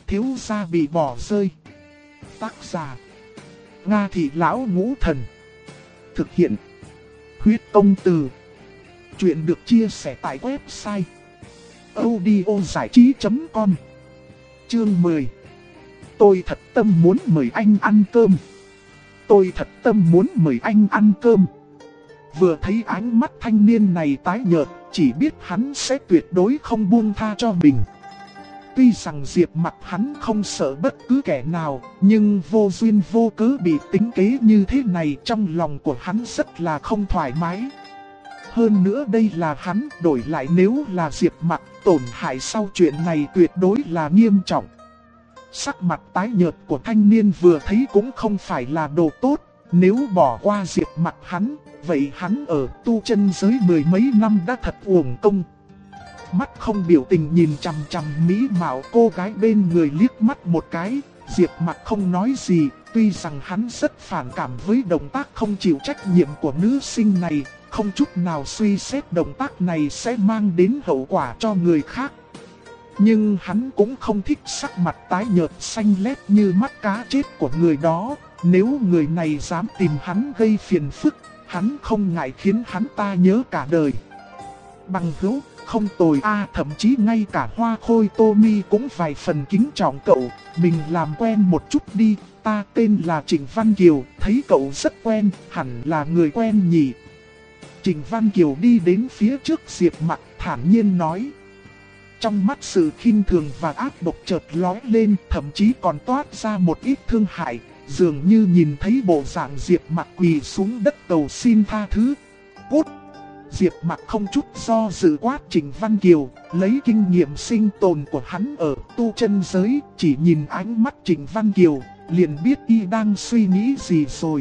thiếu gia bị bỏ rơi. Tác giả: Nga Thị Lão Ngũ Thần. Thực hiện: Huyết Công Từ. Chuyện được chia sẻ tại website audiozảichí.com. Chương 10. Tôi thật tâm muốn mời anh ăn cơm. Tôi thật tâm muốn mời anh ăn cơm. Vừa thấy ánh mắt thanh niên này tái nhợt, chỉ biết hắn sẽ tuyệt đối không buông tha cho mình. Tuy rằng Diệp Mặc hắn không sợ bất cứ kẻ nào, nhưng vô duyên vô cớ bị tính kế như thế này trong lòng của hắn rất là không thoải mái. Hơn nữa đây là hắn, đổi lại nếu là Diệp Mặc, tổn hại sau chuyện này tuyệt đối là nghiêm trọng. Sắc mặt tái nhợt của thanh niên vừa thấy cũng không phải là đồ tốt, nếu bỏ qua Diệp Mặc hắn, vậy hắn ở tu chân giới mười mấy năm đã thật uổng công. Mắt không biểu tình nhìn chằm chằm mỹ mạo cô gái bên người liếc mắt một cái, Diệp Mặc không nói gì, tuy rằng hắn rất phản cảm với động tác không chịu trách nhiệm của nữ sinh này, không chút nào suy xét động tác này sẽ mang đến hậu quả cho người khác. Nhưng hắn cũng không thích sắc mặt tái nhợt xanh lét như mắt cá chết của người đó, nếu người này dám tìm hắn gây phiền phức, hắn không ngại khiến hắn ta nhớ cả đời. Bằng hữu, không tồi a, thậm chí ngay cả Hoa Khôi Tommy cũng vài phần kính trọng cậu, mình làm quen một chút đi, ta tên là Trịnh Văn Kiều, thấy cậu rất quen, hẳn là người quen nhỉ. Trịnh Văn Kiều đi đến phía trước Diệp Mặc, thản nhiên nói. Trong mắt sự khinh thường và ác độc chợt lóe lên, thậm chí còn toát ra một ít thương hại, dường như nhìn thấy bộ dạng Diệp Mặc quỳ xuống đất cầu xin tha thứ. Cút! Diệp Mặc không chút do dự quát Trịnh Văn Kiều, lấy kinh nghiệm sinh tồn của hắn ở tu chân giới, chỉ nhìn ánh mắt Trịnh Văn Kiều, liền biết y đang suy nghĩ gì rồi.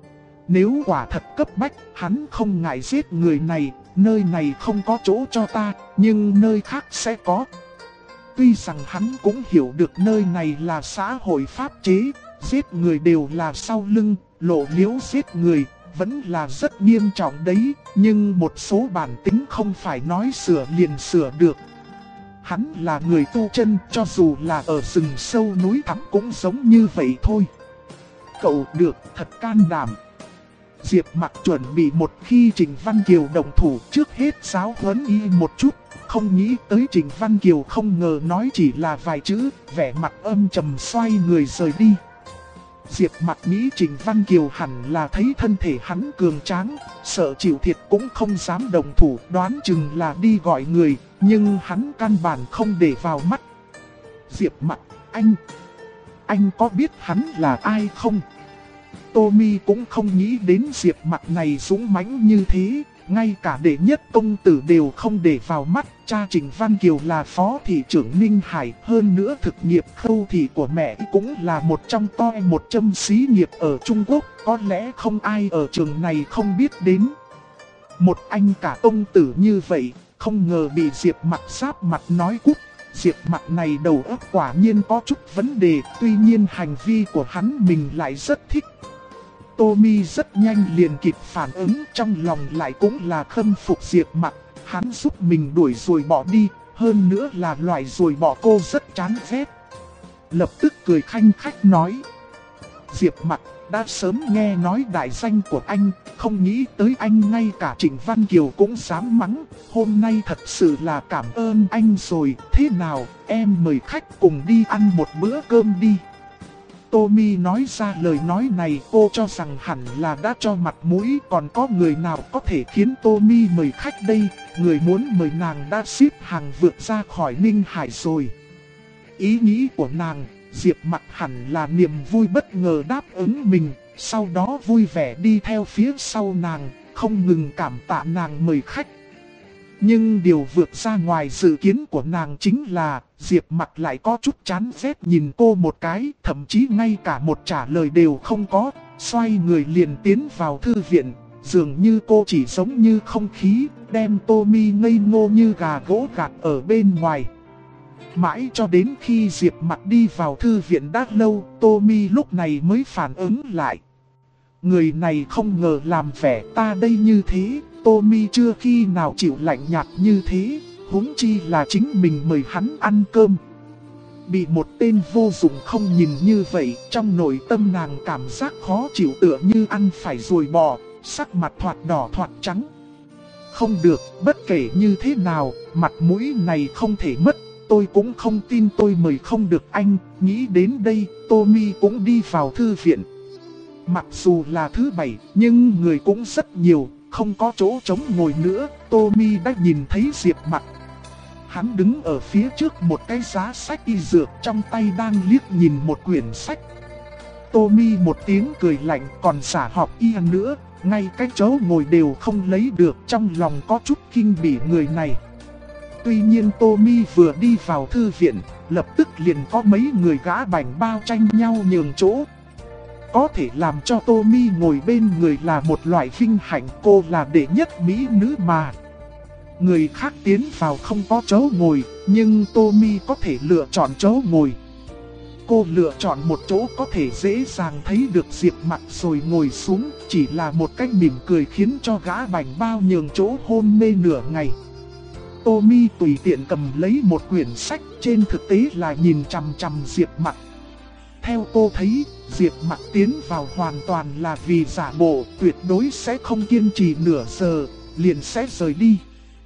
Nếu quả thật cấp bách, hắn không ngại giết người này, nơi này không có chỗ cho ta, nhưng nơi khác sẽ có. Tuy rằng hắn cũng hiểu được nơi này là xã hội pháp chế, giết người đều là sau lưng, lộ liễu giết người, vẫn là rất nghiêm trọng đấy, nhưng một số bản tính không phải nói sửa liền sửa được. Hắn là người tu chân, cho dù là ở rừng sâu núi thẳm cũng giống như vậy thôi. Cậu được thật can đảm. Diệp Mặc chuẩn bị một khi Trịnh Văn Kiều đồng thủ trước hết giáo huấn y một chút, không nghĩ tới Trịnh Văn Kiều không ngờ nói chỉ là vài chữ, vẻ mặt âm trầm xoay người rời đi. Diệp Mặc nghĩ Trịnh Văn Kiều hẳn là thấy thân thể hắn cường tráng, sợ chịu thiệt cũng không dám đồng thủ, đoán chừng là đi gọi người, nhưng hắn căn bản không để vào mắt. Diệp Mặc, anh có biết hắn là ai không? Tommy cũng không nghĩ đến Diệp Mặc này dũng mãnh như thế, ngay cả đệ nhất công tử đều không để vào mắt. Cha Trịnh Văn Kiều là phó thị trưởng Ninh Hải, hơn nữa thực nghiệp Khâu thị của mẹ cũng là một trong top 100 xí nghiệp ở Trung Quốc, có lẽ không ai ở trường này không biết đến. Một anh cả công tử như vậy, không ngờ bị Diệp Mặc giáp mặt nói cút. Diệp Mặc này đầu óc quả nhiên có chút vấn đề, tuy nhiên hành vi của hắn mình lại rất thích. Tommy rất nhanh liền kịp phản ứng, trong lòng lại cũng là khâm phục Diệp Mặc, hắn giúp mình đuổi rồi bỏ đi, hơn nữa là loại rồi bỏ cô rất chán ghét. Lập tức cười khanh khách nói. Diệp Mặc, đã sớm nghe nói đại danh của anh, không nghĩ tới anh ngay cả Trịnh Văn Kiều cũng dám mắng, hôm nay thật sự là cảm ơn anh rồi, thế nào, em mời khách cùng đi ăn một bữa cơm đi. Tommy nói ra lời nói này, cô cho rằng hẳn là đã cho mặt mũi, còn có người nào có thể khiến Tommy mời khách đây, người muốn mời nàng đã xếp hàng vượt ra khỏi Ninh Hải rồi. Ý nghĩ của nàng, Diệp Mặc hẳn là niềm vui bất ngờ đáp ứng mình, sau đó vui vẻ đi theo phía sau nàng, không ngừng cảm tạ nàng mời khách. Nhưng điều vượt ra ngoài dự kiến của nàng chính là Diệp Mặc lại có chút chán ghét nhìn cô một cái, thậm chí ngay cả một trả lời đều không có, xoay người liền tiến vào thư viện, dường như cô chỉ giống như không khí, đem Tommy ngây ngô như gà gỗ gạt ở bên ngoài. Mãi cho đến khi Diệp Mặc đi vào thư viện đã lâu, Tommy lúc này mới phản ứng lại. Người này không ngờ làm vẻ ta đây như thế, Tommy chưa khi nào chịu lạnh nhạt như thế, huống chi là chính mình mời hắn ăn cơm. Bị một tên vô dụng không nhìn như vậy, trong nội tâm nàng cảm giác khó chịu tựa như ăn phải ruồi bò, sắc mặt thoạt đỏ thoạt trắng. Không được, bất kể như thế nào, mặt mũi này không thể mất, tôi cũng không tin tôi mời không được anh. Nghĩ đến đây, Tommy cũng đi vào thư viện. Mặc dù là thứ bảy, nhưng người cũng rất nhiều, không có chỗ trống ngồi nữa. Tommy đã nhìn thấy Diệp Mặc. Hắn đứng ở phía trước một cái giá sách y dược, trong tay đang liếc nhìn một quyển sách. Tommy một tiếng cười lạnh, còn giả học y nữa, ngay cái chỗ ngồi đều không lấy được, trong lòng có chút kinh bỉ người này. Tuy nhiên Tommy vừa đi vào thư viện, lập tức liền có mấy người gã bảnh bao tranh nhau nhường chỗ. Có thể làm cho Tommy ngồi bên người là một loại vinh hạnh, cô là đệ nhất mỹ nữ mà. Người khác tiến vào không có chỗ ngồi, nhưng Tommy có thể lựa chọn chỗ ngồi. Cô lựa chọn một chỗ có thể dễ dàng thấy được Diệp Mặc rồi ngồi xuống, chỉ là một cách mỉm cười khiến cho gã bảnh bao nhường chỗ hôn mê nửa ngày. Tommy tùy tiện cầm lấy một quyển sách, trên thực tế là nhìn chằm chằm Diệp Mặc. Theo cô thấy, Diệp Mặc tiến vào hoàn toàn là vì giả bộ, tuyệt đối sẽ không kiên trì nửa giờ, liền sẽ rời đi.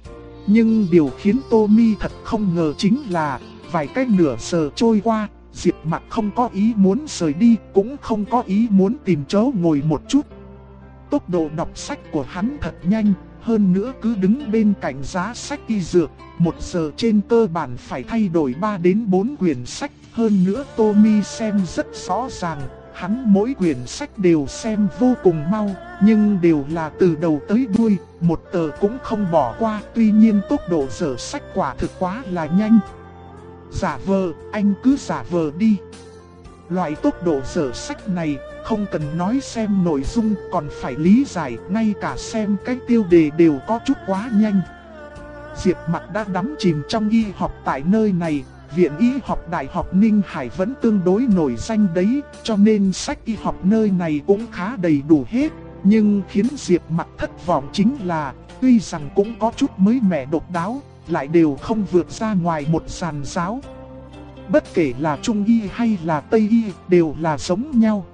Nhưng điều khiến Tommy thật không ngờ chính là, vài cái nửa giờ trôi qua, Diệp Mặc không có ý muốn rời đi, cũng không có ý muốn tìm chỗ ngồi một chút. Tốc độ đọc sách của hắn thật nhanh, hơn nữa cứ đứng bên cạnh giá sách y dược, 1 giờ trên cơ bản phải thay đổi 3 đến 4 quyển sách. Hơn nữa Tommy xem rất rõ ràng, hắn mỗi quyển sách đều xem vô cùng mau, nhưng đều là từ đầu tới đuôi, một tờ cũng không bỏ qua. Tuy nhiên tốc độ dở sách quả thực quá là nhanh. Giả vờ, anh cứ giả vờ đi. Loại tốc độ dở sách này, không cần nói xem nội dung còn phải lý giải, ngay cả xem cái tiêu đề đều có chút quá nhanh. Diệp Mặc đã đắm chìm trong y học tại nơi này. Viện Y học Đại học Ninh Hải vẫn tương đối nổi danh đấy, cho nên sách y học nơi này cũng khá đầy đủ hết. Nhưng khiến Diệp Mặc thất vọng chính là, tuy rằng cũng có chút mới mẻ độc đáo, lại đều không vượt ra ngoài một giàn giáo. Bất kể là Trung Y hay là Tây Y đều là giống nhau.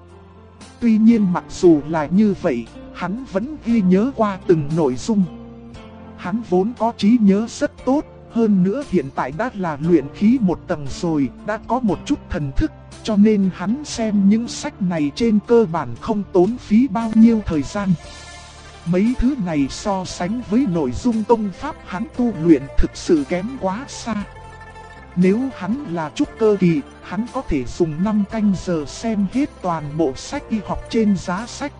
Tuy nhiên mặc dù là như vậy, hắn vẫn ghi nhớ qua từng nội dung. Hắn vốn có trí nhớ rất tốt. Hơn nữa hiện tại đã là luyện khí 1 tầng rồi, đã có một chút thần thức, cho nên hắn xem những sách này trên cơ bản không tốn phí bao nhiêu thời gian. Mấy thứ này so sánh với nội dung tông pháp hắn tu luyện thực sự kém quá xa. Nếu hắn là trúc cơ kỳ, hắn có thể dùng 5 canh giờ xem hết toàn bộ sách y học trên giá sách.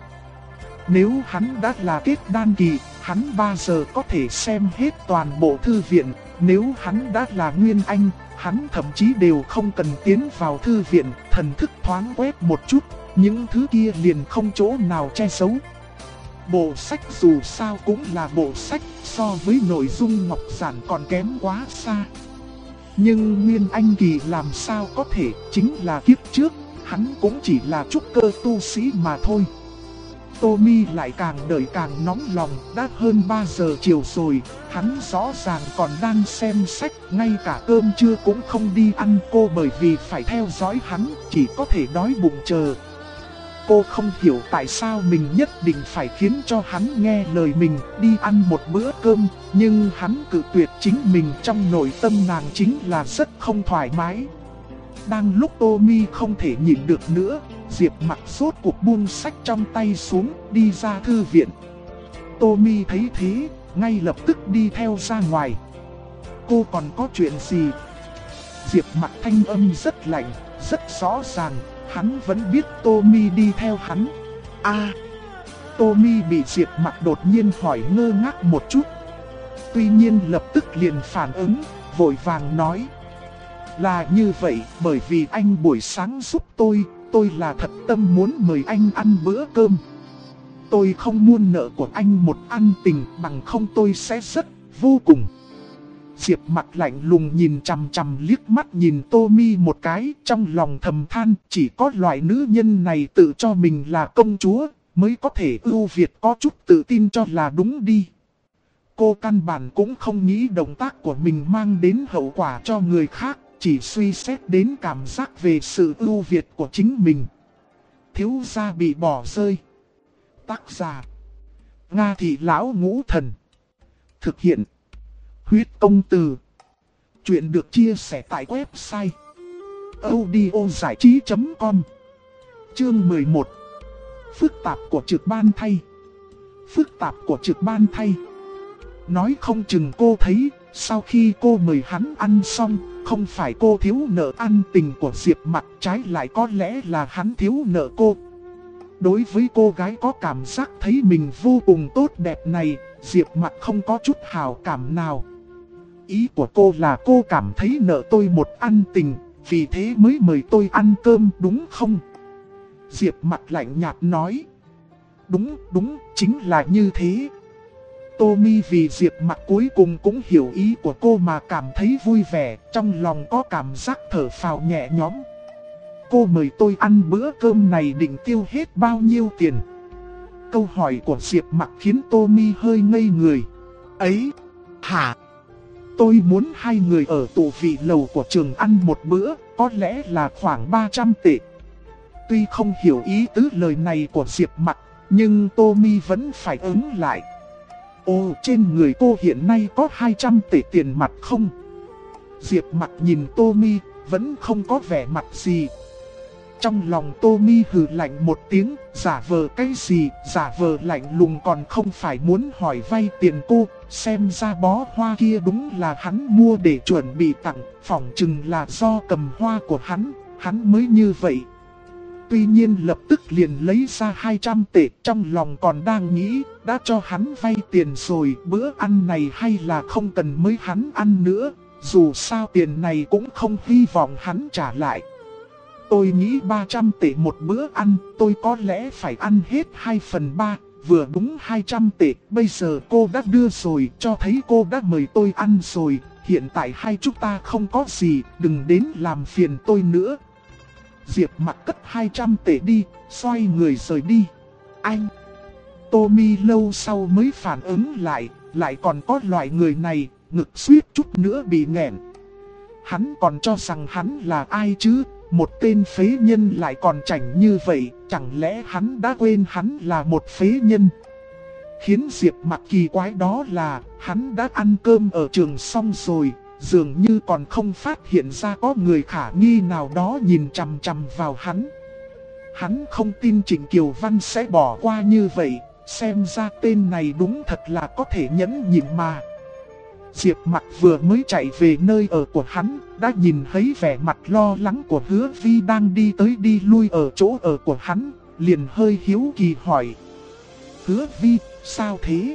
Nếu hắn đã là kết đan kỳ, hắn 3 giờ có thể xem hết toàn bộ thư viện. Nếu hắn đã là nguyên anh, hắn thậm chí đều không cần tiến vào thư viện, thần thức thoáng quét một chút, những thứ kia liền không chỗ nào che giấu. Bộ sách dù sao cũng là bộ sách, so với nội dung ngọc giản còn kém quá xa. Nhưng nguyên anh kỳ làm sao có thể, chính là kiếp trước, hắn cũng chỉ là trúc cơ tu sĩ mà thôi. Tommy lại càng đợi càng nóng lòng, đã hơn 3 giờ chiều rồi, hắn rõ ràng còn đang xem sách, ngay cả cơm trưa cũng không đi ăn. Cô bởi vì phải theo dõi hắn, chỉ có thể đói bụng chờ. Cô không hiểu tại sao mình nhất định phải khiến cho hắn nghe lời mình đi ăn một bữa cơm, nhưng hắn cự tuyệt chính mình, trong nội tâm nàng chính là rất không thoải mái. Đang lúc Tommy không thể nhịn được nữa, Diệp Mặc rốt cuộc buông sách trong tay xuống, đi ra thư viện. Tommy thấy thế, ngay lập tức đi theo ra ngoài. Cô còn có chuyện gì? Diệp Mặc thanh âm rất lạnh, rất rõ ràng, hắn vẫn biết Tommy đi theo hắn. Tommy bị Diệp Mặc đột nhiên hỏi ngơ ngác một chút. Tuy nhiên lập tức liền phản ứng, vội vàng nói. Là như vậy, bởi vì anh buổi sáng giúp tôi là thật tâm muốn mời anh ăn bữa cơm. Tôi không muôn nợ của anh một ân tình, bằng không tôi sẽ rất vô cùng. Diệp Mặc lạnh lùng nhìn chằm chằm liếc mắt nhìn Tommy một cái, trong lòng thầm than, chỉ có loại nữ nhân này tự cho mình là công chúa, mới có thể ưu việt, có chút tự tin cho là đúng đi. Cô căn bản cũng không nghĩ động tác của mình mang đến hậu quả cho người khác, chỉ suy xét đến cảm giác về sự ưu việt của chính mình. Thiếu gia bị bỏ rơi. Tác giả: Nga Thị Lão Ngũ Thần. Thực hiện: Huyết Công Từ. Chuyện được chia sẻ tại website audiozảichí.com. Chương 11. Phức tạp của trực ban thay. Phức tạp của trực ban thay. Nói không chừng cô thấy, sau khi cô mời hắn ăn xong, không phải cô thiếu nợ ân tình của Diệp Mặc, trái lại có lẽ là hắn thiếu nợ cô. Đối với cô gái có cảm giác thấy mình vô cùng tốt đẹp này, Diệp Mặc không có chút hảo cảm nào. Ý của cô là cô cảm thấy nợ tôi một ân tình, vì thế mới mời tôi ăn cơm đúng không? Diệp Mặc lạnh nhạt nói. Đúng, chính là như thế. Tommy vì Diệp Mặc cuối cùng cũng hiểu ý của cô mà cảm thấy vui vẻ, trong lòng có cảm giác thở phào nhẹ nhõm. Cô mời tôi ăn bữa cơm này định tiêu hết bao nhiêu tiền? Câu hỏi của Diệp Mặc khiến Tommy hơi ngây người. Ấy, hả? Tôi muốn hai người ở tụ vị lầu của trường ăn một bữa, có lẽ là khoảng 300 tệ. Tuy không hiểu ý tứ lời này của Diệp Mặc, nhưng Tommy vẫn phải ứng lại. Ồ, trên người cô hiện nay có 200 tệ tiền mặt không? Diệp Mặc nhìn Tommy, vẫn không có vẻ mặt gì. Trong lòng Tommy hừ lạnh một tiếng, giả vờ cái gì, giả vờ lạnh lùng còn không phải muốn hỏi vay tiền cô. Xem ra bó hoa kia đúng là hắn mua để chuẩn bị tặng, phỏng chừng là do cầm hoa của hắn mới như vậy. Tuy nhiên lập tức liền lấy ra 200 tệ, trong lòng còn đang nghĩ, đã cho hắn vay tiền rồi, bữa ăn này hay là không cần mới hắn ăn nữa, dù sao tiền này cũng không hy vọng hắn trả lại. Tôi nghĩ 300 tệ một bữa ăn, tôi có lẽ phải ăn hết 2/3, vừa đúng 200 tệ, bây giờ cô đã đưa rồi, cho thấy cô đã mời tôi ăn rồi, hiện tại hai chúng ta không có gì, đừng đến làm phiền tôi nữa. Diệp Mặc cất 200 tệ đi, xoay người rời đi. Anh! Tommy lâu sau mới phản ứng lại còn có loại người này, ngực suýt chút nữa bị nghẹn. Hắn còn cho rằng hắn là ai chứ, một tên phế nhân lại còn chảnh như vậy, chẳng lẽ hắn đã quên hắn là một phế nhân. Khiến Diệp Mặc kỳ quái đó là, hắn đã ăn cơm ở trường xong rồi, dường như còn không phát hiện ra có người khả nghi nào đó nhìn chằm chằm vào hắn. Hắn không tin Trịnh Kiều Văn sẽ bỏ qua như vậy, xem ra tên này đúng thật là có thể nhẫn nhịn mà. Diệp Mặc vừa mới chạy về nơi ở của hắn, đã nhìn thấy vẻ mặt lo lắng của Hứa Vi đang đi tới đi lui ở chỗ ở của hắn, liền hơi hiếu kỳ hỏi. Hứa Vi, sao thế?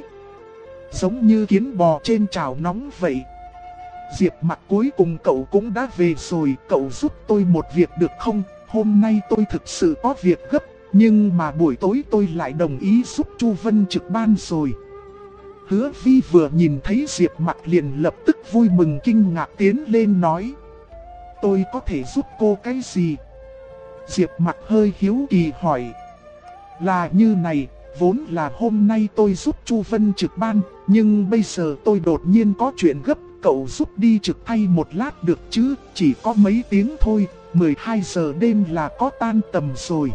Giống như kiến bò trên chảo nóng vậy. Diệp Mặc cuối cùng cậu cũng đã về rồi, cậu giúp tôi một việc được không? Hôm nay tôi thực sự có việc gấp, nhưng mà buổi tối tôi lại đồng ý giúp Chu Vân trực ban rồi. Hứa Vi vừa nhìn thấy Diệp Mặc liền lập tức vui mừng kinh ngạc tiến lên nói. Tôi có thể giúp cô cái gì? Diệp Mặc hơi hiếu kỳ hỏi. Là như này, vốn là hôm nay tôi giúp Chu Vân trực ban, nhưng bây giờ tôi đột nhiên có chuyện gấp, cậu giúp đi trực thay một lát được chứ, chỉ có mấy tiếng thôi, 12 giờ đêm là có tan tầm rồi.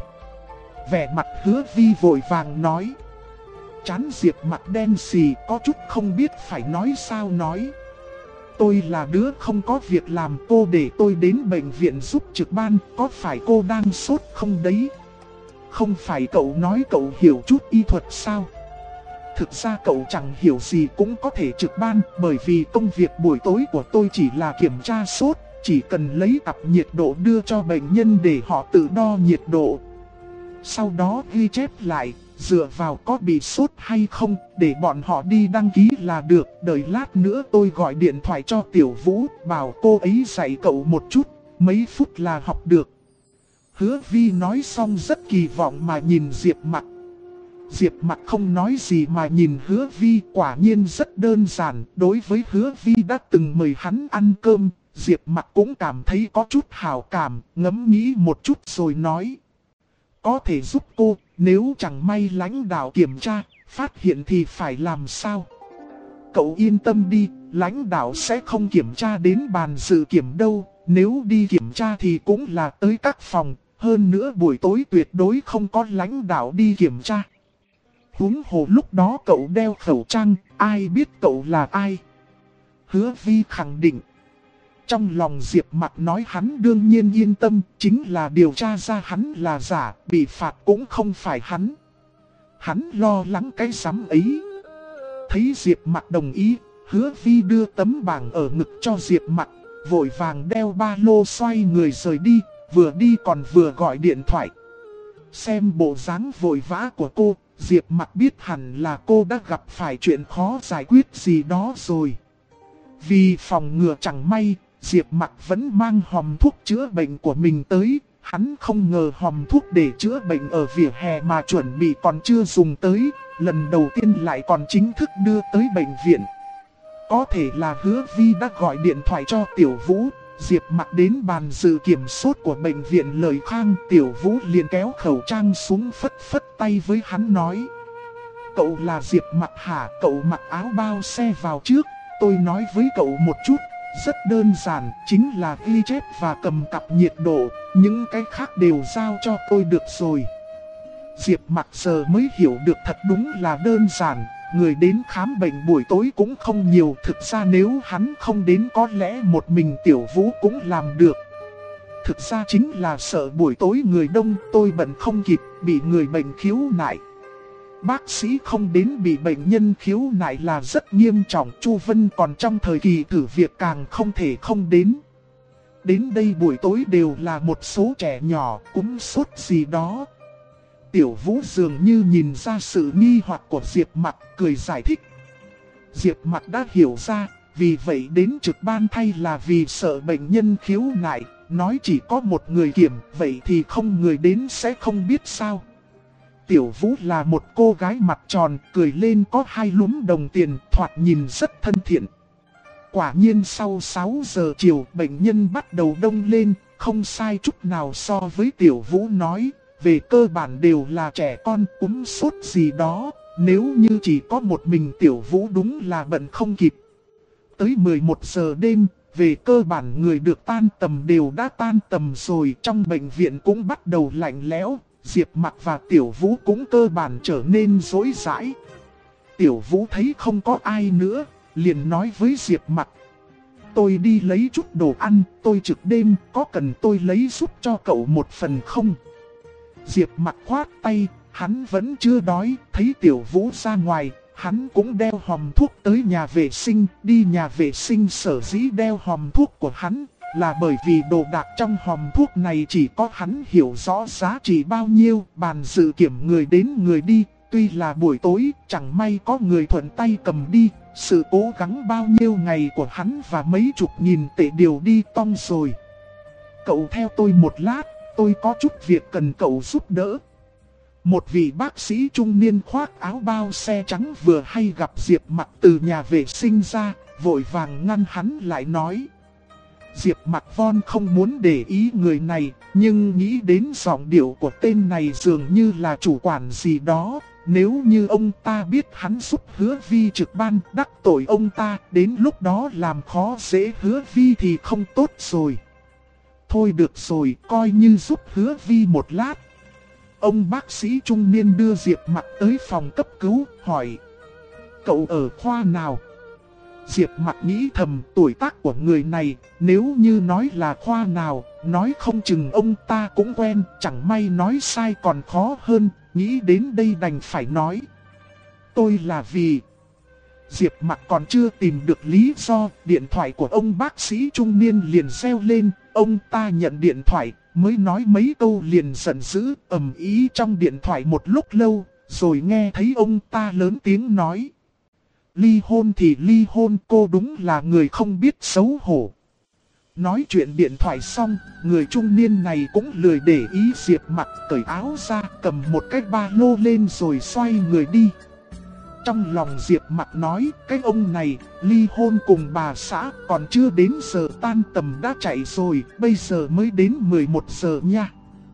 Vẻ mặt Hứa Vi vội vàng nói. Trán Diệp Mặc đen xì, có chút không biết phải nói sao nói. Tôi là đứa không có việc làm, cô để tôi đến bệnh viện giúp trực ban, có phải cô đang sốt không đấy? Không phải cậu nói cậu hiểu chút y thuật sao? Thực ra cậu chẳng hiểu gì cũng có thể trực ban, bởi vì công việc buổi tối của tôi chỉ là kiểm tra sốt, chỉ cần lấy cặp nhiệt độ đưa cho bệnh nhân để họ tự đo nhiệt độ. Sau đó ghi chép lại, dựa vào có bị sốt hay không, để bọn họ đi đăng ký là được. Đợi lát nữa tôi gọi điện thoại cho Tiểu Vũ, bảo cô ấy dạy cậu một chút, mấy phút là học được. Hứa Vi nói xong rất kỳ vọng mà nhìn Diệp Mặc. Diệp Mặc không nói gì mà nhìn Hứa Vi, quả nhiên rất đơn giản. Đối với Hứa Vi đã từng mời hắn ăn cơm, Diệp Mặc cũng cảm thấy có chút hảo cảm, ngẫm nghĩ một chút rồi nói. Có thể giúp cô, nếu chẳng may lãnh đạo kiểm tra, phát hiện thì phải làm sao? Cậu yên tâm đi, lãnh đạo sẽ không kiểm tra đến bàn dự kiểm đâu, Nếu đi kiểm tra thì cũng là tới các phòng, hơn nữa buổi tối tuyệt đối không có lãnh đạo đi kiểm tra. Huống hồ lúc đó cậu đeo khẩu trang, ai biết cậu là ai? Hứa Vi khẳng định. Trong lòng Diệp Mặc nói hắn đương nhiên yên tâm, chính là điều tra ra hắn là giả, bị phạt cũng không phải hắn. Hắn lo lắng cái rắm ấy. Thấy Diệp Mặc đồng ý, Hứa Vi đưa tấm bảng ở ngực cho Diệp Mặc, vội vàng đeo ba lô xoay người rời đi, vừa đi còn vừa gọi điện thoại. Xem bộ dáng vội vã của cô, Diệp Mặc biết hẳn là cô đã gặp phải chuyện khó giải quyết gì đó rồi. Vì phòng ngừa chẳng may, Diệp Mặc vẫn mang hòm thuốc chữa bệnh của mình tới. Hắn không ngờ hòm thuốc để chữa bệnh ở vỉa hè mà chuẩn bị còn chưa dùng tới, lần đầu tiên lại còn chính thức đưa tới bệnh viện. Có thể là Hứa Vi đã gọi điện thoại cho Tiểu Vũ. Diệp Mặc đến bàn dự kiểm soát của bệnh viện lời khang, Tiểu Vũ liền kéo khẩu trang xuống phất phất tay với hắn nói: cậu là Diệp Mặc hả? Cậu mặc áo bao xe vào trước, tôi nói với cậu một chút, rất đơn giản, chính là ghi chép và cầm cặp nhiệt độ, những cái khác đều giao cho tôi được rồi. Diệp Mặc giờ mới hiểu được thật đúng là đơn giản, người đến khám bệnh buổi tối cũng không nhiều, thực ra nếu hắn không đến có lẽ một mình Tiểu Vũ cũng làm được. Thực ra chính là sợ buổi tối người đông, tôi bận không kịp, bị người bệnh khiếu nại. Bác sĩ không đến bị bệnh nhân khiếu nại là rất nghiêm trọng, Chu Vân còn trong thời kỳ thử việc càng không thể không đến. Đến đây buổi tối đều là một số trẻ nhỏ, cúm sốt gì đó. Tiểu Vũ dường như nhìn ra sự nghi hoặc của Diệp Mặc, cười giải thích. Diệp Mặc đã hiểu ra, vì vậy đến trực ban thay là vì sợ bệnh nhân khiếu nại, nói chỉ có một người kiểm, vậy thì không người đến sẽ không biết sao. Tiểu Vũ là một cô gái mặt tròn, cười lên có hai lúm đồng tiền, thoạt nhìn rất thân thiện. Quả nhiên sau 6 giờ chiều, bệnh nhân bắt đầu đông lên, không sai chút nào so với Tiểu Vũ nói. Về cơ bản đều là trẻ con, cúm sốt gì đó, nếu như chỉ có một mình Tiểu Vũ đúng là bận không kịp. Tới 11 giờ đêm, về cơ bản người được tan tầm đều đã tan tầm rồi, trong bệnh viện cũng bắt đầu lạnh lẽo. Diệp Mặc và Tiểu Vũ cũng cơ bản trở nên rối rãi. Tiểu Vũ thấy không có ai nữa, liền nói với Diệp Mặc: tôi đi lấy chút đồ ăn, tôi trực đêm, có cần tôi lấy giúp cho cậu một phần không? Diệp Mặc khoát tay, hắn vẫn chưa đói, thấy Tiểu Vũ ra ngoài, hắn cũng đeo hòm thuốc tới nhà vệ sinh, đi nhà vệ sinh sở dĩ đeo hòm thuốc của hắn, là bởi vì đồ đạc trong hòm thuốc này chỉ có hắn hiểu rõ giá trị bao nhiêu, bàn dự kiểm người đến người đi, tuy là buổi tối, chẳng may có người thuận tay cầm đi, sự cố gắng bao nhiêu ngày của hắn và mấy chục nghìn tệ đều đi tong rồi. Cậu theo tôi một lát, tôi có chút việc cần cậu giúp đỡ. Một vị bác sĩ trung niên khoác áo bao xe trắng vừa hay gặp Diệp Mặc từ nhà vệ sinh ra, vội vàng ngăn hắn lại nói. Diệp Mặc Von không muốn để ý người này, nhưng nghĩ đến giọng điệu của tên này dường như là chủ quản gì đó. Nếu như ông ta biết hắn giúp Hứa Vi trực ban đắc tội ông ta, đến lúc đó làm khó dễ Hứa Vi thì không tốt rồi. Thôi được rồi, coi như giúp Hứa Vi một lát. Ông bác sĩ trung niên đưa Diệp Mặc tới phòng cấp cứu, hỏi: cậu ở khoa nào? Diệp Mặc nghĩ thầm, tuổi tác của người này, nếu như nói là khoa nào, nói không chừng ông ta cũng quen, chẳng may nói sai còn khó hơn, nghĩ đến đây đành phải nói. Tôi là vì... Diệp Mặc còn chưa tìm được lý do, điện thoại của ông bác sĩ trung niên liền reo lên, ông ta nhận điện thoại, mới nói mấy câu liền giận dữ, ầm ĩ trong điện thoại một lúc lâu, rồi nghe thấy ông ta lớn tiếng nói. Ly hôn thì ly hôn, cô đúng là người không biết xấu hổ. Nói chuyện điện thoại xong, người trung niên này cũng lười để ý Diệp Mặc, cởi áo ra, cầm một cái ba lô lên rồi xoay người đi. Trong lòng Diệp Mặc nói, cái ông này, ly hôn cùng bà xã, còn chưa đến giờ tan tầm đã chạy rồi, bây giờ mới đến 11 giờ nha.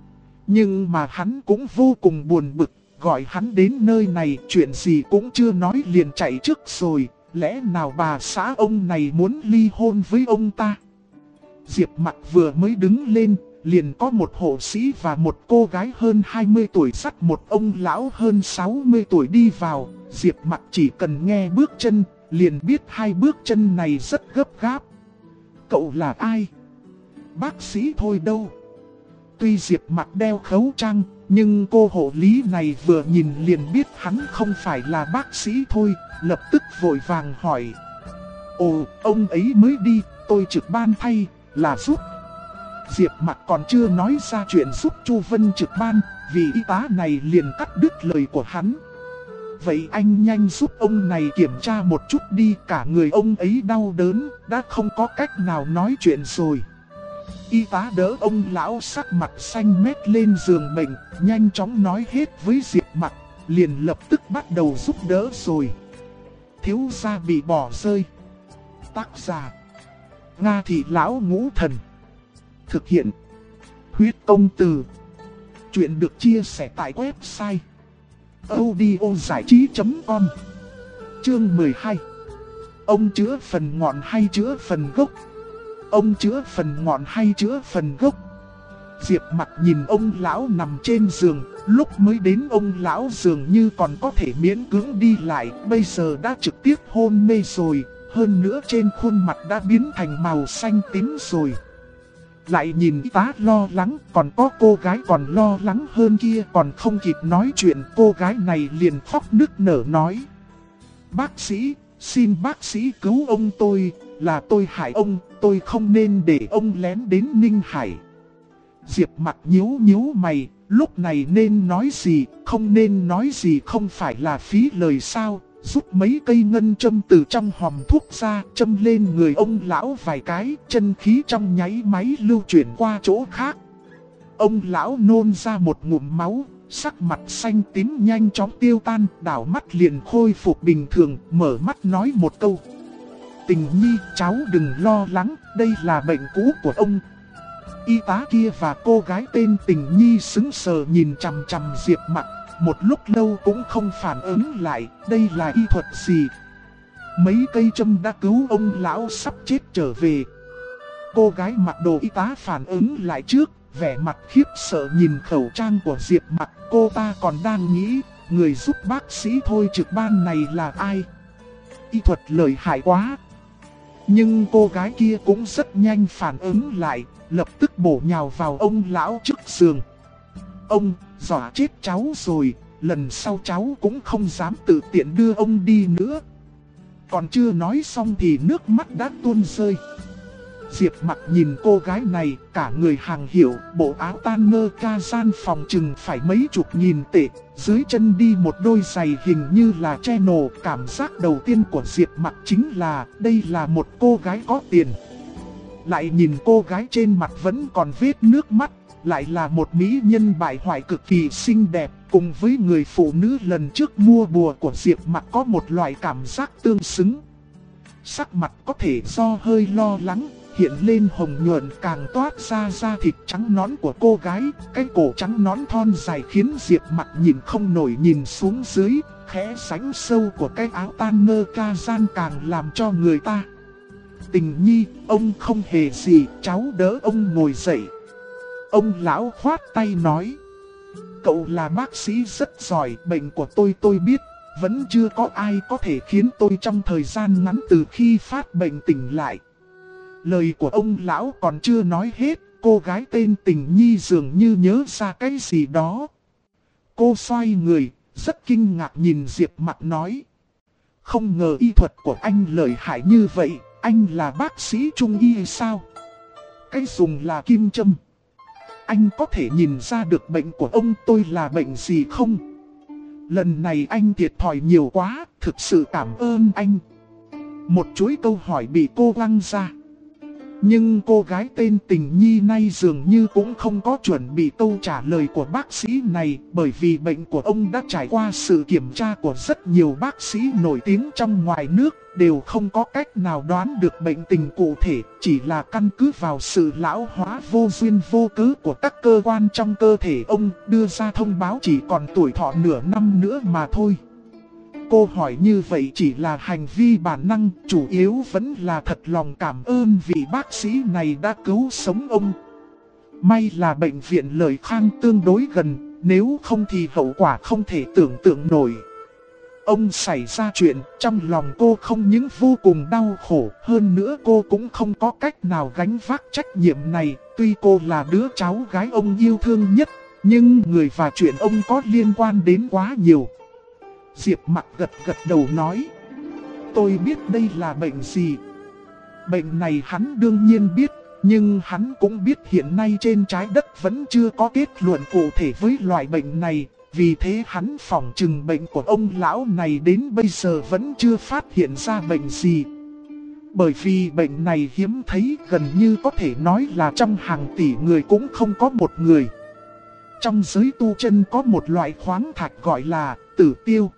Nhưng mà hắn cũng vô cùng buồn bực, gọi hắn đến nơi này, chuyện gì cũng chưa nói liền chạy trước rồi, lẽ nào bà xã ông này muốn ly hôn với ông ta? Diệp Mặc vừa mới đứng lên, liền có một hộ sĩ và một cô gái hơn 20 tuổi dắt một ông lão hơn 60 tuổi đi vào. Diệp Mặc chỉ cần nghe bước chân, liền biết hai bước chân này rất gấp gáp. Cậu là ai? Bác sĩ Thôi đâu? Tuy Diệp Mặc đeo khẩu trang, nhưng cô hộ lý này vừa nhìn liền biết hắn không phải là bác sĩ Thôi, lập tức vội vàng hỏi. Ồ, ông ấy mới đi, tôi trực ban thay, là giúp. Diệp Mặc còn chưa nói ra chuyện giúp Chu Vân trực ban, vì y tá này liền cắt đứt lời của hắn. Vậy anh nhanh giúp ông này kiểm tra một chút đi, cả người ông ấy đau đớn, đã không có cách nào nói chuyện rồi. Y tá đỡ ông lão sắc mặt xanh mét lên giường bệnh, nhanh chóng nói hết với Diệp Mặc, liền lập tức bắt đầu giúp đỡ rồi. Thiếu gia bị bỏ rơi. Tác giả: Nga Thị Lão Ngũ Thần. Thực hiện: Huyết Công Từ. Chuyện được chia sẻ tại website audiozảichí.com. Chương 12. Ông chữa phần ngọn hay chữa phần gốc? Ông chữa phần ngọn hay chữa phần gốc? Diệp Mặc nhìn ông lão nằm trên giường, lúc mới đến ông lão dường như còn có thể miễn cưỡng đi lại, bây giờ đã trực tiếp hôn mê rồi, hơn nữa trên khuôn mặt đã biến thành màu xanh tím rồi. Lại nhìn y tá lo lắng, còn có cô gái còn lo lắng hơn kia, còn không kịp nói chuyện, cô gái này liền khóc nức nở nói. Bác sĩ, xin bác sĩ cứu ông tôi, là tôi hại ông, tôi không nên để ông lén đến Ninh Hải. Diệp Mặc nhíu nhíu mày, lúc này nên nói gì, không nên nói gì không phải là phí lời sao, rút mấy cây ngân châm từ trong hòm thuốc ra, châm lên người ông lão vài cái, chân khí trong nháy máy lưu chuyển qua chỗ khác. Ông lão nôn ra một ngụm máu, sắc mặt xanh tím nhanh chóng tiêu tan, đảo mắt liền khôi phục bình thường, mở mắt nói một câu. Tình nhi, cháu đừng lo lắng, đây là bệnh cũ của ông. Y tá kia và cô gái tên Tình Nhi sững sờ nhìn chằm chằm Diệp Mặc, một lúc lâu cũng không phản ứng lại, đây là y thuật gì? Mấy cây châm đã cứu ông lão sắp chết trở về. Cô gái mặc đồ y tá phản ứng lại trước, vẻ mặt khiếp sợ nhìn khẩu trang của Diệp Mặc, cô ta còn đang nghĩ, người giúp bác sĩ Thôi trực ban này là ai? Y thuật lợi hại quá. Nhưng cô gái kia cũng rất nhanh phản ứng lại, lập tức bổ nhào vào ông lão trước giường. Ông, dọa chết cháu rồi, lần sau cháu cũng không dám tự tiện đưa ông đi nữa. Còn chưa nói xong thì nước mắt đã tuôn rơi. Diệp Mặc nhìn cô gái này, cả người hàng hiệu, bộ áo tan nơ ca gian phòng chừng phải mấy chục nghìn tệ, dưới chân đi một đôi giày hình như là Channel. Cảm giác đầu tiên của Diệp Mặc chính là đây là một cô gái có tiền. Lại nhìn cô gái trên mặt vẫn còn vết nước mắt, lại là một mỹ nhân bại hoại cực kỳ xinh đẹp, cùng với người phụ nữ lần trước mua bùa của Diệp Mặc có một loại cảm giác tương xứng. Sắc mặt có thể do hơi lo lắng, hiện lên hồng nhuận, càng toát ra da thịt trắng nõn của cô gái, cái cổ trắng nõn thon dài khiến Diệp Mặc nhìn không nổi nhìn xuống dưới, khẽ sánh sâu của cái áo tan nơ ca gian càng làm cho người ta. Tình Nhi, ông không hề gì, cháu đỡ ông ngồi dậy. Ông lão khoát tay nói. Cậu là bác sĩ rất giỏi, bệnh của tôi biết, vẫn chưa có ai có thể khiến tôi trong thời gian ngắn từ khi phát bệnh tỉnh lại. Lời của ông lão còn chưa nói hết, cô gái tên Tình Nhi dường như nhớ ra cái gì đó. Cô xoay người, rất kinh ngạc nhìn Diệp Mặc nói. Không ngờ y thuật của anh lợi hại như vậy, anh là bác sĩ trung y sao? Cái dùng là kim châm. Anh có thể nhìn ra được bệnh của ông tôi là bệnh gì không? Lần này anh thiệt thòi nhiều quá, thực sự cảm ơn anh. Một chuỗi câu hỏi bị cô văng ra. Nhưng cô gái tên Tình Nhi nay dường như cũng không có chuẩn bị câu trả lời của bác sĩ này, bởi vì bệnh của ông đã trải qua sự kiểm tra của rất nhiều bác sĩ nổi tiếng trong ngoài nước, đều không có cách nào đoán được bệnh tình cụ thể, chỉ là căn cứ vào sự lão hóa vô duyên vô cớ của các cơ quan trong cơ thể ông, đưa ra thông báo chỉ còn tuổi thọ nửa năm nữa mà thôi. Cô hỏi như vậy chỉ là hành vi bản năng, chủ yếu vẫn là thật lòng cảm ơn vị bác sĩ này đã cứu sống ông. May là bệnh viện Lợi Khang tương đối gần, nếu không thì hậu quả không thể tưởng tượng nổi. Ông xảy ra chuyện, trong lòng cô không những vô cùng đau khổ, hơn nữa cô cũng không có cách nào gánh vác trách nhiệm này. Tuy cô là đứa cháu gái ông yêu thương nhất, nhưng người và chuyện ông có liên quan đến quá nhiều. Diệp Mặc gật gật đầu nói, tôi biết đây là bệnh gì. Bệnh này hắn đương nhiên biết, nhưng hắn cũng biết hiện nay trên trái đất vẫn chưa có kết luận cụ thể với loại bệnh này. Vì thế hắn phỏng chừng bệnh của ông lão này đến bây giờ vẫn chưa phát hiện ra bệnh gì. Bởi vì bệnh này hiếm thấy, gần như có thể nói là trong hàng tỷ người cũng không có một người. Trong giới tu chân có một loại khoáng thạch gọi là tử tiêu.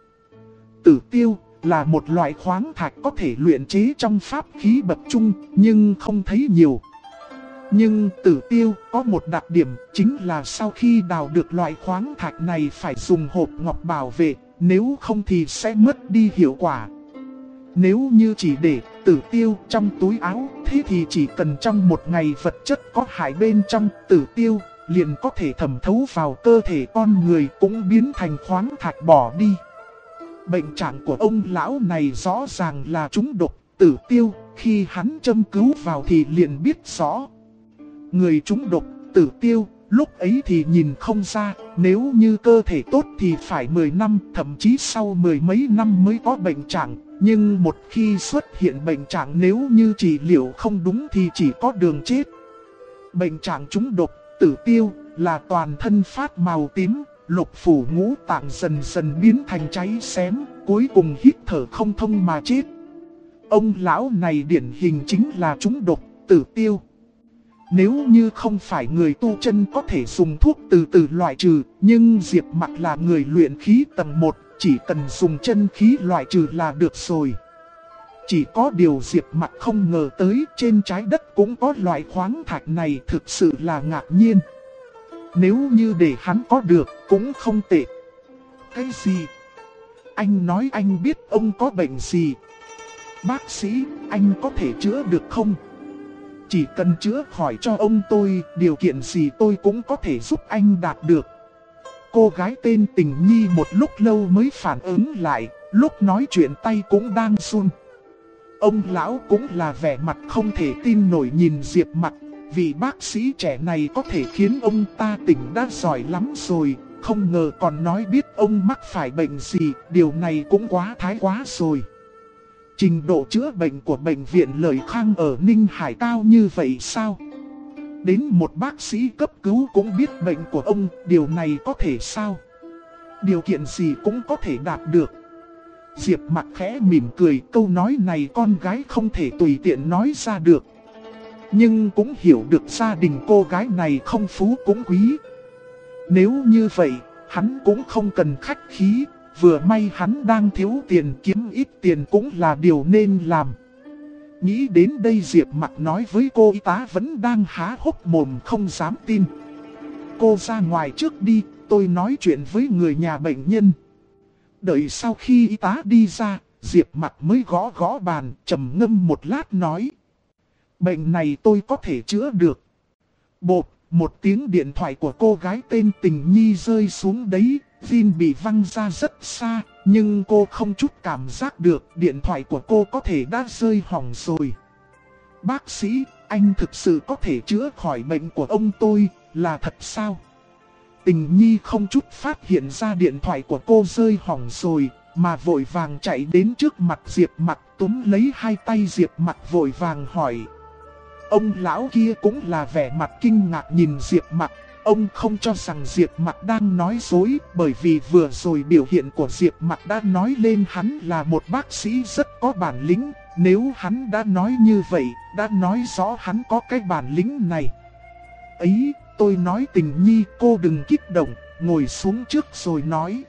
Tử tiêu là một loại khoáng thạch có thể luyện chế trong pháp khí bậc trung, nhưng không thấy nhiều. Nhưng tử tiêu có một đặc điểm chính là sau khi đào được loại khoáng thạch này phải dùng hộp ngọc bảo vệ, nếu không thì sẽ mất đi hiệu quả. Nếu như chỉ để tử tiêu trong túi áo, thế thì chỉ cần trong một ngày vật chất có hại bên trong tử tiêu liền có thể thẩm thấu vào cơ thể con người, cũng biến thành khoáng thạch bỏ đi. Bệnh trạng của ông lão này rõ ràng là trúng độc tử tiêu, khi hắn châm cứu vào thì liền biết rõ. Người trúng độc tử tiêu, lúc ấy thì nhìn không ra, nếu như cơ thể tốt thì phải 10 năm, thậm chí sau 10 mấy năm mới có bệnh trạng. Nhưng một khi xuất hiện bệnh trạng, nếu như trị liệu không đúng thì chỉ có đường chết. Bệnh trạng trúng độc tử tiêu là toàn thân phát màu tím, lục phủ ngũ tạng dần dần biến thành cháy xém, cuối cùng hít thở không thông mà chết. Ông lão này điển hình chính là trúng độc tử tiêu. Nếu như không phải người tu chân có thể dùng thuốc từ từ loại trừ, nhưng Diệp Mặc là người luyện khí tầng 1, chỉ cần dùng chân khí loại trừ là được rồi. Chỉ có điều Diệp Mặc không ngờ tới trên trái đất cũng có loại khoáng thạch này, thực sự là ngạc nhiên. Nếu như để hắn có được cũng không tệ. Cái gì? Anh nói anh biết ông có bệnh gì? Bác sĩ, anh có thể chữa được không? Chỉ cần chữa khỏi cho ông tôi, điều kiện gì tôi cũng có thể giúp anh đạt được. Cô gái tên Tình Nhi một lúc lâu mới phản ứng lại, lúc nói chuyện tay cũng đang run. Ông lão cũng là vẻ mặt không thể tin nổi nhìn Diệp Mặc. Vị bác sĩ trẻ này có thể khiến ông ta tỉnh đã giỏi lắm rồi, không ngờ còn nói biết ông mắc phải bệnh gì, điều này cũng quá thái quá rồi. Trình độ chữa bệnh của bệnh viện Lợi Khang ở Ninh Hải cao như vậy sao? Đến một bác sĩ cấp cứu cũng biết bệnh của ông, điều này có thể sao? Điều kiện gì cũng có thể đạt được. Diệp Mặc khẽ mỉm cười, câu nói này con gái không thể tùy tiện nói ra được. Nhưng cũng hiểu được gia đình cô gái này không phú cũng quý. Nếu như vậy, hắn cũng không cần khách khí. Vừa may hắn đang thiếu tiền, kiếm ít tiền cũng là điều nên làm. Nghĩ đến đây Diệp Mặc nói với cô y tá vẫn đang há hốc mồm không dám tin. Cô ra ngoài trước đi, tôi nói chuyện với người nhà bệnh nhân. Đợi sau khi y tá đi ra, Diệp Mặc mới gõ gõ bàn, trầm ngâm một lát nói. Bệnh này tôi có thể chữa được. Bộp, một tiếng điện thoại của cô gái tên Tình Nhi rơi xuống đấy. Vin bị văng ra rất xa, nhưng cô không chút cảm giác được điện thoại của cô có thể đã rơi hỏng rồi. Bác sĩ, anh thực sự có thể chữa khỏi bệnh của ông tôi, là thật sao? Tình Nhi không chút phát hiện ra điện thoại của cô rơi hỏng rồi, mà vội vàng chạy đến trước mặt Diệp Mặc, túm lấy hai tay Diệp Mặc vội vàng hỏi. Ông lão kia cũng là vẻ mặt kinh ngạc nhìn Diệp Mặc. Ông không cho rằng Diệp Mặc đang nói dối, bởi vì vừa rồi biểu hiện của Diệp Mặc đã nói lên hắn là một bác sĩ rất có bản lĩnh. Nếu hắn đã nói như vậy, đã nói rõ hắn có cái bản lĩnh này. Ấy, tôi nói Tình Nhi, cô đừng kích động, ngồi xuống trước rồi nói.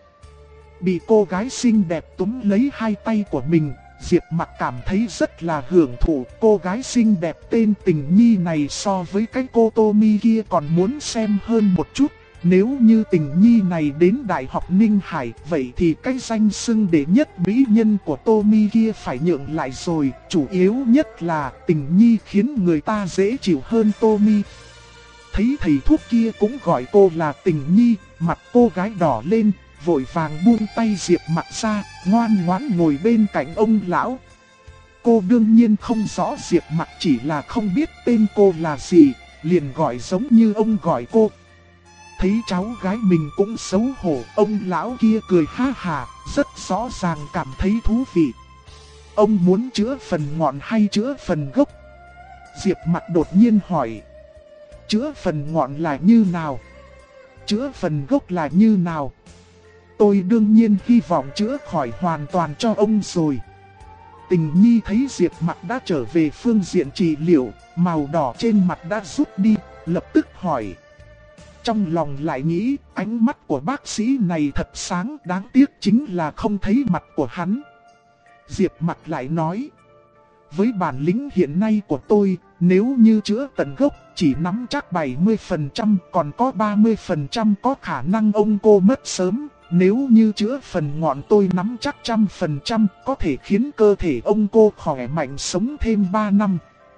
Bị cô gái xinh đẹp túm lấy hai tay của mình, Diệp Mặc cảm thấy rất là hưởng thụ. Cô gái xinh đẹp tên Tình Nhi này so với cái cô Tommy kia còn muốn xem hơn một chút. nếu như Tình Nhi này đến Đại học Ninh Hải, vậy thì cái danh xưng đệ nhất mỹ nhân của Tommy kia phải nhượng lại rồi. Chủ yếu nhất là Tình Nhi khiến người ta dễ chịu hơn Tommy. Thấy thầy thuốc kia cũng gọi cô là Tình Nhi, mặt cô gái đỏ lên, vội vàng buông tay Diệp Mặc ra, ngoan ngoãn ngồi bên cạnh ông lão. Cô đương nhiên không rõ Diệp Mặc chỉ là không biết tên cô là gì, liền gọi giống như ông gọi cô. Thấy cháu gái mình cũng xấu hổ, ông lão kia cười ha hà, rất rõ ràng cảm thấy thú vị. Ông muốn chữa phần ngọn hay chữa phần gốc? Diệp Mặc đột nhiên hỏi. Chữa phần ngọn là như nào? Chữa phần gốc là như nào? Tôi đương nhiên hy vọng chữa khỏi hoàn toàn cho ông rồi. Tình Nhi thấy Diệp Mặc đã trở về phương diện trị liệu, màu đỏ trên mặt đã rút đi, lập tức hỏi. Trong lòng lại nghĩ, ánh mắt của bác sĩ này thật sáng, đáng tiếc chính là không thấy mặt của hắn. Diệp Mặc lại nói. Với bản lĩnh hiện nay của tôi, nếu như chữa tận gốc chỉ nắm chắc 70%, còn có 30% có khả năng ông cô mất sớm. Nếu như chữa phần ngọn tôi nắm chắc 100%, có thể khiến cơ thể ông cô khỏe mạnh sống thêm 3 năm.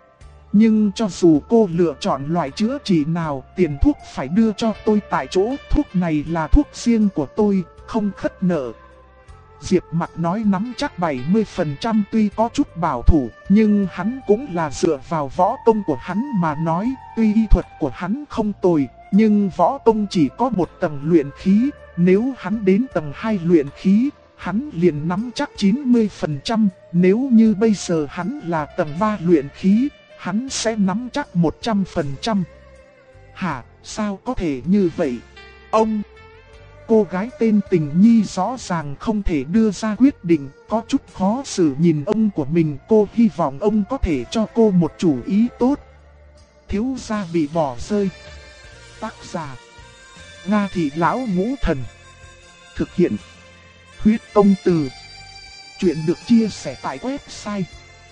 Nhưng cho dù cô lựa chọn loại chữa trị nào, tiền thuốc phải đưa cho tôi tại chỗ. Thuốc này là thuốc riêng của tôi, không khất nợ. Diệp Mặc nói nắm chắc 70% tuy có chút bảo thủ, nhưng hắn cũng là dựa vào võ công của hắn mà nói. Tuy y thuật của hắn không tồi, nhưng võ công chỉ có một tầng luyện khí. Nếu hắn đến tầng 2 luyện khí, hắn liền nắm chắc 90%. Nếu như bây giờ hắn là tầng 3 luyện khí, hắn sẽ nắm chắc 100%. Hả, sao có thể như vậy? Ông... Cô gái tên Tình Nhi rõ ràng không thể đưa ra quyết định, có chút khó xử nhìn ông của mình. Cô hy vọng ông có thể cho cô một chủ ý tốt. Thiếu gia bị bỏ rơi. Tác giả Nga Thị Lão Ngũ Thần. Thực hiện Huyết Công Từ. Chuyện được chia sẻ tại website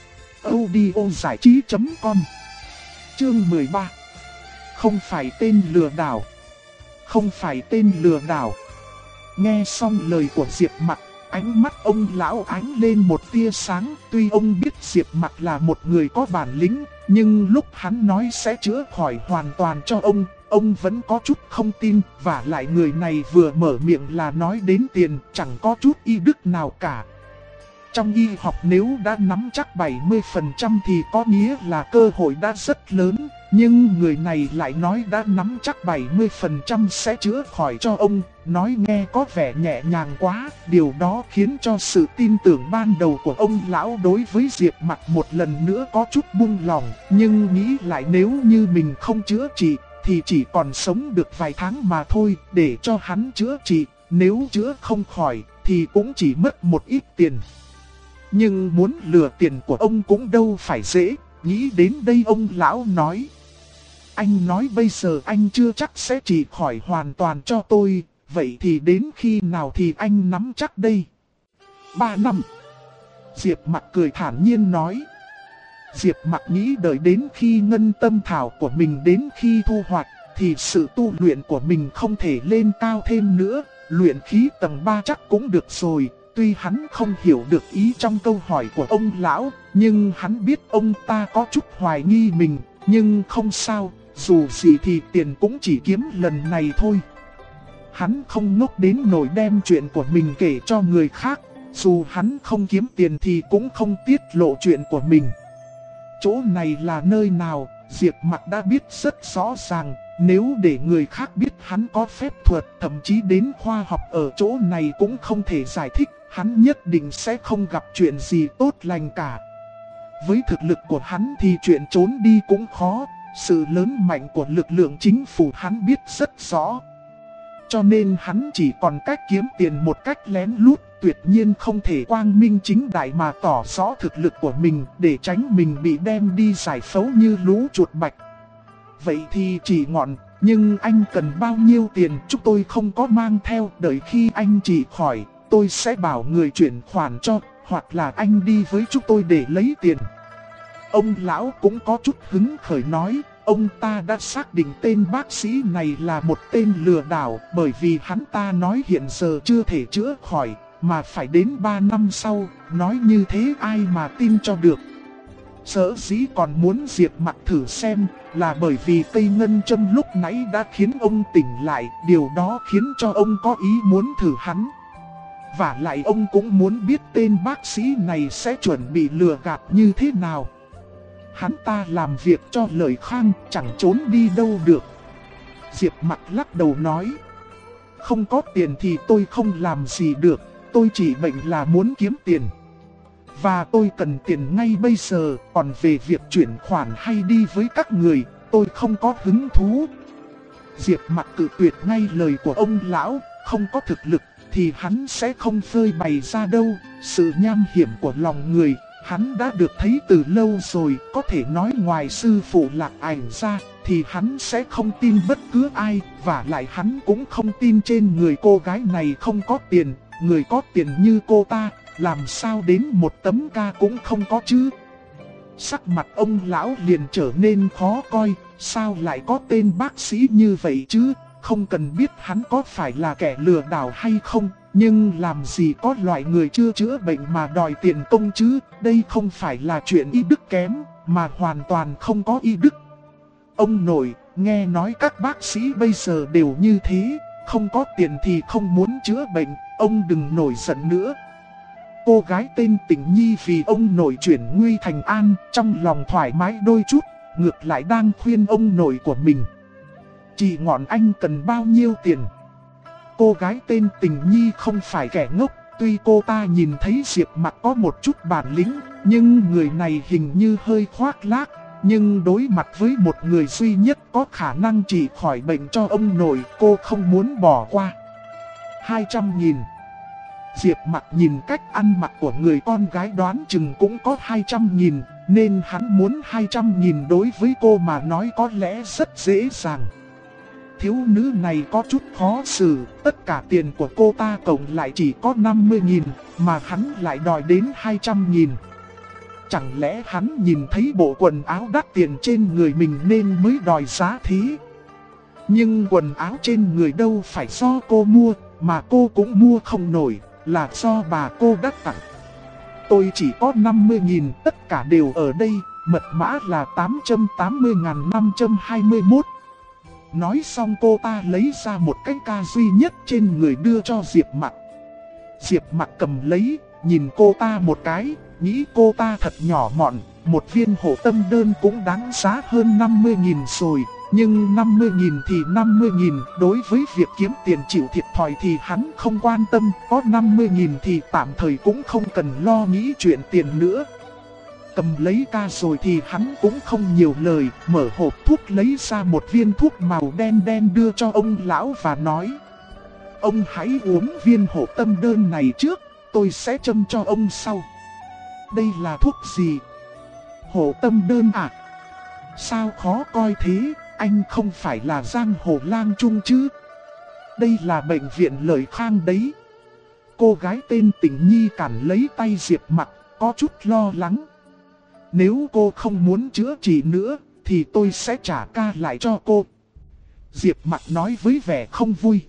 audiozảichí.com. Chương 13. Không phải tên lừa đảo. Không phải tên lừa đảo. Nghe xong lời của Diệp Mặc, ánh mắt ông lão ánh lên một tia sáng. Tuy ông biết Diệp Mặc là một người có bản lĩnh, nhưng lúc hắn nói sẽ chữa khỏi hoàn toàn cho ông vẫn có chút không tin. Và lại người này vừa mở miệng là nói đến tiền, chẳng có chút y đức nào cả. Trong y học nếu đã nắm chắc 70% thì có nghĩa là cơ hội đã rất lớn. Nhưng người này lại nói đã nắm chắc 70% sẽ chữa khỏi cho ông. Nói nghe có vẻ nhẹ nhàng quá. Điều đó khiến cho sự tin tưởng ban đầu của ông lão đối với Diệp Mặc một lần nữa có chút buông lòng. Nhưng nghĩ lại nếu như mình không chữa trị thì chỉ còn sống được vài tháng mà thôi. Để cho hắn chữa trị, nếu chữa không khỏi thì cũng chỉ mất một ít tiền. Nhưng muốn lừa tiền của ông cũng đâu phải dễ. Nghĩ đến đây ông lão nói. Anh nói bây giờ anh chưa chắc sẽ trị khỏi hoàn toàn cho tôi. Vậy thì đến khi nào thì anh nắm chắc đây? 3 năm. Diệp Mặc cười thản nhiên nói. Diệp Mặc nghĩ đợi đến khi ngân tâm thảo của mình đến khi thu hoạch, thì sự tu luyện của mình không thể lên cao thêm nữa. Luyện khí tầng 3 chắc cũng được rồi. Tuy hắn không hiểu được ý trong câu hỏi của ông lão, nhưng hắn biết ông ta có chút hoài nghi mình. Nhưng không sao, dù gì thì tiền cũng chỉ kiếm lần này thôi. Hắn không ngốc đến nỗi đem chuyện của mình kể cho người khác. Dù hắn không kiếm tiền thì cũng không tiết lộ chuyện của mình. Chỗ này là nơi nào, Diệp Mặc đã biết rất rõ ràng. Nếu để người khác biết hắn có phép thuật, thậm chí đến khoa học ở chỗ này cũng không thể giải thích, hắn nhất định sẽ không gặp chuyện gì tốt lành cả. Với thực lực của hắn thì chuyện trốn đi cũng khó. Sự lớn mạnh của lực lượng chính phủ hắn biết rất rõ. Cho nên hắn chỉ còn cách kiếm tiền một cách lén lút, tuyệt nhiên không thể quang minh chính đại mà tỏ rõ thực lực của mình để tránh mình bị đem đi giải phẫu như lũ chuột bạch. Vậy thì chỉ ngọn, nhưng anh cần bao nhiêu tiền chúng tôi không có mang theo, đợi khi anh trị khỏi, tôi sẽ bảo người chuyển khoản cho, hoặc là anh đi với chúng tôi để lấy tiền. Ông lão cũng có chút hứng khởi nói, Ông ta đã xác định tên bác sĩ này là một tên lừa đảo, bởi vì hắn ta nói hiện giờ chưa thể chữa khỏi, mà phải đến 3 năm sau, nói như thế ai mà tin cho được. Sở dĩ còn muốn Diệp Mặc thử xem là bởi vì cây ngân châm lúc nãy đã khiến ông tỉnh lại, điều đó khiến cho ông có ý muốn thử hắn. Và lại ông cũng muốn biết tên bác sĩ này sẽ chuẩn bị lừa gạt như thế nào. Hắn ta làm việc cho lời khang, chẳng trốn đi đâu được. Diệp Mặc lắc đầu nói, không có tiền thì tôi không làm gì được, tôi chỉ bệnh là muốn kiếm tiền. Và tôi cần tiền ngay bây giờ, còn về việc chuyển khoản hay đi với các người, tôi không có hứng thú. Diệp Mặc cự tuyệt ngay lời của ông lão, không có thực lực thì hắn sẽ không phơi bày ra đâu. Sự nham hiểm của lòng người, hắn đã được thấy từ lâu rồi, có thể nói ngoài sư phụ Lạc Ảnh ra, thì hắn sẽ không tin bất cứ ai, và lại hắn cũng không tin trên người cô gái này không có tiền. Người có tiền như cô ta, làm sao đến một tấm ca cũng không có chứ. Sắc mặt ông lão liền trở nên khó coi, sao lại có tên bác sĩ như vậy chứ, không cần biết hắn có phải là kẻ lừa đảo hay không. Nhưng làm gì có loại người chưa chữa bệnh mà đòi tiền công chứ, đây không phải là chuyện y đức kém, mà hoàn toàn không có y đức. Ông nội, nghe nói các bác sĩ bây giờ đều như thế, không có tiền thì không muốn chữa bệnh, ông đừng nổi giận nữa. Cô gái tên Tình Nhi vì ông nội chuyển nguy thành an, trong lòng thoải mái đôi chút, ngược lại đang khuyên ông nội của mình. Chị Ngọn Anh cần bao nhiêu tiền? Cô gái tên Tình Nhi không phải kẻ ngốc, tuy cô ta nhìn thấy Diệp Mặc có một chút bản lĩnh, nhưng người này hình như hơi khoác lác. Nhưng đối mặt với một người duy nhất có khả năng trị khỏi bệnh cho ông nội, cô không muốn bỏ qua. 200.000. Diệp Mặc nhìn cách ăn mặc của người con gái đoán chừng cũng có 200.000, nên hắn muốn 200.000 đối với cô mà nói có lẽ rất dễ dàng. Thiếu nữ này có chút khó xử, tất cả tiền của cô ta cộng lại chỉ có 50.000, mà hắn lại đòi đến 200.000. Chẳng lẽ hắn nhìn thấy bộ quần áo đắt tiền trên người mình nên mới đòi giá thế? Nhưng quần áo trên người đâu phải do cô mua, mà cô cũng mua không nổi, là do bà cô đắt tặng. Tôi chỉ có 50.000, tất cả đều ở đây, mật mã là 880.521. Nói xong cô ta lấy ra một cái ca duy nhất trên người đưa cho Diệp Mặc. Diệp Mặc cầm lấy, nhìn cô ta một cái, nghĩ cô ta thật nhỏ mọn, một viên hộ tâm đơn cũng đáng giá hơn 50.000 rồi. Nhưng 50.000 thì 50.000, đối với việc kiếm tiền chịu thiệt thòi thì hắn không quan tâm, có 50.000 thì tạm thời cũng không cần lo nghĩ chuyện tiền nữa. Cầm lấy ca rồi thì hắn cũng không nhiều lời, mở hộp thuốc lấy ra một viên thuốc màu đen đen đưa cho ông lão và nói: ông hãy uống viên hộ tâm đơn này trước, tôi sẽ châm cho ông sau. Đây là thuốc gì? Hộ tâm đơn à? Sao khó coi thế, anh không phải là giang hồ lang trung chứ? Đây là bệnh viện Lợi Khang đấy. Cô gái tên Tình Nhi cản lấy tay Diệp Mặc, có chút lo lắng. Nếu cô không muốn chữa trị nữa, thì tôi sẽ trả ca lại cho cô. Diệp Mặc nói với vẻ không vui.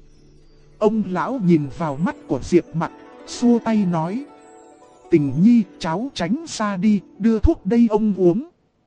Ông lão nhìn vào mắt của Diệp Mặc, xua tay nói: Tình Nhi, cháu tránh xa đi, đưa thuốc đây ông uống.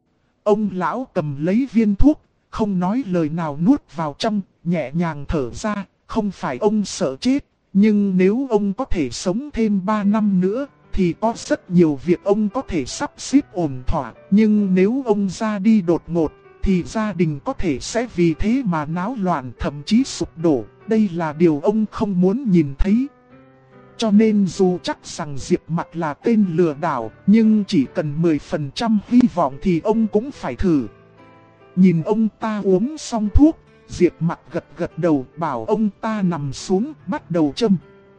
Ông lão cầm lấy viên thuốc, không nói lời nào nuốt vào trong, nhẹ nhàng thở ra. Không phải ông sợ chết, nhưng nếu ông có thể sống thêm 3 năm nữa, thì có rất nhiều việc ông có thể sắp xếp ổn thỏa. Nhưng nếu ông ra đi đột ngột, thì gia đình có thể sẽ vì thế mà náo loạn, thậm chí sụp đổ. Đây là điều ông không muốn nhìn thấy. Cho nên dù chắc rằng Diệp Mặc là tên lừa đảo, nhưng chỉ cần 10% hy vọng thì ông cũng phải thử. Nhìn ông ta uống xong thuốc, Diệp Mặc gật gật đầu bảo ông ta nằm xuống, bắt đầu châm.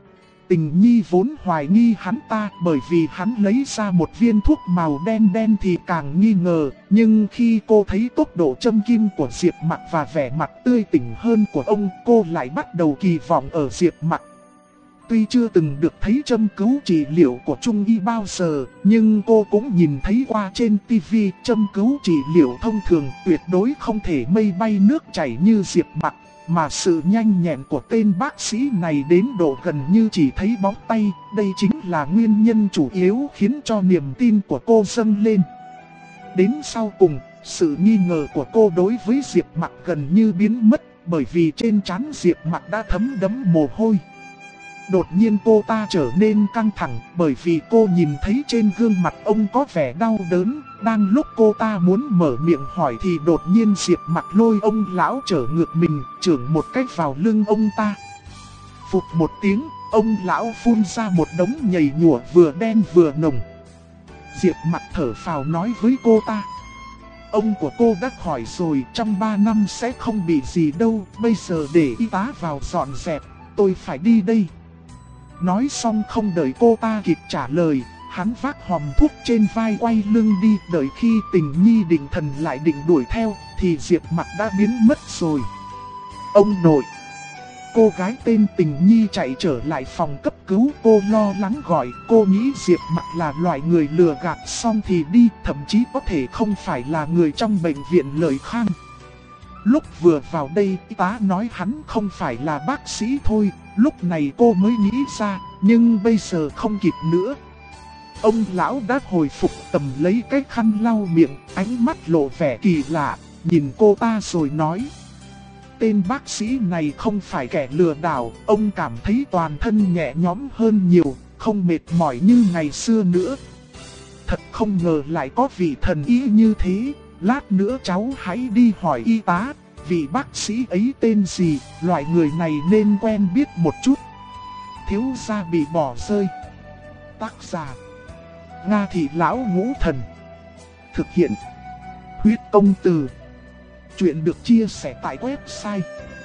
Tình Nhi vốn hoài nghi hắn ta, bởi vì hắn lấy ra một viên thuốc màu đen đen thì càng nghi ngờ. Nhưng khi cô thấy tốc độ châm kim của Diệp Mặc và vẻ mặt tươi tỉnh hơn của ông, cô lại bắt đầu kỳ vọng ở Diệp Mặc. Tuy chưa từng được thấy châm cứu trị liệu của Trung y bao giờ, nhưng cô cũng nhìn thấy qua trên TV châm cứu trị liệu thông thường tuyệt đối không thể mây bay nước chảy như Diệp Mặc. Mà sự nhanh nhẹn của tên bác sĩ này đến độ gần như chỉ thấy bóng tay, đây chính là nguyên nhân chủ yếu khiến cho niềm tin của cô dâng lên. Đến sau cùng, sự nghi ngờ của cô đối với Diệp Mặc gần như biến mất, bởi vì trên trán Diệp Mặc đã thấm đẫm mồ hôi. Đột nhiên cô ta trở nên căng thẳng bởi vì cô nhìn thấy trên gương mặt ông có vẻ đau đớn. Đang lúc cô ta muốn mở miệng hỏi thì đột nhiên Diệp Mặc lôi ông lão trở ngược mình, chưởng một cách vào lưng ông ta. Phụt một tiếng, ông lão phun ra một đống nhầy nhụa vừa đen vừa nồng. Diệp Mặc thở phào nói với cô ta: ông của cô đã khỏi rồi, trong 3 năm sẽ không bị gì đâu, bây giờ để y tá vào dọn dẹp, tôi phải đi đây. Nói xong không đợi cô ta kịp trả lời, hắn vác hòm thuốc trên vai quay lưng đi. Đợi khi Tình Nhi định thần lại định đuổi theo thì Diệp Mặc đã biến mất rồi. Ông nội! Cô gái tên Tình Nhi chạy trở lại phòng cấp cứu, cô lo lắng gọi. Cô nghĩ Diệp Mặc là loại người lừa gạt xong thì đi, thậm chí có thể không phải là người trong bệnh viện Lợi Khang. Lúc vừa vào đây, y tá nói hắn không phải là bác sĩ thôi. Lúc này cô mới nghĩ ra, nhưng bây giờ không kịp nữa. Ông lão đã hồi phục, tầm lấy cái khăn lau miệng, ánh mắt lộ vẻ kỳ lạ, nhìn cô ta rồi nói: tên bác sĩ này không phải kẻ lừa đảo, ông cảm thấy toàn thân nhẹ nhõm hơn nhiều, không mệt mỏi như ngày xưa nữa. Thật không ngờ lại có vị thần y như thế, lát nữa cháu hãy đi hỏi y tá. Vị bác sĩ ấy tên gì, loại người này nên quen biết một chút. Thiếu gia bị bỏ rơi. Tác giả: Nga Thị Lão Ngũ Thần. Thực hiện: Huyết Công Từ. Chuyện được chia sẻ tại website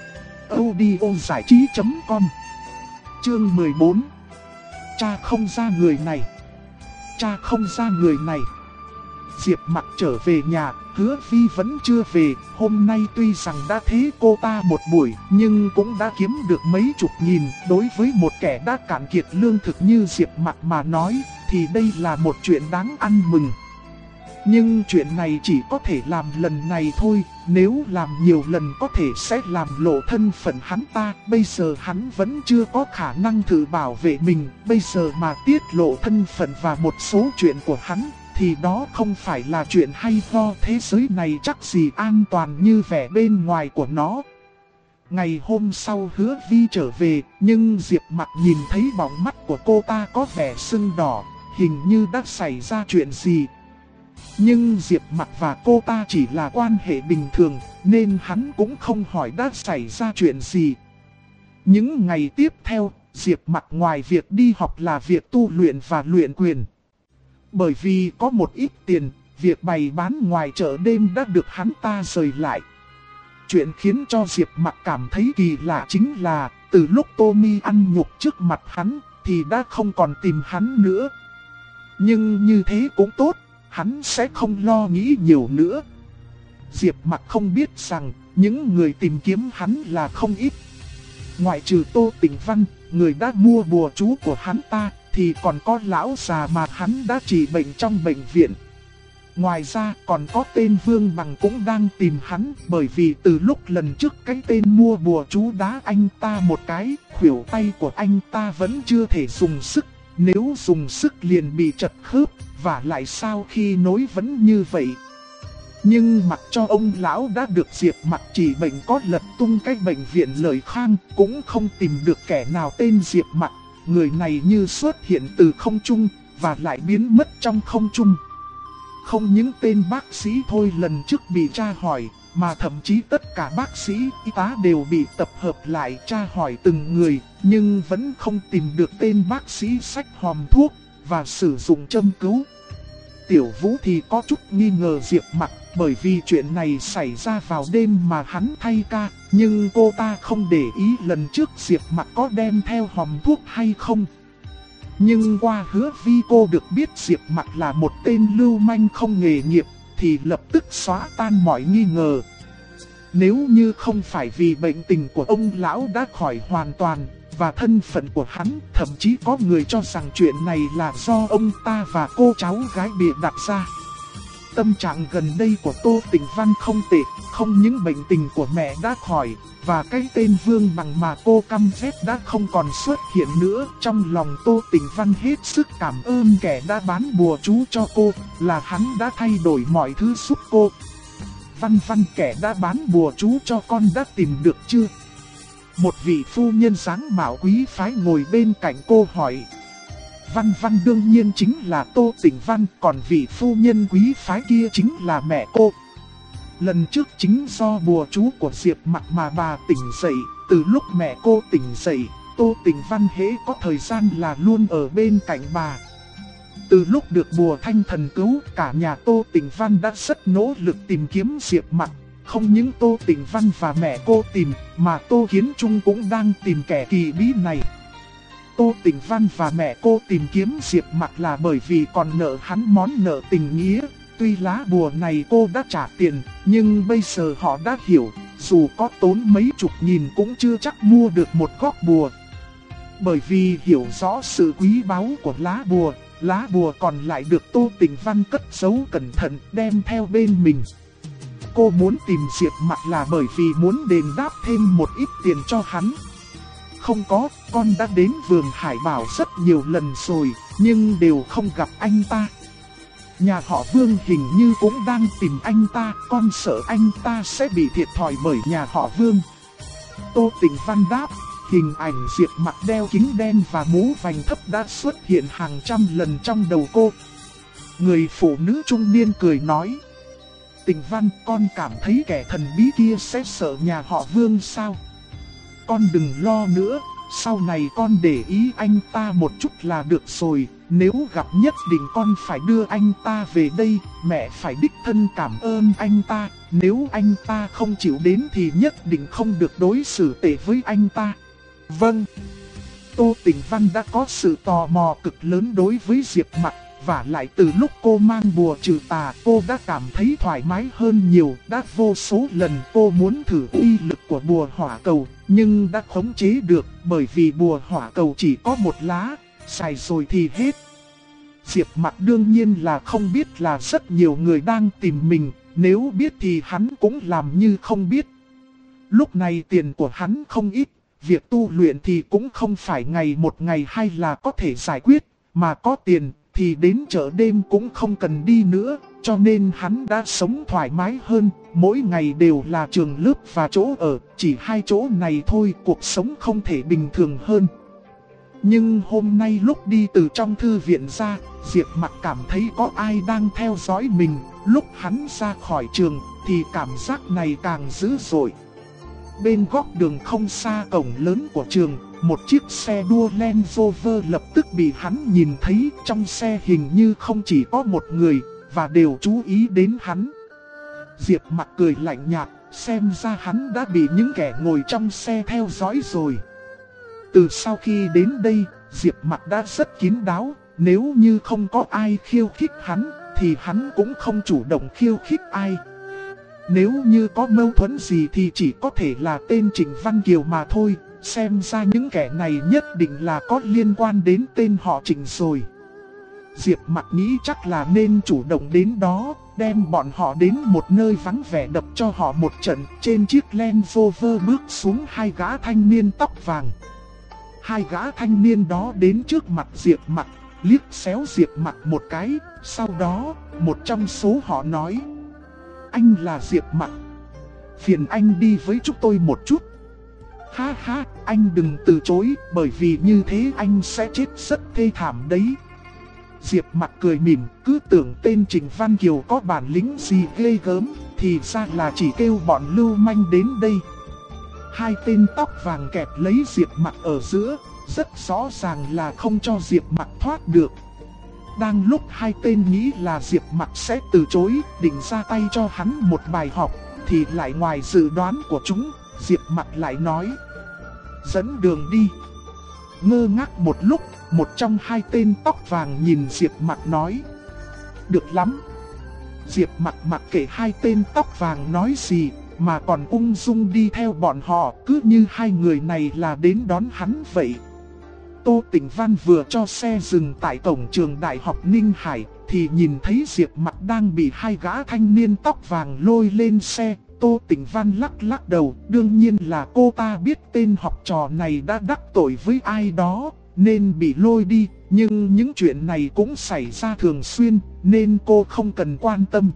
audiozảichí.com. Chương 14. Cha không ra người này. Cha không ra người này. Diệp Mặc trở về nhà, Hứa Vi vẫn chưa về. Hôm nay tuy rằng đã thế cô ta một buổi, nhưng cũng đã kiếm được mấy chục nghìn. Đối với một kẻ đã cạn kiệt lương thực như Diệp Mặc mà nói, thì đây là một chuyện đáng ăn mừng. Nhưng chuyện này chỉ có thể làm lần này thôi, nếu làm nhiều lần có thể sẽ làm lộ thân phận hắn ta. Bây giờ hắn vẫn chưa có khả năng tự bảo vệ mình, bây giờ mà tiết lộ thân phận và một số chuyện của hắn, thì đó không phải là chuyện hay ho. Thế giới này chắc gì an toàn như vẻ bên ngoài của nó. Ngày hôm sau Hứa Vi trở về, nhưng Diệp Mặc nhìn thấy bóng mắt của cô ta có vẻ sưng đỏ, hình như đã xảy ra chuyện gì. Nhưng Diệp Mặc và cô ta chỉ là quan hệ bình thường, nên hắn cũng không hỏi đã xảy ra chuyện gì. Những ngày tiếp theo, Diệp Mặc ngoài việc đi học là việc tu luyện và luyện quyền. Bởi vì có một ít tiền, việc bày bán ngoài chợ đêm đã được hắn ta rời lại. Chuyện khiến cho Diệp Mặc cảm thấy kỳ lạ chính là, từ lúc Tommy ăn nhục trước mặt hắn, thì đã không còn tìm hắn nữa. Nhưng như thế cũng tốt, hắn sẽ không lo nghĩ nhiều nữa. Diệp Mặc không biết rằng, những người tìm kiếm hắn là không ít. Ngoại trừ Tô Tĩnh Văn, người đã mua bùa chú của hắn ta, thì còn có lão già mà hắn đã trị bệnh trong bệnh viện. Ngoài ra còn có tên Vương Bằng cũng đang tìm hắn, bởi vì từ lúc lần trước cái tên mua bùa chú đá anh ta một cái, khuỷu tay của anh ta vẫn chưa thể dùng sức. Nếu dùng sức liền bị trật khớp, và lại sau khi nối vẫn như vậy. Nhưng mặc cho ông lão đã được Diệp Mặc chỉ bệnh có lật tung cái bệnh viện Lợi Khang, cũng không tìm được kẻ nào tên Diệp Mặc. Người này như xuất hiện từ không trung, và lại biến mất trong không trung. Không những tên bác sĩ thôi lần trước bị tra hỏi, mà thậm chí tất cả bác sĩ, y tá đều bị tập hợp lại tra hỏi từng người, nhưng vẫn không tìm được tên bác sĩ xách hòm thuốc và sử dụng châm cứu. Tiểu Vũ thì có chút nghi ngờ Diệp Mặc, bởi vì chuyện này xảy ra vào đêm mà hắn thay ca, nhưng cô ta không để ý lần trước Diệp Mặc có đem theo hòm thuốc hay không. Nhưng qua Hứa Vi cô được biết Diệp Mặc là một tên lưu manh không nghề nghiệp, thì lập tức xóa tan mọi nghi ngờ. Nếu như không phải vì bệnh tình của ông lão đã khỏi hoàn toàn, và thân phận của hắn. Thậm chí có người cho rằng chuyện này là do ông ta và cô cháu gái bịa đặt ra. Tâm trạng gần đây của Tô Tình Văn không tệ, không những bệnh tình của mẹ đã khỏi, và cái tên Vương Bằng mà cô căm ghét đã không còn xuất hiện nữa. Trong lòng Tô Tình Văn hết sức cảm ơn kẻ đã bán bùa chú cho cô, là hắn đã thay đổi mọi thứ giúp cô. Văn Văn, kẻ đã bán bùa chú cho con đã tìm được chưa? Một vị phu nhân dáng mạo quý phái ngồi bên cạnh cô hỏi. Văn Văn đương nhiên chính là Tô Tình Văn, còn vị phu nhân quý phái kia chính là mẹ cô. Lần trước chính do bùa chú của Diệp Mặc mà bà tỉnh dậy. Từ lúc mẹ cô tỉnh dậy, Tô Tình Văn hễ có thời gian là luôn ở bên cạnh bà. Từ lúc được bùa thanh thần cứu, cả nhà Tô Tình Văn đã rất nỗ lực tìm kiếm Diệp Mặc. Không những Tô Tình Văn và mẹ cô tìm, mà Tô Kiến Trung cũng đang tìm kẻ kỳ bí này. Tô Tình Văn và mẹ cô tìm kiếm Diệp Mặc là bởi vì còn nợ hắn món nợ tình nghĩa. Tuy lá bùa này cô đã trả tiền, nhưng bây giờ họ đã hiểu, dù có tốn mấy chục nghìn cũng chưa chắc mua được một góc bùa. Bởi vì hiểu rõ sự quý báu của lá bùa còn lại được Tô Tình Văn cất giấu cẩn thận đem theo bên mình. Cô muốn tìm Diệp Mặc là bởi vì muốn đền đáp thêm một ít tiền cho hắn. Không có, con đã đến vườn Hải Bảo rất nhiều lần rồi, nhưng đều không gặp anh ta. Nhà họ Vương hình như cũng đang tìm anh ta, con sợ anh ta sẽ bị thiệt thòi bởi nhà họ Vương. Tô Tình Văn đáp, hình ảnh Diệp Mặc đeo kính đen và mũ vành thấp đã xuất hiện hàng trăm lần trong đầu cô. Người phụ nữ trung niên cười nói. Tình Văn, con cảm thấy kẻ thần bí kia sẽ sợ nhà họ Vương sao? Con đừng lo nữa, sau này con để ý anh ta một chút là được rồi. Nếu gặp nhất định con phải đưa anh ta về đây, mẹ phải đích thân cảm ơn anh ta. Nếu anh ta không chịu đến thì nhất định không được đối xử tệ với anh ta. Vâng. Tô Tình Văn đã có sự tò mò cực lớn đối với Diệp Mặc. Và lại từ lúc cô mang bùa trừ tà, cô đã cảm thấy thoải mái hơn nhiều. Đã vô số lần cô muốn thử uy lực của bùa hỏa cầu, nhưng đã khống chế được, bởi vì bùa hỏa cầu chỉ có một lá, xài rồi thì hết. Diệp Mặc đương nhiên là không biết là rất nhiều người đang tìm mình, nếu biết thì hắn cũng làm như không biết. Lúc này tiền của hắn không ít, việc tu luyện thì cũng không phải ngày một ngày hai là có thể giải quyết, mà có tiền thì đến chợ đêm cũng không cần đi nữa, cho nên hắn đã sống thoải mái hơn, mỗi ngày đều là trường lớp và chỗ ở, chỉ hai chỗ này thôi, cuộc sống không thể bình thường hơn. Nhưng hôm nay lúc đi từ trong thư viện ra, Diệp Mặc cảm thấy có ai đang theo dõi mình. Lúc hắn ra khỏi trường thì cảm giác này càng dữ dội. Bên góc đường không xa cổng lớn của trường, một chiếc xe đua Land Rover lập tức bị hắn nhìn thấy. Trong xe hình như không chỉ có một người, và đều chú ý đến hắn. Diệp Mặc cười lạnh nhạt, xem ra hắn đã bị những kẻ ngồi trong xe theo dõi rồi. Từ sau khi đến đây, Diệp Mặc đã rất kín đáo, nếu như không có ai khiêu khích hắn, thì hắn cũng không chủ động khiêu khích ai. Nếu như có mâu thuẫn gì thì chỉ có thể là tên Trịnh Văn Kiều mà thôi, xem ra những kẻ này nhất định là có liên quan đến tên họ Trịnh rồi. Diệp Mặc nghĩ chắc là nên chủ động đến đó, đem bọn họ đến một nơi vắng vẻ đập cho họ một trận. Trên chiếc Land Rover bước xuống hai gã thanh niên tóc vàng. Hai gã thanh niên đó đến trước mặt Diệp Mặc, liếc xéo Diệp Mặc một cái, sau đó, một trong số họ nói: Anh là Diệp Mặc, phiền anh đi với chúng tôi một chút. Ha ha, anh đừng từ chối, bởi vì như thế anh sẽ chết rất thê thảm đấy. Diệp Mặc cười mỉm, cứ tưởng tên Trịnh Văn Kiều có bản lĩnh gì ghê gớm, thì ra là chỉ kêu bọn lưu manh đến đây. Hai tên tóc vàng kẹp lấy Diệp Mặc ở giữa, rất rõ ràng là không cho Diệp Mặc thoát được. Đang lúc hai tên nghĩ là Diệp Mặc sẽ từ chối, định ra tay cho hắn một bài học, thì lại ngoài dự đoán của chúng, Diệp Mặc lại nói: Dẫn đường đi. Ngơ ngác một lúc, một trong hai tên tóc vàng nhìn Diệp Mặc nói: Được lắm. Diệp Mặc mặc kệ hai tên tóc vàng nói gì, mà còn ung dung đi theo bọn họ, cứ như hai người này là đến đón hắn vậy. Tô Tĩnh Văn vừa cho xe dừng tại cổng trường Đại học Ninh Hải, thì nhìn thấy Diệp Mặc đang bị hai gã thanh niên tóc vàng lôi lên xe. Tô Tĩnh Văn lắc lắc đầu, đương nhiên là cô ta biết tên học trò này đã đắc tội với ai đó, nên bị lôi đi. Nhưng những chuyện này cũng xảy ra thường xuyên, nên cô không cần quan tâm.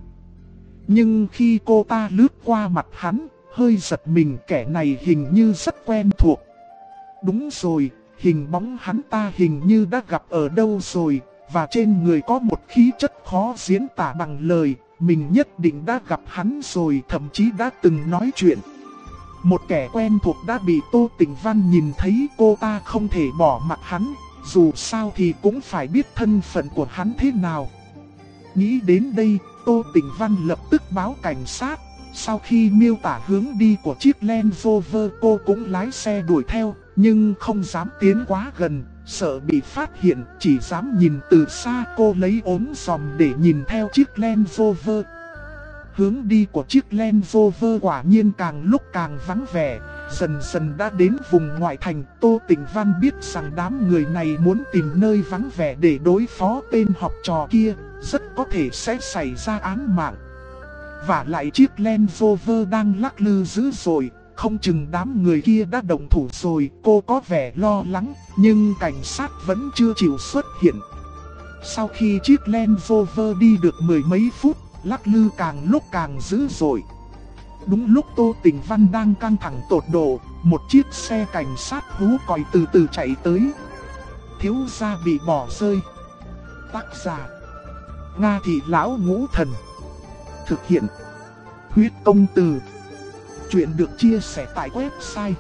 Nhưng khi cô ta lướt qua mặt hắn, hơi giật mình, kẻ này hình như rất quen thuộc. Đúng rồi, hình bóng hắn ta hình như đã gặp ở đâu rồi, và trên người có một khí chất khó diễn tả bằng lời. Mình nhất định đã gặp hắn rồi, thậm chí đã từng nói chuyện. Một kẻ quen thuộc đã bị Tô Tĩnh Văn nhìn thấy, cô ta không thể bỏ mặc hắn, dù sao thì cũng phải biết thân phận của hắn thế nào. Nghĩ đến đây, Tô Tĩnh Văn lập tức báo cảnh sát. Sau khi miêu tả hướng đi của chiếc Land Rover, cô cũng lái xe đuổi theo, nhưng không dám tiến quá gần, sợ bị phát hiện, chỉ dám nhìn từ xa. Cô lấy ốm giòm để nhìn theo chiếc Land Rover. Hướng đi của chiếc Land Rover quả nhiên càng lúc càng vắng vẻ, dần dần đã đến vùng ngoại thành. Tô Tĩnh Văn biết rằng đám người này muốn tìm nơi vắng vẻ để đối phó tên học trò kia, rất có thể sẽ xảy ra án mạng. Và lại chiếc Land Rover đang lắc lư dữ dội, không chừng đám người kia đã động thủ rồi. Cô có vẻ lo lắng, nhưng cảnh sát vẫn chưa chịu xuất hiện. Sau khi chiếc Land Rover đi được mười mấy phút, lắc lư càng lúc càng dữ dội. Đúng lúc Tô Tĩnh Văn đang căng thẳng tột độ, một chiếc xe cảnh sát hú còi từ từ chạy tới. Thiếu gia bị bỏ rơi. Tác giả: Nga Thị Lão Ngũ Thần. Thực hiện: Huyết Công Từ. Chuyện được chia sẻ tại website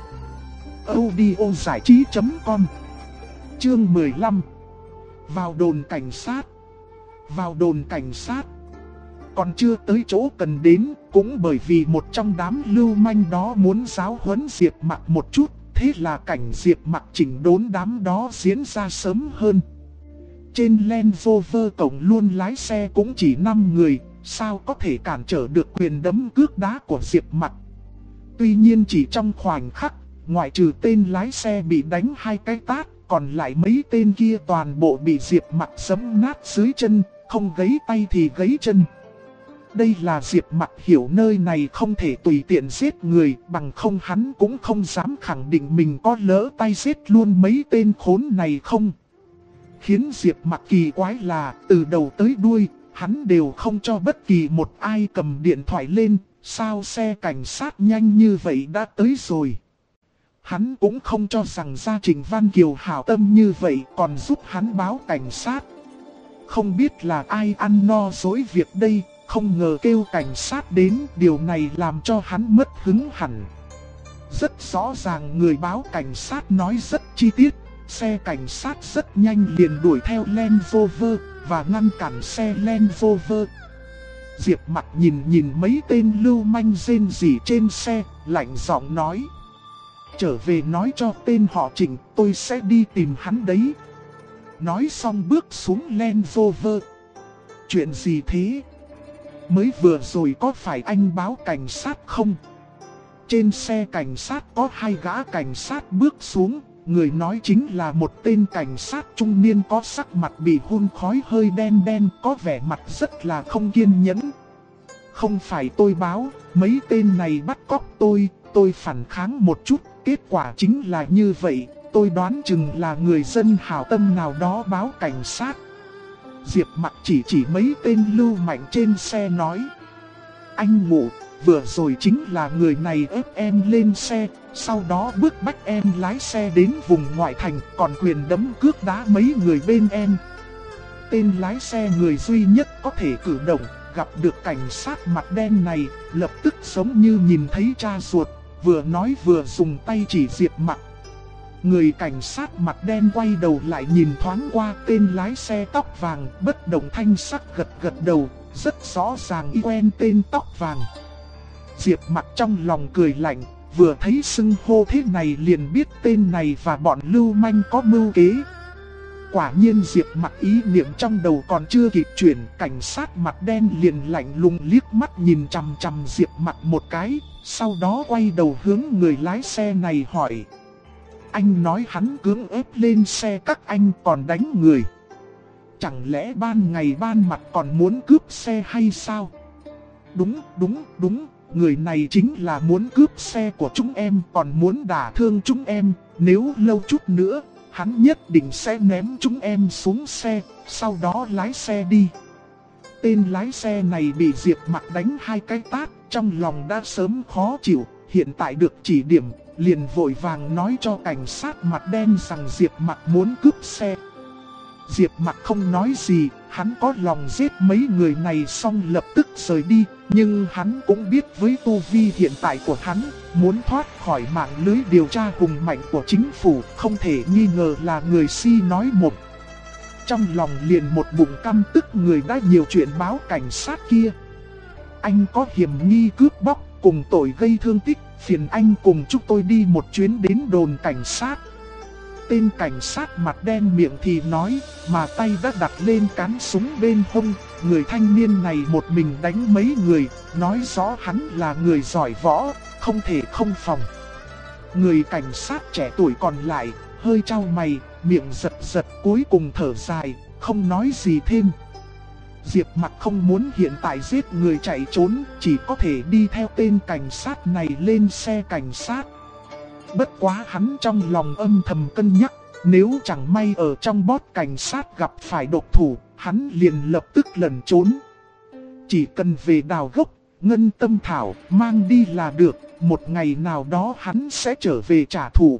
audiozảichí.com. Chương 15. Vào đồn cảnh sát. Vào đồn cảnh sát. Còn chưa tới chỗ cần đến, cũng bởi vì một trong đám lưu manh đó muốn giáo huấn Diệp Mặc một chút, thế là cảnh Diệp Mặc chỉnh đốn đám đó diễn ra sớm hơn. Trên Land Rover cổng luôn lái xe cũng chỉ 5 người, sao có thể cản trở được quyền đấm cước đá của Diệp Mặc. Tuy nhiên chỉ trong khoảnh khắc, ngoại trừ tên lái xe bị đánh 2 cái tát, còn lại mấy tên kia toàn bộ bị Diệp Mặc giẫm nát dưới chân, không gãy tay thì gãy chân. Đây là Diệp Mặc hiểu nơi này không thể tùy tiện giết người, bằng không hắn cũng không dám khẳng định mình có lỡ tay giết luôn mấy tên khốn này không. Khiến Diệp Mặc kỳ quái là từ đầu tới đuôi, hắn đều không cho bất kỳ một ai cầm điện thoại lên, sao xe cảnh sát nhanh như vậy đã tới rồi. Hắn cũng không cho rằng gia Trình Văn Kiều hảo tâm như vậy còn giúp hắn báo cảnh sát. Không biết là ai ăn no dối việc đây, không ngờ kêu cảnh sát đến, điều này làm cho hắn mất hứng hẳn. Rất rõ ràng người báo cảnh sát nói rất chi tiết, xe cảnh sát rất nhanh liền đuổi theo Land Rover và ngăn cản xe Land Rover. Diệp Mặc nhìn mấy tên lưu manh rên rỉ trên xe, lạnh giọng nói: trở về nói cho tên họ Trình, tôi sẽ đi tìm hắn đấy. Nói xong bước xuống Land Rover. Chuyện gì thế? Mới vừa rồi có phải anh báo cảnh sát không? Trên xe cảnh sát có 2 gã cảnh sát bước xuống. Người nói chính là một tên cảnh sát trung niên có sắc mặt bị hun khói hơi đen đen, có vẻ mặt rất là không kiên nhẫn. Không phải tôi báo, mấy tên này bắt cóc tôi phản kháng một chút, kết quả chính là như vậy. Tôi đoán chừng là người dân hảo tâm nào đó báo cảnh sát. Diệp Mặc chỉ mấy tên lưu manh trên xe nói: anh Ngụ, vừa rồi chính là người này ép em lên xe, sau đó bức bách em lái xe đến vùng ngoại thành, còn quyền đấm cước đá mấy người bên em. Tên lái xe người duy nhất có thể cử động, gặp được cảnh sát mặt đen này, lập tức giống như nhìn thấy cha ruột, vừa nói vừa dùng tay chỉ Diệp Mặc. Người cảnh sát mặt đen quay đầu lại nhìn thoáng qua tên lái xe tóc vàng, bất động thanh sắc gật đầu, rất rõ ràng y quen tên tóc vàng. Diệp Mặc trong lòng cười lạnh, vừa thấy xưng hô thế này liền biết tên này và bọn lưu manh có mưu kế. Quả nhiên Diệp Mặc ý niệm trong đầu còn chưa kịp chuyển, cảnh sát mặt đen liền lạnh lùng liếc mắt nhìn chằm chằm Diệp Mặc một cái, sau đó quay đầu hướng người lái xe này hỏi. Anh nói hắn cưỡng ép lên xe các anh còn đánh người. Chẳng lẽ ban ngày ban mặt còn muốn cướp xe hay sao? Đúng, người này chính là muốn cướp xe của chúng em, còn muốn đả thương chúng em. Nếu lâu chút nữa, hắn nhất định sẽ ném chúng em xuống xe, sau đó lái xe đi. Tên lái xe này bị Diệp Mặc đánh 2 cái tát, trong lòng đã sớm khó chịu, hiện tại được chỉ điểm, liền vội vàng nói cho cảnh sát mặt đen rằng Diệp Mặc muốn cướp xe. Diệp Mặc không nói gì, hắn có lòng giết mấy người này xong lập tức rời đi, nhưng hắn cũng biết với tu vi hiện tại của hắn, muốn thoát khỏi mạng lưới điều tra hùng mạnh của chính phủ, không thể nghi ngờ là người si nói một. Trong lòng liền một bụng căm tức người đã nhiều chuyện báo cảnh sát kia. Anh có hiểm nghi cướp bóc cùng tội gây thương tích, phiền anh cùng chúng tôi đi một chuyến đến đồn cảnh sát. Tên cảnh sát mặt đen miệng thì nói, mà tay đã đặt lên cán súng bên hông. Người thanh niên này một mình đánh mấy người, nói rõ hắn là người giỏi võ, không thể không phòng. Người cảnh sát trẻ tuổi còn lại, hơi chau mày, miệng giật giật cuối cùng thở dài, không nói gì thêm. Diệp Mặc không muốn hiện tại giết người chạy trốn, chỉ có thể đi theo tên cảnh sát này lên xe cảnh sát. Bất quá hắn trong lòng âm thầm cân nhắc, nếu chẳng may ở trong bót cảnh sát gặp phải độc thủ, hắn liền lập tức lẩn trốn. Chỉ cần về đào gốc, ngân tâm thảo, mang đi là được, một ngày nào đó hắn sẽ trở về trả thù.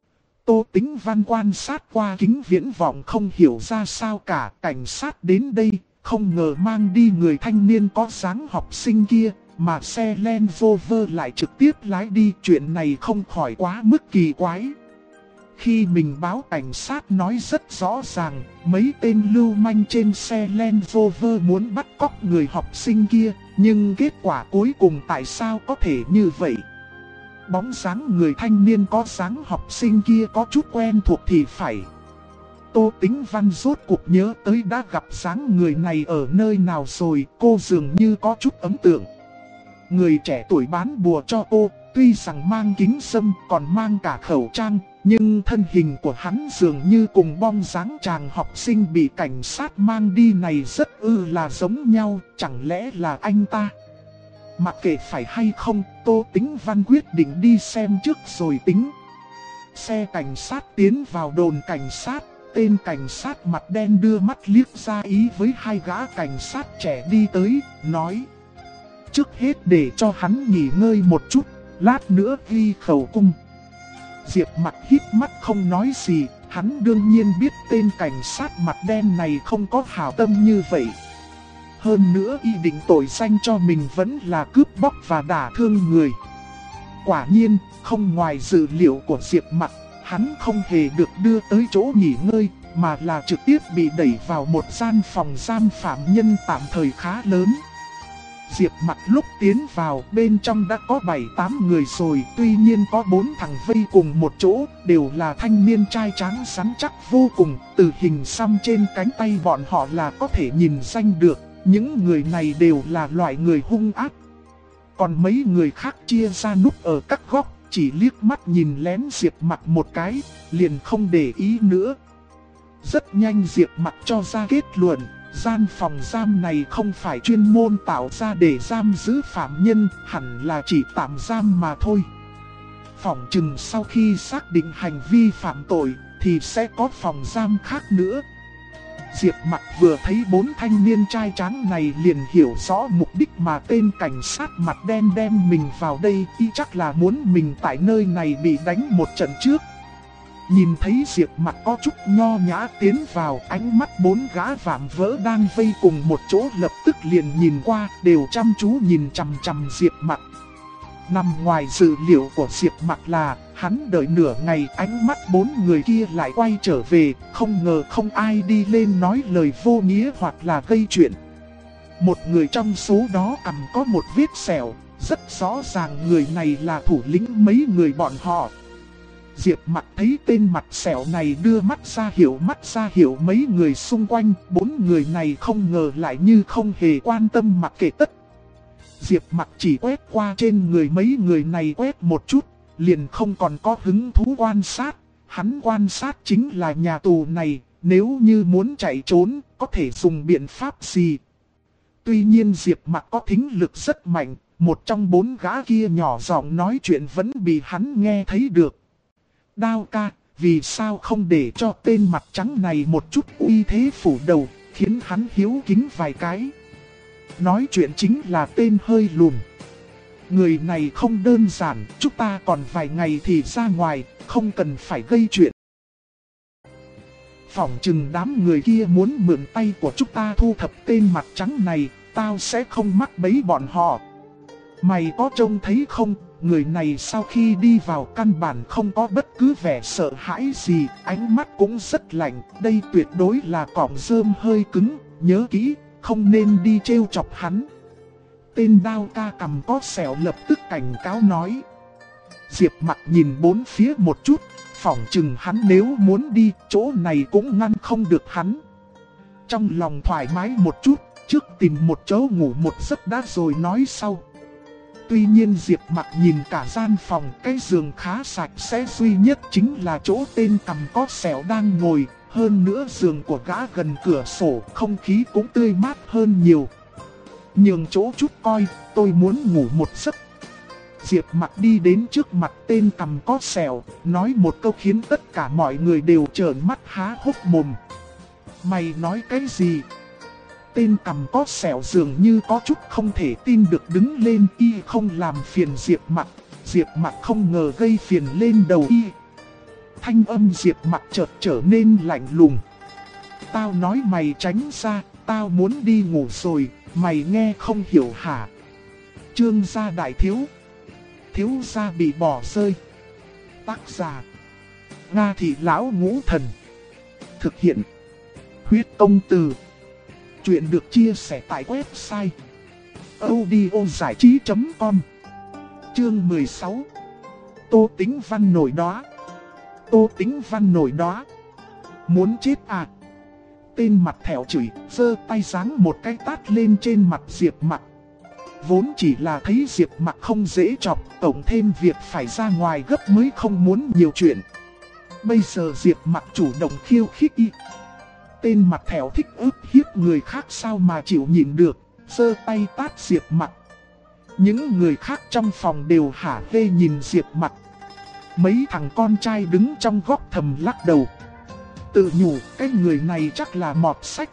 Tô Tĩnh Văn quan sát qua kính viễn vọng không hiểu ra sao cả, cảnh sát đến đây, không ngờ mang đi người thanh niên có dáng học sinh kia, mà xe Land Rover lại trực tiếp lái đi, chuyện này không khỏi quá mức kỳ quái. Khi mình báo cảnh sát nói rất rõ ràng, mấy tên lưu manh trên xe Land Rover muốn bắt cóc người học sinh kia, nhưng kết quả cuối cùng tại sao có thể như vậy? Bóng dáng người thanh niên có dáng học sinh kia có chút quen thuộc thì phải. Tô Tĩnh Văn rốt cuộc nhớ tới đã gặp dáng người này ở nơi nào rồi, cô dường như có chút ấn tượng. Người trẻ tuổi bán bùa cho cô, tuy rằng mang kính râm còn mang cả khẩu trang, nhưng thân hình của hắn dường như cùng bóng dáng chàng học sinh bị cảnh sát mang đi này rất là giống nhau, chẳng lẽ là anh ta? Mặc kệ phải hay không, Tô Tĩnh Văn quyết định đi xem trước rồi tính. Xe cảnh sát tiến vào đồn cảnh sát, tên cảnh sát mặt đen đưa mắt liếc ra ý với 2 gã cảnh sát trẻ đi tới, nói. Trước hết để cho hắn nghỉ ngơi một chút, lát nữa ghi khẩu cung. Diệp Mặc hít mắt không nói gì, hắn đương nhiên biết tên cảnh sát mặt đen này không có hảo tâm như vậy. Hơn nữa ý định tội danh cho mình vẫn là cướp bóc và đả thương người. Quả nhiên, không ngoài dự liệu của Diệp Mặc, hắn không hề được đưa tới chỗ nghỉ ngơi, mà là trực tiếp bị đẩy vào một gian phòng giam phạm nhân tạm thời khá lớn. Diệp Mặc lúc tiến vào bên trong đã có 7-8 người rồi, tuy nhiên có 4 thằng vây cùng một chỗ, đều là thanh niên trai tráng rắn chắc vô cùng, từ hình xăm trên cánh tay bọn họ là có thể nhìn danh được, những người này đều là loại người hung ác. Còn mấy người khác chia ra núp ở các góc, chỉ liếc mắt nhìn lén Diệp Mặc một cái, liền không để ý nữa. Rất nhanh Diệp Mặc cho ra kết luận. Gian phòng giam này không phải chuyên môn tạo ra để giam giữ phạm nhân, hẳn là chỉ tạm giam mà thôi. Phỏng chừng sau khi xác định hành vi phạm tội, thì sẽ có phòng giam khác nữa. Diệp Mặc vừa thấy 4 thanh niên trai tráng này liền hiểu rõ mục đích mà tên cảnh sát mặt đen đem mình vào đây, y chắc là muốn mình tại nơi này bị đánh một trận trước. Nhìn thấy Diệp Mặc có chút nho nhã tiến vào, ánh mắt 4 gã vạm vỡ đang vây cùng một chỗ lập tức liền nhìn qua, đều chăm chú nhìn chằm chằm Diệp Mặc. Nằm ngoài dự liệu của Diệp Mặc là, hắn đợi nửa ngày ánh mắt 4 người kia lại quay trở về, không ngờ không ai đi lên nói lời vô nghĩa hoặc là gây chuyện. Một người trong số đó cằm có một vết sẹo, rất rõ ràng người này là thủ lĩnh mấy người bọn họ. Diệp Mặc thấy tên mặt sẹo này đưa mắt ra hiệu mấy người xung quanh, 4 người này không ngờ lại như không hề quan tâm mặc kệ tất. Diệp Mặc chỉ quét qua trên người mấy người này quét một chút, liền không còn có hứng thú quan sát. Hắn quan sát chính là nhà tù này, nếu như muốn chạy trốn, có thể dùng biện pháp gì. Tuy nhiên Diệp Mặc có thính lực rất mạnh, một trong 4 gã kia nhỏ giọng nói chuyện vẫn bị hắn nghe thấy được. Đao ca, vì sao không để cho tên mặt trắng này một chút uy thế phủ đầu, khiến hắn hiếu kính vài cái. Nói chuyện chính là tên hơi lùn. Người này không đơn giản, chúng ta còn vài ngày thì ra ngoài, không cần phải gây chuyện. Phỏng chừng đám người kia muốn mượn tay của chúng ta thu thập tên mặt trắng này, tao sẽ không mắc bẫy bọn họ. Mày có trông thấy không, người này sau khi đi vào căn bản không có bất cứ vẻ sợ hãi gì, ánh mắt cũng rất lạnh, đây tuyệt đối là cọng rơm hơi cứng, nhớ kỹ, không nên đi trêu chọc hắn. Tên đao ca cầm có sẹo lập tức cảnh cáo nói. Diệp Mặc nhìn bốn phía một chút, phỏng chừng hắn nếu muốn đi, chỗ này cũng ngăn không được hắn. Trong lòng thoải mái một chút, trước tìm một chỗ ngủ một giấc đã rồi nói sau. Tuy nhiên Diệp Mặc nhìn cả gian phòng, cái giường khá sạch sẽ, duy nhất chính là chỗ tên cầm có sẹo đang ngồi. Hơn nữa giường của gã gần cửa sổ, không khí cũng tươi mát hơn nhiều. Nhường chỗ chút coi, tôi muốn ngủ một giấc. Diệp Mặc đi đến trước mặt tên cầm có sẹo, nói một câu khiến tất cả mọi người đều trợn mắt há hốc mồm. Mày nói cái gì? Tên cầm có sẹo dường như có chút không thể tin được đứng lên, y không làm phiền Diệp Mặc. Diệp Mặc không ngờ gây phiền lên đầu y. Thanh âm Diệp Mặc chợt trở nên lạnh lùng. Tao nói mày tránh ra, tao muốn đi ngủ rồi, mày nghe không hiểu hả? Trương gia đại thiếu. Thiếu gia bị bỏ rơi. Tác giả: Nga Thị Lão Ngũ Thần. Thực hiện: Huyết Công Từ. Chuyện được chia sẻ tại website audiozảichí.com. Chương 16. Tô Tĩnh Văn nổi đóa. Tô Tĩnh Văn nổi đóa. Muốn chết à? Tên mặt thẹo chửi, giơ tay giáng một cái tát lên trên mặt Diệp Mặc. Vốn chỉ là thấy Diệp Mặc không dễ chọc, tổng thêm việc phải ra ngoài gấp mới không muốn nhiều chuyện. Bây giờ Diệp Mặc chủ động khiêu khích y. Tên mặt thẹo thích ức hiếp người khác sao mà chịu nhịn được, giơ tay tát Diệp Mặc. Những người khác trong phòng đều hả hê nhìn Diệp Mặc. Mấy thằng con trai đứng trong góc thầm lắc đầu. Tự nhủ cái người này chắc là mọt sách.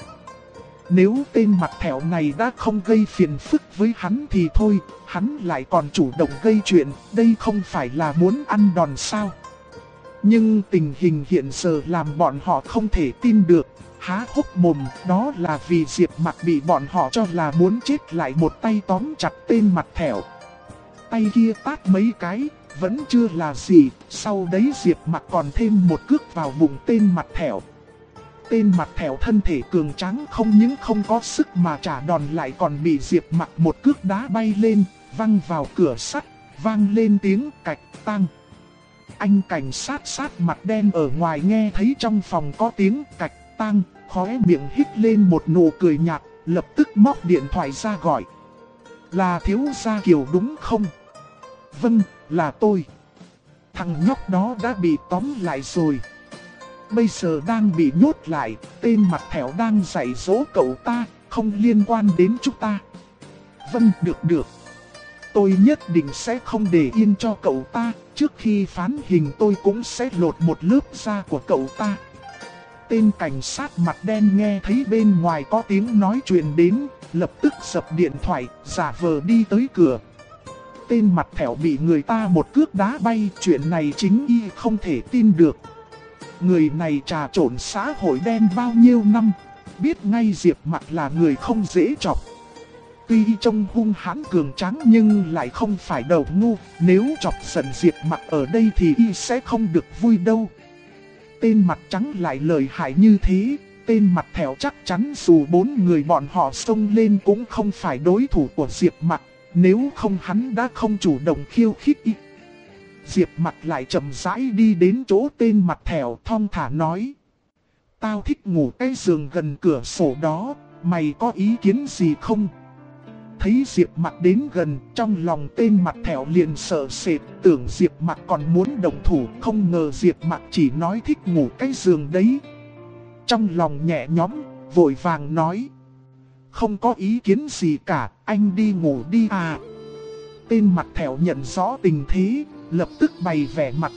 Nếu tên mặt thẹo này đã không gây phiền phức với hắn thì thôi, hắn lại còn chủ động gây chuyện, đây không phải là muốn ăn đòn sao. Nhưng tình hình hiện giờ làm bọn họ không thể tin được, há hốc mồm, đó là vì Diệp Mặc bị bọn họ cho là muốn chết lại một tay tóm chặt tên mặt thẹo. Tay kia tát mấy cái, vẫn chưa là gì, sau đấy Diệp Mặc còn thêm một cước vào bụng tên mặt thẹo. Tên mặt thẹo thân thể cường tráng không những không có sức mà trả đòn lại còn bị Diệp Mặc một cước đá bay lên, văng vào cửa sắt, vang lên tiếng cạch tang. Anh cảnh sát mặt đen ở ngoài nghe thấy trong phòng có tiếng cạch tang, khóe miệng hít lên một nụ cười nhạt, lập tức móc điện thoại ra gọi. Là thiếu gia Kiều đúng không? Vâng, là tôi. Thằng nhóc đó đã bị tóm lại rồi. Bây giờ đang bị nhốt lại, tên mặt thẹo đang dạy dỗ cậu ta, không liên quan đến chúng ta. Vâng, được. Tôi nhất định sẽ không để yên cho cậu ta, trước khi phán hình tôi cũng sẽ lột một lớp da của cậu ta. Tên cảnh sát mặt đen nghe thấy bên ngoài có tiếng nói chuyện đến, lập tức dập điện thoại, giả vờ đi tới cửa. Tên mặt thẹo bị người ta một cước đá bay, chuyện này chính y không thể tin được. Người này trà trộn xã hội đen bao nhiêu năm, biết ngay Diệp Mặc là người không dễ chọc. Tuy trông hung hãn cường tráng nhưng lại không phải đầu ngu, nếu chọc giận Diệp Mặc ở đây thì y sẽ không được vui đâu. Tên mặt trắng lại lợi hại như thế, tên mặt thẹo chắc chắn dù 4 người bọn họ xông lên cũng không phải đối thủ của Diệp Mặc, nếu không hắn đã không chủ động khiêu khích y. Diệp Mặc lại chậm rãi đi đến chỗ tên mặt thẻo thong thả nói. Tao thích ngủ cái giường gần cửa sổ đó, mày có ý kiến gì không? Thấy Diệp Mặc đến gần, trong lòng tên mặt thẻo liền sợ sệt, tưởng Diệp Mặc còn muốn động thủ, không ngờ Diệp Mặc chỉ nói thích ngủ cái giường đấy. Trong lòng nhẹ nhõm, vội vàng nói. Không có ý kiến gì cả, anh đi ngủ đi à. Tên mặt thẻo nhận rõ tình thế, lập tức bày vẻ mặt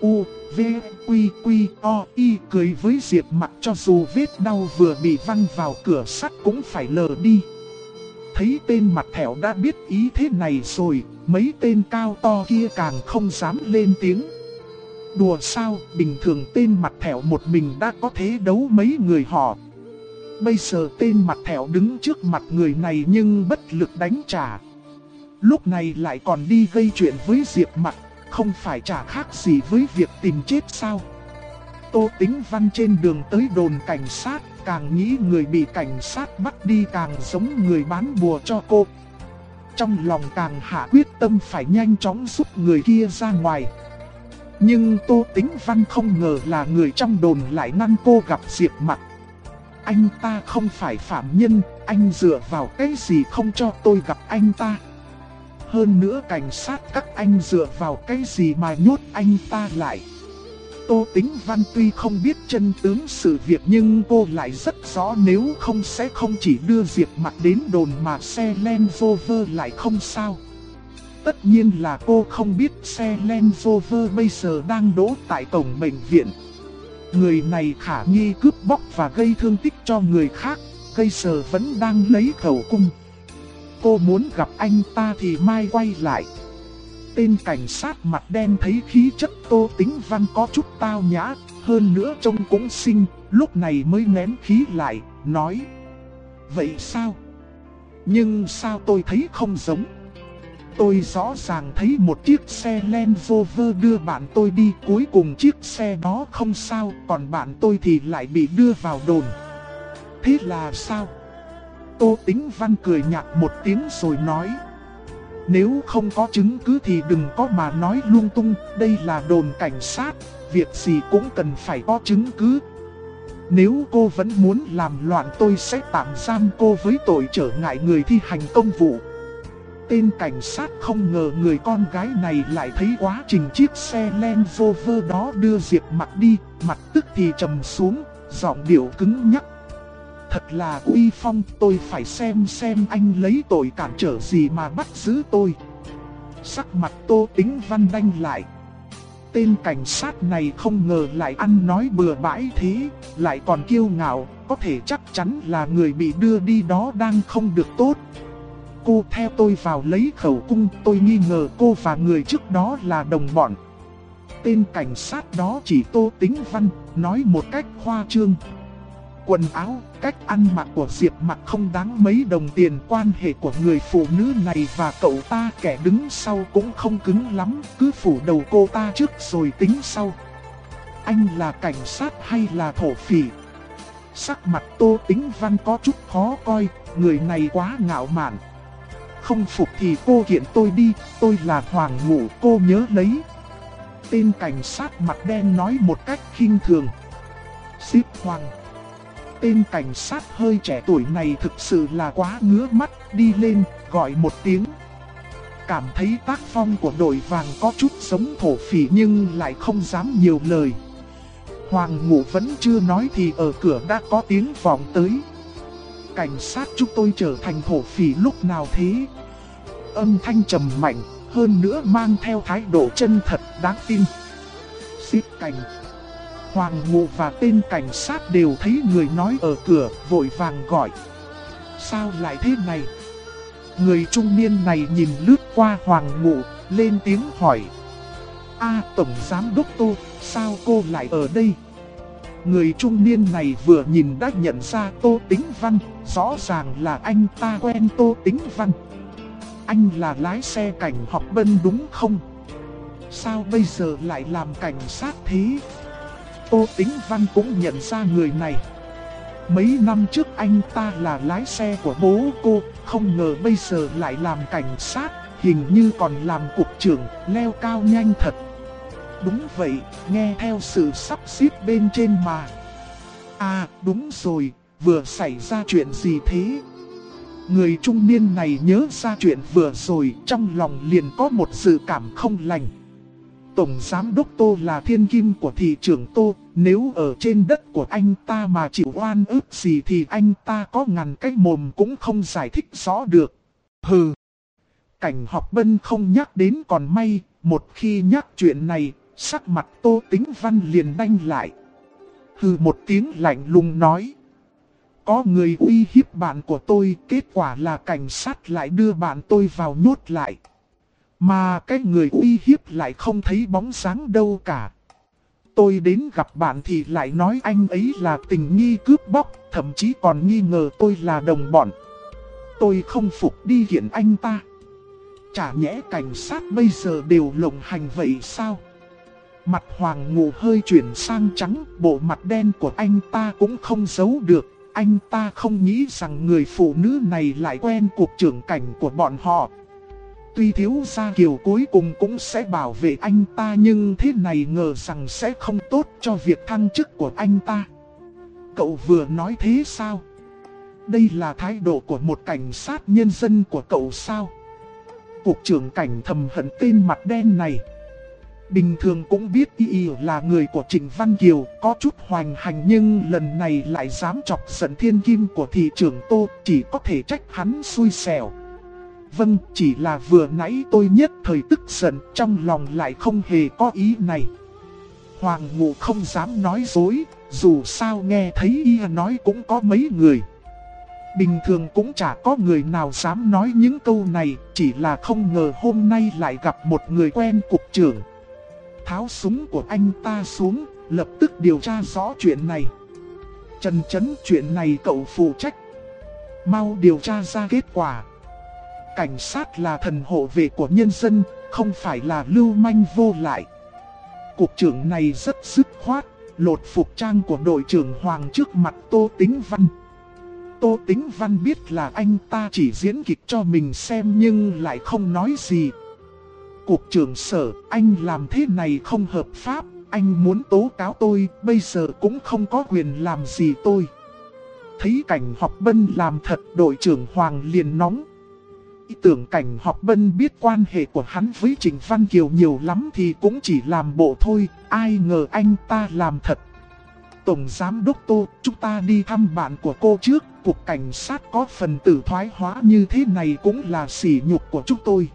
T-U-V-Q-Q-O-I cười với Diệp Mặc cho dù vết đau vừa bị văng vào cửa sắt cũng phải lờ đi. Thấy tên mặt thẻo đã biết ý thế này rồi, mấy tên cao to kia càng không dám lên tiếng. Đùa sao, bình thường tên mặt thẻo một mình đã có thể đấu mấy người họ. Bây giờ tên mặt thẻo đứng trước mặt người này nhưng bất lực đánh trả. Lúc này lại còn đi gây chuyện với Diệp Mặc, không phải chả khác gì với việc tìm chết sao. Tô Tĩnh Văn trên đường tới đồn cảnh sát, càng nghĩ người bị cảnh sát bắt đi càng giống người bán bùa cho cô. Trong lòng càng hạ quyết tâm phải nhanh chóng giúp người kia ra ngoài. Nhưng Tô Tĩnh Văn không ngờ là người trong đồn lại ngăn cô gặp Diệp Mặc. Anh ta không phải phạm nhân, anh dựa vào cái gì không cho tôi gặp anh ta? Hơn nữa cảnh sát các anh dựa vào cái gì mà nhốt anh ta lại? Tô Tĩnh Văn tuy không biết chân tướng sự việc nhưng cô lại rất rõ nếu không sẽ không chỉ đưa Diệp Mặc đến đồn mà xe Land Rover lại không sao. Tất nhiên là cô không biết xe Land Rover bây giờ đang đỗ tại cổng bệnh viện. Người này khả nghi cướp bóc và gây thương tích cho người khác, bây giờ vẫn đang lấy khẩu cung. Cô muốn gặp anh ta thì mai quay lại. Tên cảnh sát mặt đen thấy khí chất Tô Tĩnh Văn có chút tao nhã, hơn nữa trông cũng xinh, lúc này mới nén khí lại, nói. Vậy sao? Nhưng sao tôi thấy không giống? Tôi rõ ràng thấy một chiếc xe Land Rover đưa bạn tôi đi, cuối cùng chiếc xe đó không sao, còn bạn tôi thì lại bị đưa vào đồn. Thế là sao? Tô Tĩnh Văn cười nhạt một tiếng rồi nói. Nếu không có chứng cứ thì đừng có mà nói lung tung, đây là đồn cảnh sát, việc gì cũng cần phải có chứng cứ. Nếu cô vẫn muốn làm loạn tôi sẽ tạm giam cô với tội trở ngại người thi hành công vụ. Tên cảnh sát không ngờ người con gái này lại thấy quá trình chiếc xe Land Rover đó đưa Diệp Mặc đi, mặt tức thì trầm xuống, giọng điệu cứng nhắc. Thật là uy phong, tôi phải xem anh lấy tội cản trở gì mà bắt giữ tôi. Sắc mặt Tô Tĩnh Văn đanh lại. Tên cảnh sát này không ngờ lại ăn nói bừa bãi thế, lại còn kiêu ngạo, có thể chắc chắn là người bị đưa đi đó đang không được tốt. Cô theo tôi vào lấy khẩu cung, tôi nghi ngờ cô và người trước đó là đồng bọn. Tên cảnh sát đó chỉ Tô Tĩnh Văn, nói một cách khoa trương. Quần áo, cách ăn mặc của Diệp Mặc không đáng mấy đồng tiền, quan hệ của người phụ nữ này và cậu ta kẻ đứng sau cũng không cứng lắm, cứ phủ đầu cô ta trước rồi tính sau. Anh là cảnh sát hay là thổ phỉ? Sắc mặt Tô Tĩnh Văn có chút khó coi, người này quá ngạo mạn. Không phục thì cô kiện tôi đi, tôi là Hoàng Ngụ, cô nhớ lấy. Tên cảnh sát mặt đen nói một cách khinh thường. Ship Hoàng. Tên cảnh sát hơi trẻ tuổi này thực sự là quá ngứa mắt, đi lên, gọi một tiếng. Cảm thấy tác phong của đội vàng có chút giống thổ phỉ nhưng lại không dám nhiều lời. Hoàng Ngụ vẫn chưa nói thì ở cửa đã có tiếng vọng tới. Cảnh sát chúng tôi trở thành thổ phỉ lúc nào thế? Âm thanh trầm mạnh, hơn nữa mang theo thái độ chân thật đáng tin. Ship cảnh. Hoàng Ngụ và tên cảnh sát đều thấy người nói ở cửa, vội vàng gọi. Sao lại thế này? Người trung niên này nhìn lướt qua Hoàng Ngụ, lên tiếng hỏi. Tổng giám đốc Tô, sao cô lại ở đây? Người trung niên này vừa nhìn đã nhận ra Tô Tĩnh Văn, rõ ràng là anh ta quen Tô Tĩnh Văn. Anh là lái xe cảnh học bân đúng không? Sao bây giờ lại làm cảnh sát thế? Tô Tĩnh Văn cũng nhận ra người này. Mấy năm trước anh ta là lái xe của bố cô, không ngờ bây giờ lại làm cảnh sát, hình như còn làm cục trưởng, leo cao nhanh thật. Đúng vậy, nghe theo sự sắp xếp bên trên mà. À, đúng rồi, vừa xảy ra chuyện gì thế? Người trung niên này nhớ ra chuyện vừa rồi, trong lòng liền có một dự cảm không lành. Tổng giám đốc Tô là thiên kim của thị trưởng Tô, nếu ở trên đất của anh ta mà chịu oan ức gì thì anh ta có ngàn cái mồm cũng không giải thích rõ được. Hừ. Cảnh Học Bân không nhắc đến còn may, một khi nhắc chuyện này, sắc mặt Tô Tĩnh Văn liền đanh lại. Hừ một tiếng lạnh lùng nói. Có người uy hiếp bạn của tôi, kết quả là cảnh sát lại đưa bạn tôi vào nhốt lại. Mà cái người uy hiếp lại không thấy bóng dáng đâu cả. Tôi đến gặp bạn thì lại nói anh ấy là tình nghi cướp bóc, thậm chí còn nghi ngờ tôi là đồng bọn. Tôi không phục đi kiện anh ta. Chả nhẽ cảnh sát bây giờ đều lộng hành vậy sao? Mặt Hoàng Ngụ hơi chuyển sang trắng, bộ mặt đen của anh ta cũng không giấu được. Anh ta không nghĩ rằng người phụ nữ này lại quen cục trưởng cảnh của bọn họ. Tuy thiếu gia Kiều cuối cùng cũng sẽ bảo vệ anh ta, nhưng thế này ngờ rằng sẽ không tốt cho việc thăng chức của anh ta. Cậu vừa nói thế sao? Đây là thái độ của một cảnh sát nhân dân của cậu sao? Cục trưởng cảnh thầm hận tên mặt đen này. Bình thường cũng biết y là người của Trịnh Văn Kiều, có chút hoành hành, nhưng lần này lại dám chọc giận thiên kim của thị trưởng Tô, chỉ có thể trách hắn xui xẻo. Vâng, chỉ là vừa nãy tôi nhất thời tức giận, trong lòng lại không hề có ý này. Hoàng Ngụ không dám nói dối, dù sao nghe thấy y nói cũng có mấy người. Bình thường cũng chả có người nào dám nói những câu này, chỉ là không ngờ hôm nay lại gặp một người quen cục trưởng. Tháo súng của anh ta xuống, lập tức điều tra rõ chuyện này. Trần Chấn, chuyện này cậu phụ trách. Mau điều tra ra kết quả. Cảnh sát là thần hộ vệ của nhân dân, không phải là lưu manh vô lại. Cục trưởng này rất dứt khoát, lột phục trang của đội trưởng Hoàng trước mặt Tô Tĩnh Văn. Tô Tĩnh Văn biết là anh ta chỉ diễn kịch cho mình xem nhưng lại không nói gì. Cục trưởng Sở, anh làm thế này không hợp pháp, anh muốn tố cáo tôi, bây giờ cũng không có quyền làm gì tôi. Thấy Cảnh Học Bân làm thật, đội trưởng Hoàng liền nóng. Ý tưởng Cảnh Học Bân biết quan hệ của hắn với Trịnh Văn Kiều nhiều lắm thì cũng chỉ làm bộ thôi, ai ngờ anh ta làm thật. Tổng Giám Đốc Tô, chúng ta đi thăm bạn của cô trước, cục cảnh sát có phần tử thoái hóa như thế này cũng là sỉ nhục của chúng tôi.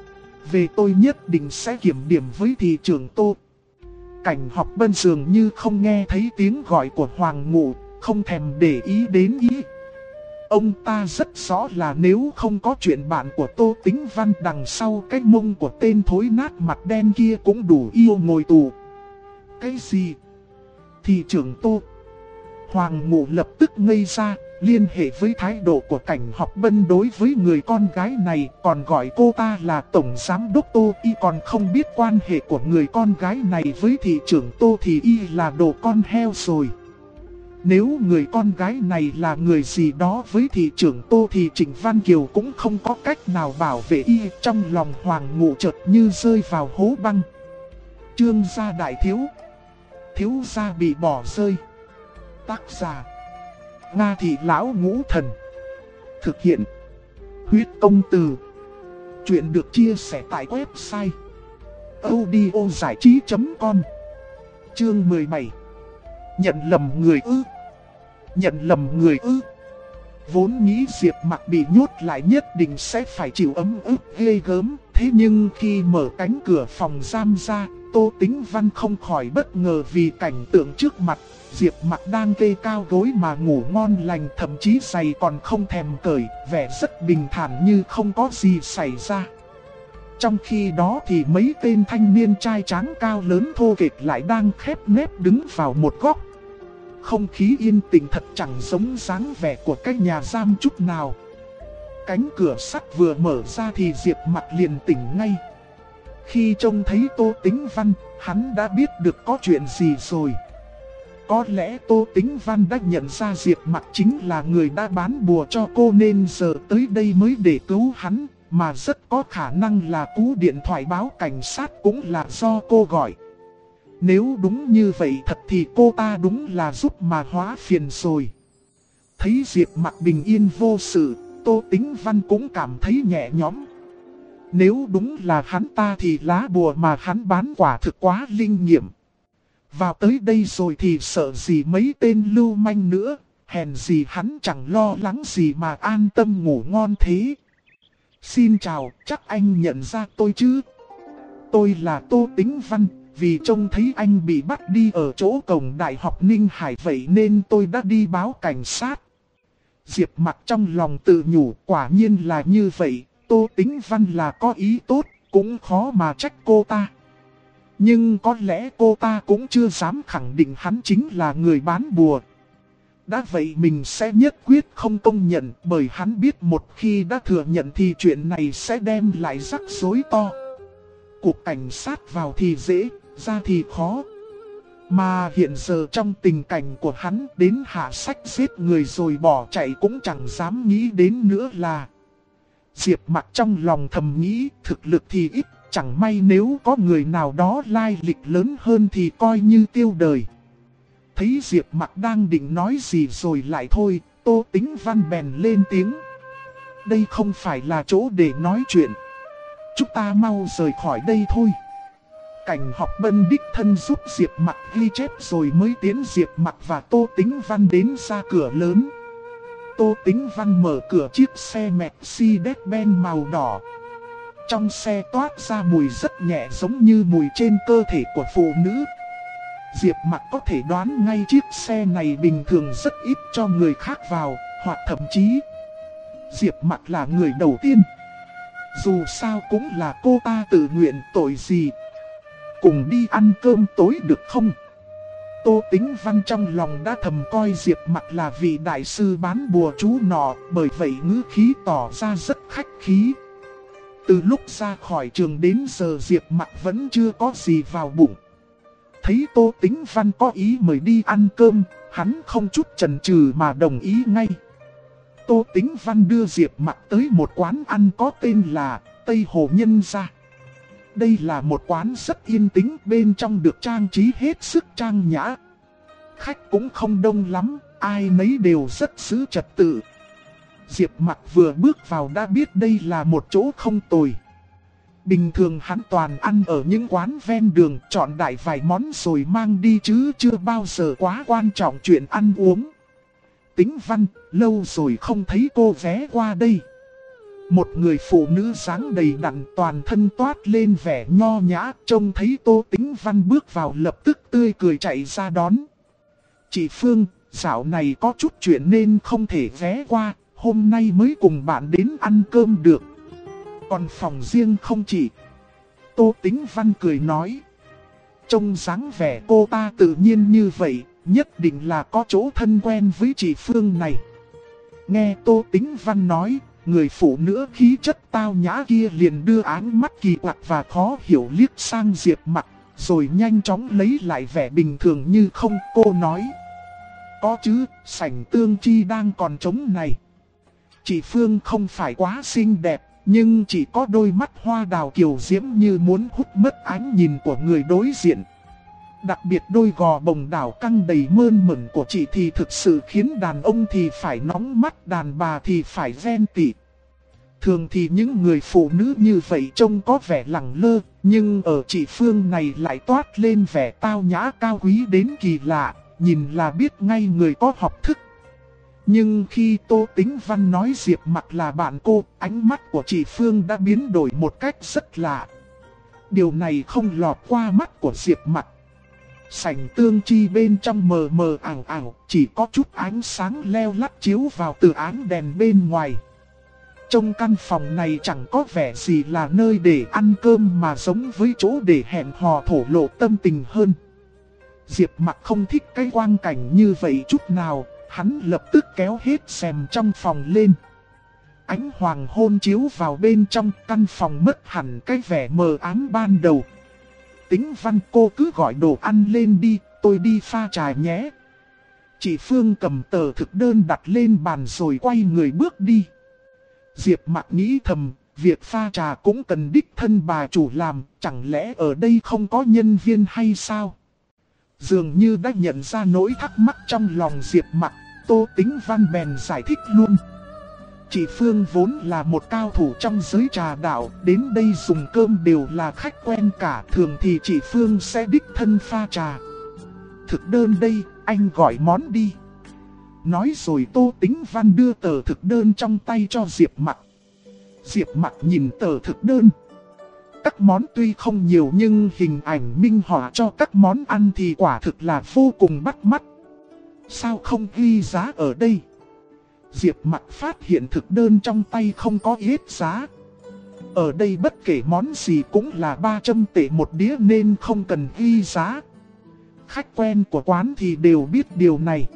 Về tôi nhất định sẽ kiểm điểm với thị trưởng Tô. Cảnh Học Bân dường như không nghe thấy tiếng gọi của Hoàng Ngụ, không thèm để ý đến ý. Ông ta rất rõ là nếu không có chuyện bạn của Tô Tĩnh Văn đằng sau cái mông của tên thối nát mặt đen kia cũng đủ yêu ngồi tù. Cái gì? Thị trưởng Tô? Hoàng Ngụ lập tức ngây ra, liên hệ với thái độ của Cảnh Học Bân đối với người con gái này, còn gọi cô ta là Tổng Giám Đốc Tô. Y còn không biết quan hệ của người con gái này với thị trưởng Tô thì y là đồ con heo rồi. Nếu người con gái này là người gì đó với thị trưởng Tô thì Trịnh Văn Kiều cũng không có cách nào bảo vệ y. Trong lòng Hoàng Ngụ chợt như rơi vào hố băng. Trương gia đại thiếu, thiếu gia bị bỏ rơi. Tác giả Nga Thị Lão Ngũ Thần. Thực hiện Huyết Công Từ. Chuyện được chia sẻ tại website audiozảichí.com. Chương 17. Nhận lầm người ư? Nhận lầm người ư? Vốn nghĩ Diệp Mặc bị nhốt lại nhất định sẽ phải chịu ấm ức ghê gớm. Thế nhưng khi mở cánh cửa phòng giam ra, Tô Tĩnh Văn không khỏi bất ngờ vì cảnh tượng trước mặt. Diệp Mặc đang kê cao gối mà ngủ ngon lành, thậm chí giày còn không thèm cởi, vẻ rất bình thản như không có gì xảy ra. Trong khi đó thì mấy tên thanh niên trai tráng cao lớn thô kệch lại đang khép nép đứng vào một góc. Không khí yên tĩnh thật chẳng giống dáng vẻ của cái nhà giam chút nào. Cánh cửa sắt vừa mở ra thì Diệp Mặc liền tỉnh ngay. Khi trông thấy Tô Tĩnh Văn, hắn đã biết được có chuyện gì rồi. Có lẽ Tô Tĩnh Văn đã nhận ra Diệp Mặc chính là người đã bán bùa cho cô nên giờ tới đây mới để cứu hắn, mà rất có khả năng là cú điện thoại báo cảnh sát cũng là do cô gọi. Nếu đúng như vậy thật thì cô ta đúng là giúp mà hóa phiền rồi. Thấy Diệp Mặc bình yên vô sự, Tô Tĩnh Văn cũng cảm thấy nhẹ nhõm. Nếu đúng là hắn ta thì lá bùa mà hắn bán quả thực quá linh nghiệm. Vào tới đây rồi thì sợ gì mấy tên lưu manh nữa, hèn gì hắn chẳng lo lắng gì mà an tâm ngủ ngon thế. Xin chào, chắc anh nhận ra tôi chứ? Tôi là Tô Tĩnh Văn, vì trông thấy anh bị bắt đi ở chỗ cổng Đại học Ninh Hải vậy nên tôi đã đi báo cảnh sát. Diệp Mặc trong lòng tự nhủ, quả nhiên là như vậy, Tô Tĩnh Văn là có ý tốt, cũng khó mà trách cô ta. Nhưng có lẽ cô ta cũng chưa dám khẳng định hắn chính là người bán bùa. Đã vậy mình sẽ nhất quyết không công nhận, bởi hắn biết một khi đã thừa nhận thì chuyện này sẽ đem lại rắc rối to. Cục cảnh sát vào thì dễ, ra thì khó. Mà hiện giờ trong tình cảnh của hắn, đến hạ sách giết người rồi bỏ chạy cũng chẳng dám nghĩ đến nữa là. Diệp Mặc trong lòng thầm nghĩ, thực lực thì ít, chẳng may nếu có người nào đó lai lịch lớn hơn thì coi như tiêu đời. Thấy Diệp Mặc đang định nói gì rồi lại thôi, Tô Tĩnh Văn bèn lên tiếng. Đây không phải là chỗ để nói chuyện. Chúng ta mau rời khỏi đây thôi. Cảnh học bân đích thân giúp Diệp Mặc ghi chép rồi mới tiến Diệp Mặc và Tô Tĩnh Văn đến ra cửa lớn. Tô Tĩnh Văn mở cửa chiếc xe Mercedes-Benz màu đỏ. Trong xe toát ra mùi rất nhẹ giống như mùi trên cơ thể của phụ nữ. Diệp Mặc có thể đoán ngay chiếc xe này bình thường rất ít cho người khác vào, hoặc thậm chí Diệp Mặc là người đầu tiên. Dù sao cũng là cô ta tự nguyện, tội gì. Cùng đi ăn cơm tối được không? Tô Tĩnh Văn trong lòng đã thầm coi Diệp Mặc là vị đại sư bán bùa chú nọ, bởi vậy ngữ khí tỏ ra rất khách khí. Từ lúc ra khỏi trường đến giờ Diệp Mặc vẫn chưa có gì vào bụng. Thấy Tô Tĩnh Văn có ý mời đi ăn cơm, hắn không chút chần chừ mà đồng ý ngay. Tô Tĩnh Văn đưa Diệp Mặc tới một quán ăn có tên là Tây Hồ Nhân Gia. Đây là một quán rất yên tĩnh, bên trong được trang trí hết sức trang nhã. Khách cũng không đông lắm, ai nấy đều rất giữ trật tự. Diệp Mặc vừa bước vào đã biết đây là một chỗ không tồi. Bình thường hắn toàn ăn ở những quán ven đường, chọn đại vài món rồi mang đi chứ chưa bao giờ quá quan trọng chuyện ăn uống. Tĩnh Văn, lâu rồi không thấy cô ghé qua đây. Một người phụ nữ dáng đầy đặn, toàn thân toát lên vẻ nho nhã, trông thấy Tô Tĩnh Văn bước vào lập tức tươi cười chạy ra đón. Chị Phương, dạo này có chút chuyện nên không thể ghé qua, hôm nay mới cùng bạn đến ăn cơm được. Còn phòng riêng không chị? Tô Tĩnh Văn cười nói. Trông dáng vẻ cô ta tự nhiên như vậy, nhất định là có chỗ thân quen với chị Phương này. Nghe Tô Tĩnh Văn nói, người phụ nữ khí chất tao nhã kia liền đưa áng mắt kỳ quặc và khó hiểu liếc sang Diệp Mặc, rồi nhanh chóng lấy lại vẻ bình thường như không. Cô nói. Có chứ, sảnh Tương Chi đang còn trống này. Chị Phương không phải quá xinh đẹp, nhưng chỉ có đôi mắt hoa đào kiều diễm như muốn hút mất ánh nhìn của người đối diện. Đặc biệt đôi gò bồng đảo căng đầy mơn mởn của chị thì thực sự khiến đàn ông thì phải nóng mắt, đàn bà thì phải ghen tị. Thường thì những người phụ nữ như vậy trông có vẻ lẳng lơ, nhưng ở chị Phương này lại toát lên vẻ tao nhã cao quý đến kỳ lạ, nhìn là biết ngay người có học thức. Nhưng khi Tô Tĩnh Văn nói Diệp Mặc là bạn cô, ánh mắt của chị Phương đã biến đổi một cách rất lạ. Điều này không lọt qua mắt của Diệp Mặc. Sảnh Tương Chi bên trong mờ mờ ảo ảo, chỉ có chút ánh sáng leo lắt chiếu vào từ ánh đèn bên ngoài. Trong căn phòng này chẳng có vẻ gì là nơi để ăn cơm mà giống với chỗ để hẹn hò thổ lộ tâm tình hơn. Diệp Mặc không thích cái quang cảnh như vậy chút nào, hắn lập tức kéo hết rèm trong phòng lên. Ánh hoàng hôn chiếu vào bên trong, căn phòng mất hẳn cái vẻ mờ ám ban đầu. Tĩnh Văn, cô cứ gọi đồ ăn lên đi, tôi đi pha trà nhé. Chị Phương cầm tờ thực đơn đặt lên bàn rồi quay người bước đi. Diệp Mặc nghĩ thầm, việc pha trà cũng cần đích thân bà chủ làm, chẳng lẽ ở đây không có nhân viên hay sao? Dường như đã nhận ra nỗi thắc mắc trong lòng Diệp Mặc, Tô Tĩnh Văn bèn giải thích luôn. Chị Phương vốn là một cao thủ trong giới trà đạo, đến đây dùng cơm đều là khách quen cả, thường thì chị Phương sẽ đích thân pha trà. Thực đơn đây, anh gọi món đi. Nói rồi Tô Tĩnh Văn đưa tờ thực đơn trong tay cho Diệp Mặc. Diệp Mặc nhìn tờ thực đơn. Các món tuy không nhiều nhưng hình ảnh minh họa cho các món ăn thì quả thực là vô cùng bắt mắt. Sao không ghi giá ở đây? Diệp Mặc phát hiện thực đơn trong tay không có yết giá. Ở đây bất kể món gì cũng là 300 tệ một đĩa nên không cần ghi giá. Khách quen của quán thì đều biết điều này.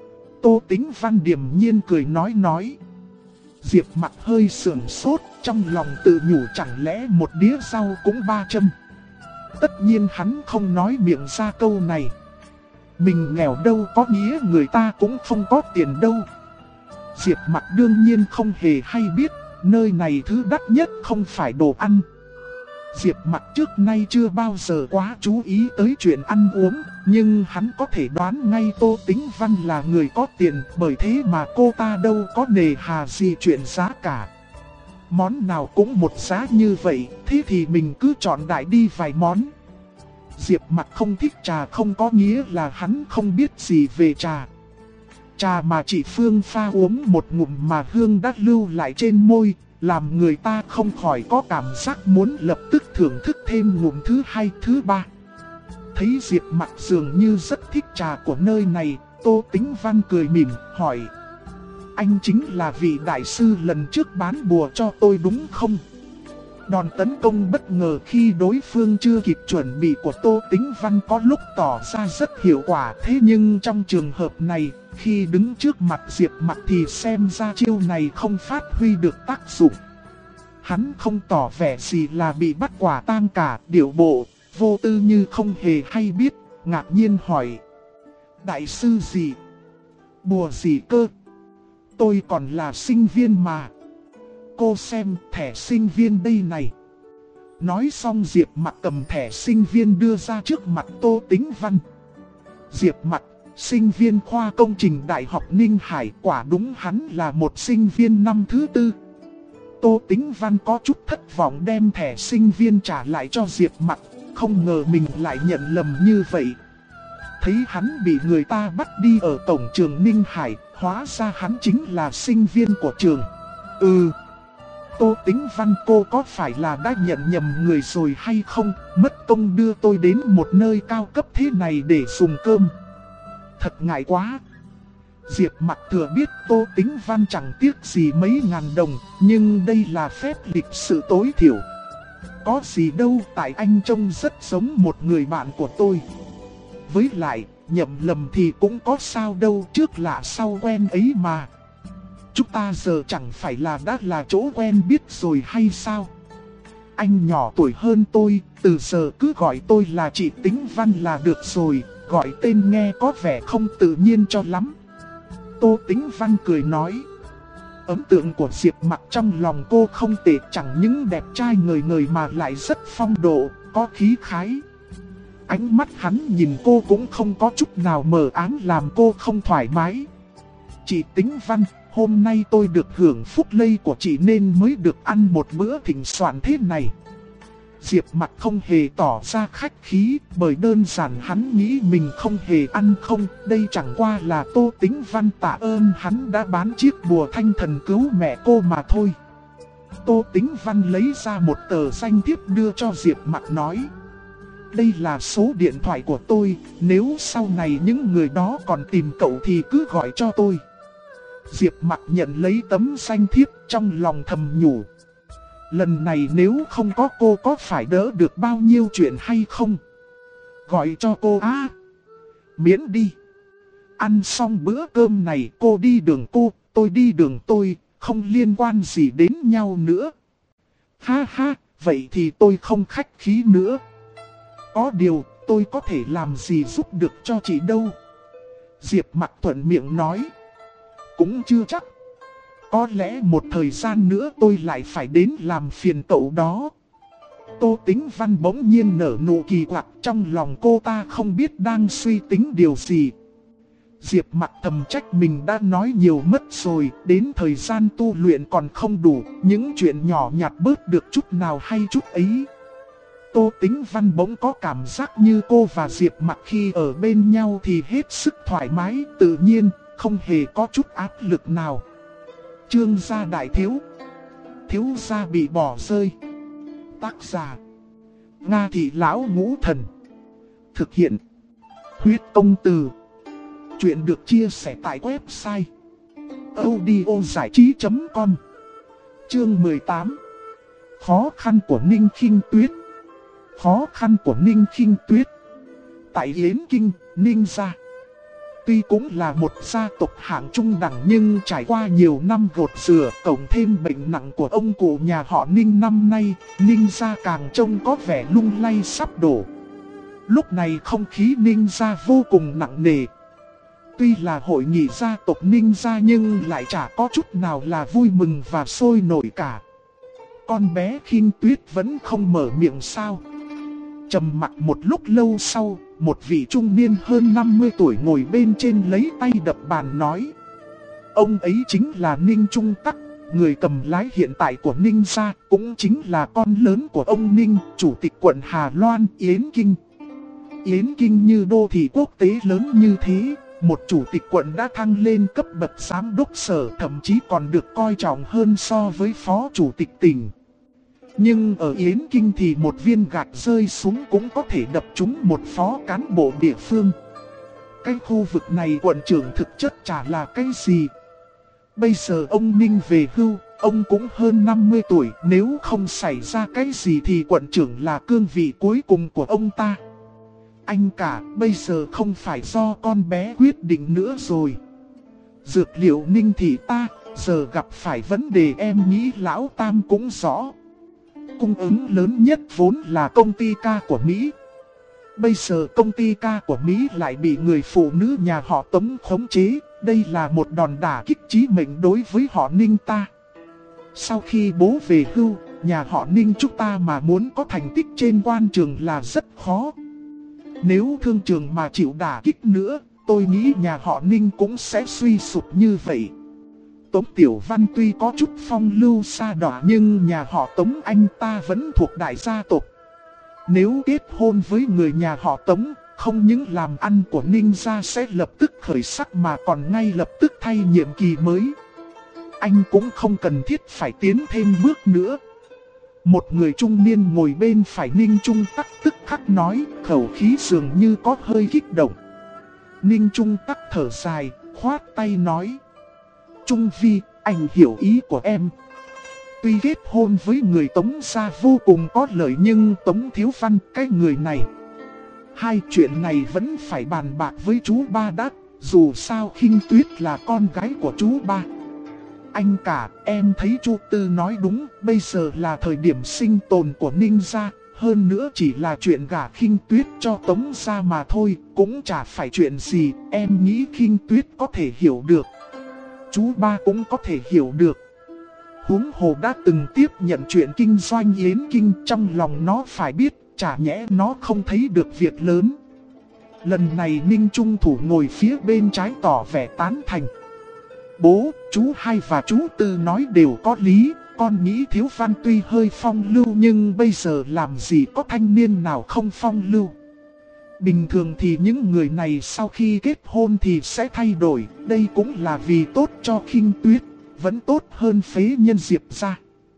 Tô Tĩnh Văn điềm nhiên cười nói. Diệp Mặc hơi sườn sốt, trong lòng tự nhủ chẳng lẽ một đĩa rau cũng 300. Tất nhiên hắn không nói miệng ra câu này. Mình nghèo đâu có nghĩa người ta cũng không có tiền đâu. Diệp Mặc đương nhiên không hề hay biết, nơi này thứ đắt nhất không phải đồ ăn. Diệp Mặc trước nay chưa bao giờ quá chú ý tới chuyện ăn uống, nhưng hắn có thể đoán ngay Tô Tĩnh Văn là người có tiền, bởi thế mà cô ta đâu có nề hà gì chuyện giá cả. Món nào cũng một giá như vậy, thế thì mình cứ chọn đại đi vài món. Diệp Mặc không thích trà không có nghĩa là hắn không biết gì về trà. Trà mà chị Phương pha uống một ngụm mà hương đã lưu lại trên môi, làm người ta không khỏi có cảm giác muốn lập tức thưởng thức thêm ngụm thứ hai, thứ ba. Thấy Diệp Mặc dường như rất thích trà của nơi này, Tô Tĩnh Văn cười mỉm, hỏi. Anh chính là vị đại sư lần trước bán bùa cho tôi đúng không? Đòn tấn công bất ngờ khi đối phương chưa kịp chuẩn bị của Tô Tĩnh Văn có lúc tỏ ra rất hiệu quả. Thế nhưng trong trường hợp này, khi đứng trước mặt Diệp Mặc thì xem ra chiêu này không phát huy được tác dụng. Hắn không tỏ vẻ gì là bị bắt quả tang cả, điệu bộ, vô tư như không hề hay biết, ngạc nhiên hỏi. Đại sư gì? Bùa gì cơ? Tôi còn là sinh viên mà. Cô xem thẻ sinh viên đây này. Nói xong Diệp Mặc cầm thẻ sinh viên đưa ra trước mặt Tô Tĩnh Văn. Diệp Mặc, sinh viên khoa công trình Đại học Ninh Hải, quả đúng hắn là một sinh viên năm thứ tư. Tô Tĩnh Văn có chút thất vọng đem thẻ sinh viên trả lại cho Diệp Mặc, không ngờ mình lại nhận lầm như vậy. Thấy hắn bị người ta bắt đi ở cổng trường Ninh Hải, hóa ra hắn chính là sinh viên của trường. Tô Tĩnh Văn, cô có phải là đã nhận nhầm người rồi hay không? Mất công đưa tôi đến một nơi cao cấp thế này để dùng cơm. Thật ngại quá. Diệp Mặc thừa biết Tô Tĩnh Văn chẳng tiếc gì mấy ngàn đồng, nhưng đây là phép lịch sự tối thiểu. Có gì đâu, tại anh trông rất giống một người bạn của tôi. Với lại, nhầm lầm thì cũng có sao đâu, trước lạ sau quen ấy mà. Chúng ta giờ chẳng phải là đã là chỗ quen biết rồi hay sao? Anh nhỏ tuổi hơn tôi, từ giờ cứ gọi tôi là chị Tĩnh Văn là được rồi, gọi tên nghe có vẻ không tự nhiên cho lắm. Tô Tĩnh Văn cười nói. Ấn tượng của Diệp Mặc trong lòng cô không tệ, chẳng những đẹp trai ngời ngời mà lại rất phong độ, có khí khái. Ánh mắt hắn nhìn cô cũng không có chút nào mờ ám làm cô không thoải mái. Chị Tĩnh Văn, hôm nay tôi được hưởng phúc lây của chị nên mới được ăn một bữa thịnh soạn thế này. Diệp Mặc không hề tỏ ra khách khí, bởi đơn giản hắn nghĩ mình không hề ăn không. Đây chẳng qua là Tô Tĩnh Văn tạ ơn hắn đã bán chiếc bùa thanh thần cứu mẹ cô mà thôi. Tô Tĩnh Văn lấy ra một tờ danh thiếp đưa cho Diệp Mặc nói. Đây là số điện thoại của tôi, nếu sau này những người đó còn tìm cậu thì cứ gọi cho tôi. Diệp Mặc nhận lấy tấm danh thiếp, trong lòng thầm nhủ. Lần này nếu không có cô có phải đỡ được bao nhiêu chuyện hay không? Gọi cho cô á. Miễn đi. Ăn xong bữa cơm này cô đi đường cô, tôi đi đường tôi, không liên quan gì đến nhau nữa. Ha ha, vậy thì tôi không khách khí nữa. Có điều, tôi có thể làm gì giúp được cho chị đâu. Diệp Mặc thuận miệng nói. Cũng chưa chắc. Có lẽ một thời gian nữa tôi lại phải đến làm phiền cậu đó. Tô Tĩnh Văn bỗng nhiên nở nụ kỳ quặc, trong lòng cô ta không biết đang suy tính điều gì. Diệp Mặc thầm trách mình đã nói nhiều mất rồi, đến thời gian tu luyện còn không đủ, những chuyện nhỏ nhặt bớt được chút nào hay chút ấy. Tô Tĩnh Văn bỗng có cảm giác như cô và Diệp Mặc khi ở bên nhau thì hết sức thoải mái, tự nhiên, không hề có chút áp lực nào. Trương gia đại thiếu, thiếu gia bị bỏ rơi. Tác giả: Nga Thị Lão Ngũ Thần. Thực hiện: Huyết Công Từ. Chuyện được chia sẻ tại website audiozảichí.com. Chương 18. Khó khăn của Ninh Khinh Tuyết. Khó khăn của Ninh Khinh Tuyết. Tại Yến Kinh, Ninh gia tuy cũng là một gia tộc hạng trung đẳng nhưng trải qua nhiều năm gột rửa, cộng thêm bệnh nặng của ông cụ nhà họ Ninh năm nay, Ninh gia càng trông có vẻ lung lay sắp đổ. Lúc này không khí Ninh gia vô cùng nặng nề. Tuy là hội nghị gia tộc Ninh gia nhưng lại chả có chút nào là vui mừng và sôi nổi cả. Con bé Khinh Tuyết vẫn không mở miệng sao. Trầm mặc một lúc lâu sau, một vị trung niên hơn 50 tuổi ngồi bên trên lấy tay đập bàn nói: ông ấy chính là Ninh Trung Tắc, người cầm lái hiện tại của Ninh gia, cũng chính là con lớn của ông Ninh, chủ tịch quận Hà Loan, Yến Kinh. Yến Kinh như đô thị quốc tế lớn như thế, một chủ tịch quận đã thăng lên cấp bậc giám đốc sở, thậm chí còn được coi trọng hơn so với phó chủ tịch tỉnh. Nhưng ở Yến Kinh thì một viên gạch rơi xuống cũng có thể đập trúng một phó cán bộ địa phương. Cái khu vực này quận trưởng thực chất chả là cái gì. Bây giờ ông Ninh về hưu, ông cũng hơn 50 tuổi, nếu không xảy ra cái gì thì quận trưởng là cương vị cuối cùng của ông ta. Anh cả, bây giờ không phải do con bé quyết định nữa rồi. Dược liệu Ninh thị ta, giờ gặp phải vấn đề em nghĩ lão Tam cũng rõ. Cung ứng lớn nhất vốn là công ty ca của Mỹ. Bây giờ công ty ca của Mỹ lại bị người phụ nữ nhà họ Tống khống chế. Đây là một đòn đả kích chí mệnh đối với họ Ninh ta. Sau khi bố về hưu, nhà họ Ninh chúng ta mà muốn có thành tích trên quan trường là rất khó. Nếu thương trường mà chịu đả kích nữa, tôi nghĩ nhà họ Ninh cũng sẽ suy sụp như vậy. Tống Tiểu Văn tuy có chút phong lưu xa đọa nhưng nhà họ Tống anh ta vẫn thuộc đại gia tộc. Nếu kết hôn với người nhà họ Tống, không những làm ăn của Ninh gia sẽ lập tức khởi sắc mà còn ngay lập tức thay nhiệm kỳ mới. Anh cũng không cần thiết phải tiến thêm bước nữa. Một người trung niên ngồi bên phải Ninh Trung Tắc tức khắc nói, khẩu khí dường như có hơi kích động. Ninh Trung Tắc thở dài, khoát tay nói: Trung Vi, anh hiểu ý của em. Tuy kết hôn với người Tống gia vô cùng có lợi nhưng Tống Thiếu Văn, cái người này, hai chuyện này vẫn phải bàn bạc với chú ba đã. Dù sao Khinh Tuyết là con gái của chú ba. Anh cả, em thấy chú Tư nói đúng, bây giờ là thời điểm sinh tồn của Ninh gia. Hơn nữa chỉ là chuyện gả Khinh Tuyết cho Tống gia mà thôi, cũng chả phải chuyện gì. Em nghĩ Khinh Tuyết có thể hiểu được, chú ba cũng có thể hiểu được. Huống hồ đã từng tiếp nhận chuyện kinh doanh Yến Kinh, trong lòng nó phải biết, chả nhẽ nó không thấy được việc lớn. Lần này Ninh Trung Thủ ngồi phía bên trái tỏ vẻ tán thành. Bố, chú Hai và chú Tư nói đều có lý, con nghĩ Thiếu Văn tuy hơi phong lưu nhưng bây giờ làm gì có thanh niên nào không phong lưu. Bình thường thì những người này sau khi kết hôn thì sẽ thay đổi, đây cũng là vì tốt cho Khinh Tuyết, vẫn tốt hơn phế nhân Diệp gia.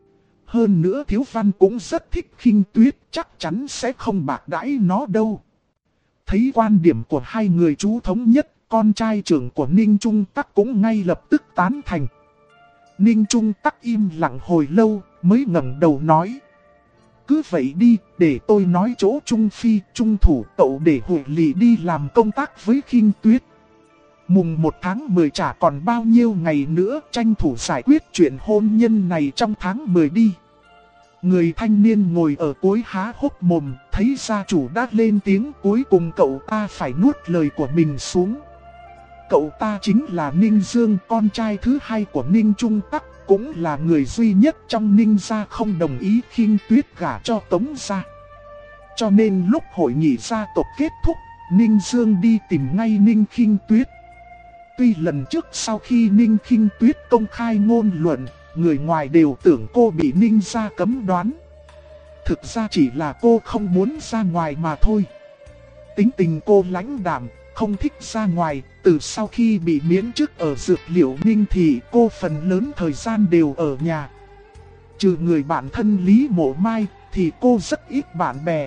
Hơn nữa Thiếu Văn cũng rất thích Khinh Tuyết, chắc chắn sẽ không bạc đãi nó đâu. Thấy quan điểm của hai người chú thống nhất, con trai trưởng của Ninh Trung Tắc cũng ngay lập tức tán thành. Ninh Trung Tắc im lặng hồi lâu, mới ngẩng đầu nói: cứ vậy đi, để tôi nói chỗ Trung Phi, Trung Thủ cậu để Hội Lị đi làm công tác với Khinh Tuyết. Mùng 1 tháng 10 chả còn bao nhiêu ngày nữa, tranh thủ giải quyết chuyện hôn nhân này trong tháng 10 đi. Người thanh niên ngồi ở cuối há hốc mồm, thấy gia chủ đã lên tiếng, cuối cùng cậu ta phải nuốt lời của mình xuống. Cậu ta chính là Ninh Dương, con trai thứ hai của Ninh Trung Tắc, cũng là người duy nhất trong Ninh gia không đồng ý Khinh Tuyết gả cho Tống gia. Cho nên lúc hội nghị gia tộc kết thúc, Ninh Dương đi tìm ngay Ninh Khinh Tuyết. Tuy lần trước sau khi Ninh Khinh Tuyết công khai ngôn luận, người ngoài đều tưởng cô bị Ninh gia cấm đoán. Thực ra chỉ là cô không muốn ra ngoài mà thôi. Tính tình cô lãnh đạm, không thích ra ngoài. Từ sau khi bị miễn chức ở dược liệu Ninh thì cô phần lớn thời gian đều ở nhà. Trừ người bạn thân Lý Mộ Mai thì cô rất ít bạn bè.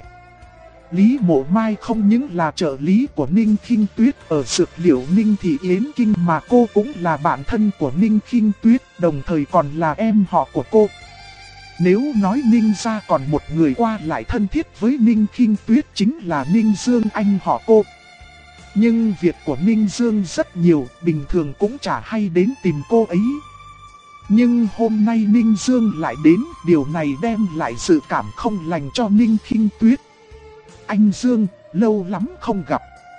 Lý Mộ Mai không những là trợ lý của Ninh Khinh Tuyết ở dược liệu Ninh Thị Yến Kinh mà cô cũng là bạn thân của Ninh Khinh Tuyết, đồng thời còn là em họ của cô. Nếu nói Ninh gia còn một người qua lại thân thiết với Ninh Khinh Tuyết chính là Ninh Dương anh họ cô. Nhưng việc của Ninh Dương rất nhiều, bình thường cũng chả hay đến tìm cô ấy. Nhưng hôm nay Ninh Dương lại đến, điều này đem lại sự cảm không lành cho Ninh Khinh Tuyết. Anh Dương, lâu lắm không gặp.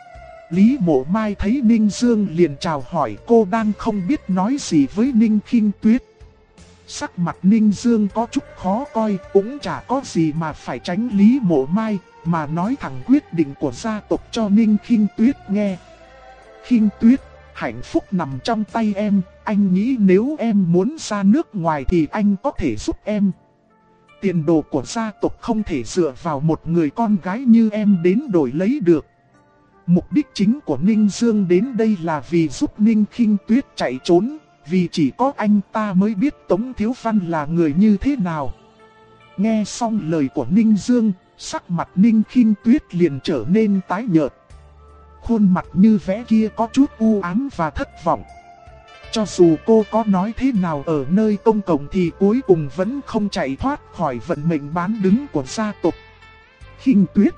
Lý Mộ Mai thấy Ninh Dương liền chào hỏi, cô đang không biết nói gì với Ninh Khinh Tuyết. Sắc mặt Ninh Dương có chút khó coi, cũng chả có gì mà phải tránh Lý Mộ Mai, mà nói thẳng quyết định của gia tộc cho Ninh Khinh Tuyết nghe. Khinh Tuyết, hạnh phúc nằm trong tay em, anh nghĩ nếu em muốn ra nước ngoài thì anh có thể giúp em. Tiền đồ của gia tộc không thể dựa vào một người con gái như em đến đổi lấy được. Mục đích chính của Ninh Dương đến đây là vì giúp Ninh Khinh Tuyết chạy trốn, vì chỉ có anh ta mới biết Tống Thiếu Văn là người như thế nào. Nghe xong lời của Ninh Dương, sắc mặt Ninh Khinh Tuyết liền trở nên tái nhợt. Khuôn mặt như vẽ kia có chút u ám và thất vọng. Cho dù cô có nói thế nào ở nơi công cộng thì cuối cùng vẫn không chạy thoát khỏi vận mệnh bán đứng của gia tộc. Khinh Tuyết.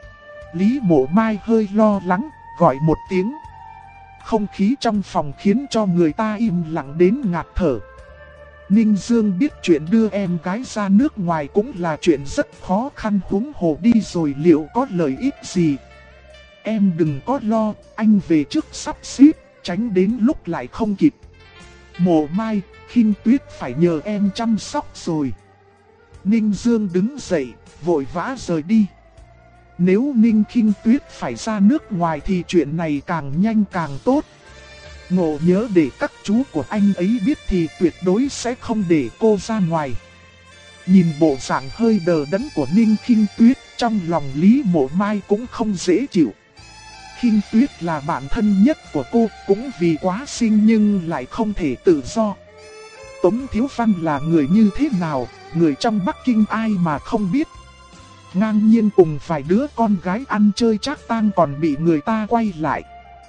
Lý Mộ Mai hơi lo lắng, gọi một tiếng. Không khí trong phòng khiến cho người ta im lặng đến ngạt thở. Ninh Dương biết chuyện đưa em gái ra nước ngoài cũng là chuyện rất khó khăn, huống hồ đi rồi liệu có lợi ích gì. Em đừng có lo, anh về trước sắp xếp, tránh đến lúc lại không kịp. Mộ Mai, Khinh Tuyết phải nhờ em chăm sóc rồi. Ninh Dương đứng dậy, vội vã rời đi. Nếu Ninh Khinh Tuyết phải ra nước ngoài thì chuyện này càng nhanh càng tốt. Ngộ nhớ để các chú của anh ấy biết thì tuyệt đối sẽ không để cô ra ngoài. Nhìn bộ dạng hơi đờ đẫn của Ninh Khinh Tuyết, trong lòng Lý Mộ Mai cũng không dễ chịu. Khinh Tuyết là bạn thân nhất của cô, cũng vì quá xinh nhưng lại không thể tự do. Tống Thiếu Văn là người như thế nào, người trong Bắc Kinh ai mà không biết. Ngang nhiên cùng vài đứa con gái ăn chơi trác tang còn bị người ta quay lại.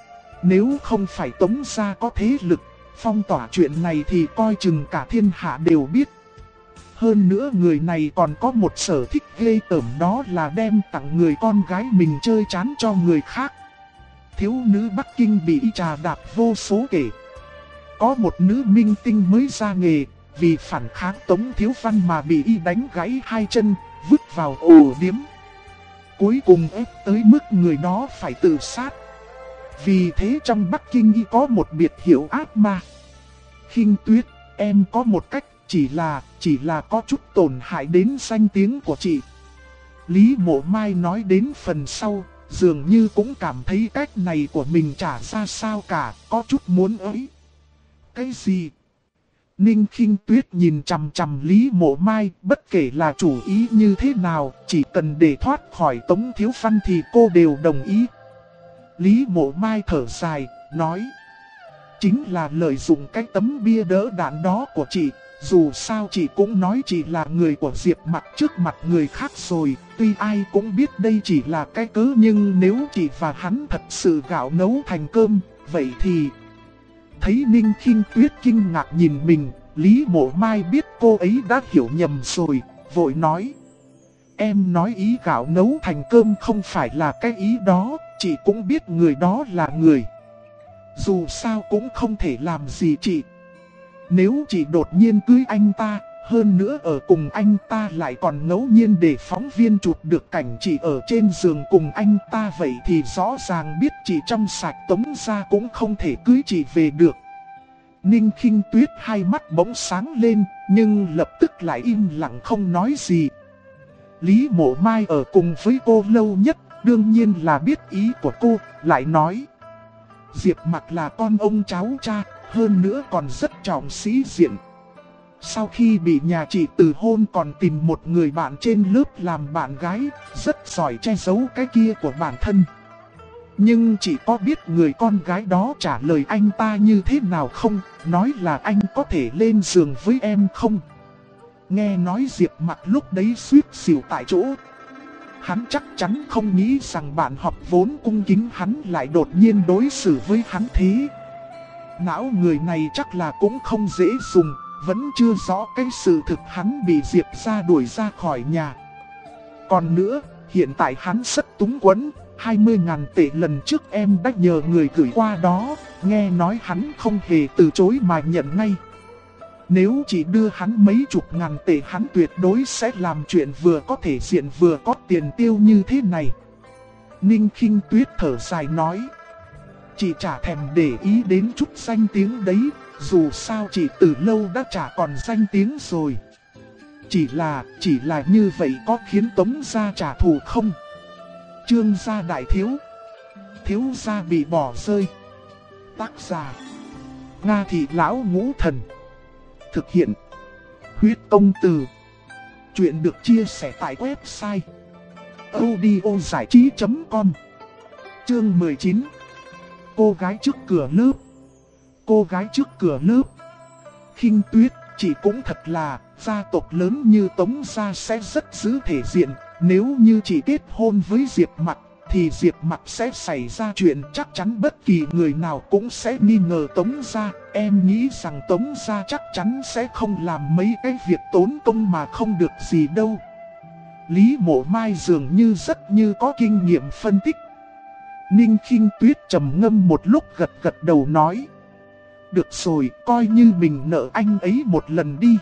Nếu không phải Tống gia có thế lực, phong tỏa chuyện này thì coi chừng cả thiên hạ đều biết. Hơn nữa người này còn có một sở thích ghê tởm, đó là đem tặng người con gái mình chơi chán cho người khác. Thiếu nữ Bắc Kinh bị y trà đạp vô số kể. Có một nữ minh tinh mới ra nghề, vì phản kháng Tống Thiếu Văn mà bị y đánh gãy hai chân, vứt vào ổ điếm. Cuối cùng ép tới mức người đó phải tự sát. Vì thế trong Bắc Kinh y có một biệt hiệu ác ma. Khinh Tuyết, em có một cách, chỉ là có chút tổn hại đến danh tiếng của chị. Lý Mộ Mai nói đến phần sau, dường như cũng cảm thấy cách này của mình chả ra sao cả, có chút muốn ấy. Cái gì? Ninh Khinh Tuyết nhìn chằm chằm Lý Mộ Mai, bất kể là chủ ý như thế nào, chỉ cần để thoát khỏi Tống Thiếu Văn thì cô đều đồng ý. Lý Mộ Mai thở dài, nói. Chính là lợi dụng cái tấm bia đỡ đạn đó của chị. Dù sao chị cũng nói chị là người của Diệp Mặc trước mặt người khác rồi. Tuy ai cũng biết đây chỉ là cái cớ, nhưng nếu chị và hắn thật sự gạo nấu thành cơm, vậy thì... Thấy Ninh Khinh Tuyết kinh ngạc nhìn mình, Lý Mộ Mai biết cô ấy đã hiểu nhầm rồi, vội nói. Em nói ý gạo nấu thành cơm không phải là cái ý đó, chị cũng biết người đó là người. Dù sao cũng không thể làm gì chị. Nếu chị đột nhiên cưới anh ta, hơn nữa ở cùng anh ta lại còn ngẫu nhiên để phóng viên chụp được cảnh chị ở trên giường cùng anh ta, vậy thì rõ ràng biết chị trong sạch, Tống gia cũng không thể cưới chị về được. Ninh Khinh Tuyết hai mắt bỗng sáng lên, nhưng lập tức lại im lặng không nói gì. Lý Mộ Mai ở cùng với cô lâu nhất, đương nhiên là biết ý của cô, lại nói. Diệp Mặc là con ông cháu cha, hơn nữa còn rất trọng sĩ diện. Sau khi bị nhà chị từ hôn còn tìm một người bạn trên lớp làm bạn gái, rất giỏi che giấu cái kia của bản thân. Nhưng chị có biết người con gái đó trả lời anh ta như thế nào không? Nói là anh có thể lên giường với em không? Nghe nói Diệp Mặc lúc đấy suýt xỉu tại chỗ. Hắn chắc chắn không nghĩ rằng bạn học vốn cung kính hắn lại đột nhiên đối xử với hắn thế. Não người này chắc là cũng không dễ dùng, vẫn chưa rõ cái sự thực hắn bị Diệp gia đuổi ra khỏi nhà. Còn nữa, hiện tại hắn rất túng quẫn, 20.000 tệ lần trước em đã nhờ người gửi qua đó, nghe nói hắn không hề từ chối mà nhận ngay. Nếu chỉ đưa hắn mấy chục ngàn tệ hắn tuyệt đối sẽ làm chuyện vừa có thể diện vừa có tiền tiêu như thế này. Ninh Khinh Tuyết thở dài nói. Chị chả thèm để ý đến chút danh tiếng đấy, dù sao chị từ lâu đã chả còn danh tiếng rồi. Chỉ là như vậy có khiến Tống gia trả thù không? Trương gia đại thiếu, thiếu gia bị bỏ rơi. Tác giả Nga Thị Lão Ngũ Thần. Thực hiện Huyết Công Từ. Chuyện được chia sẻ tại website audiozảichí.com. Chương 19. Cô gái trước cửa lớp. Cô gái trước cửa lớp. Khinh Tuyết, chị cũng thật là, gia tộc lớn như Tống gia sẽ rất giữ thể diện. Nếu như chị kết hôn với Diệp Mặc, thì Diệp Mặc sẽ xảy ra chuyện, chắc chắn bất kỳ người nào cũng sẽ nghi ngờ Tống gia. Em nghĩ rằng Tống gia chắc chắn sẽ không làm mấy cái việc tốn công mà không được gì đâu. Lý Mộ Mai dường như rất như có kinh nghiệm phân tích. Ninh Khinh Tuyết trầm ngâm một lúc gật gật đầu nói. Được rồi, coi như mình nợ anh ấy một lần đi.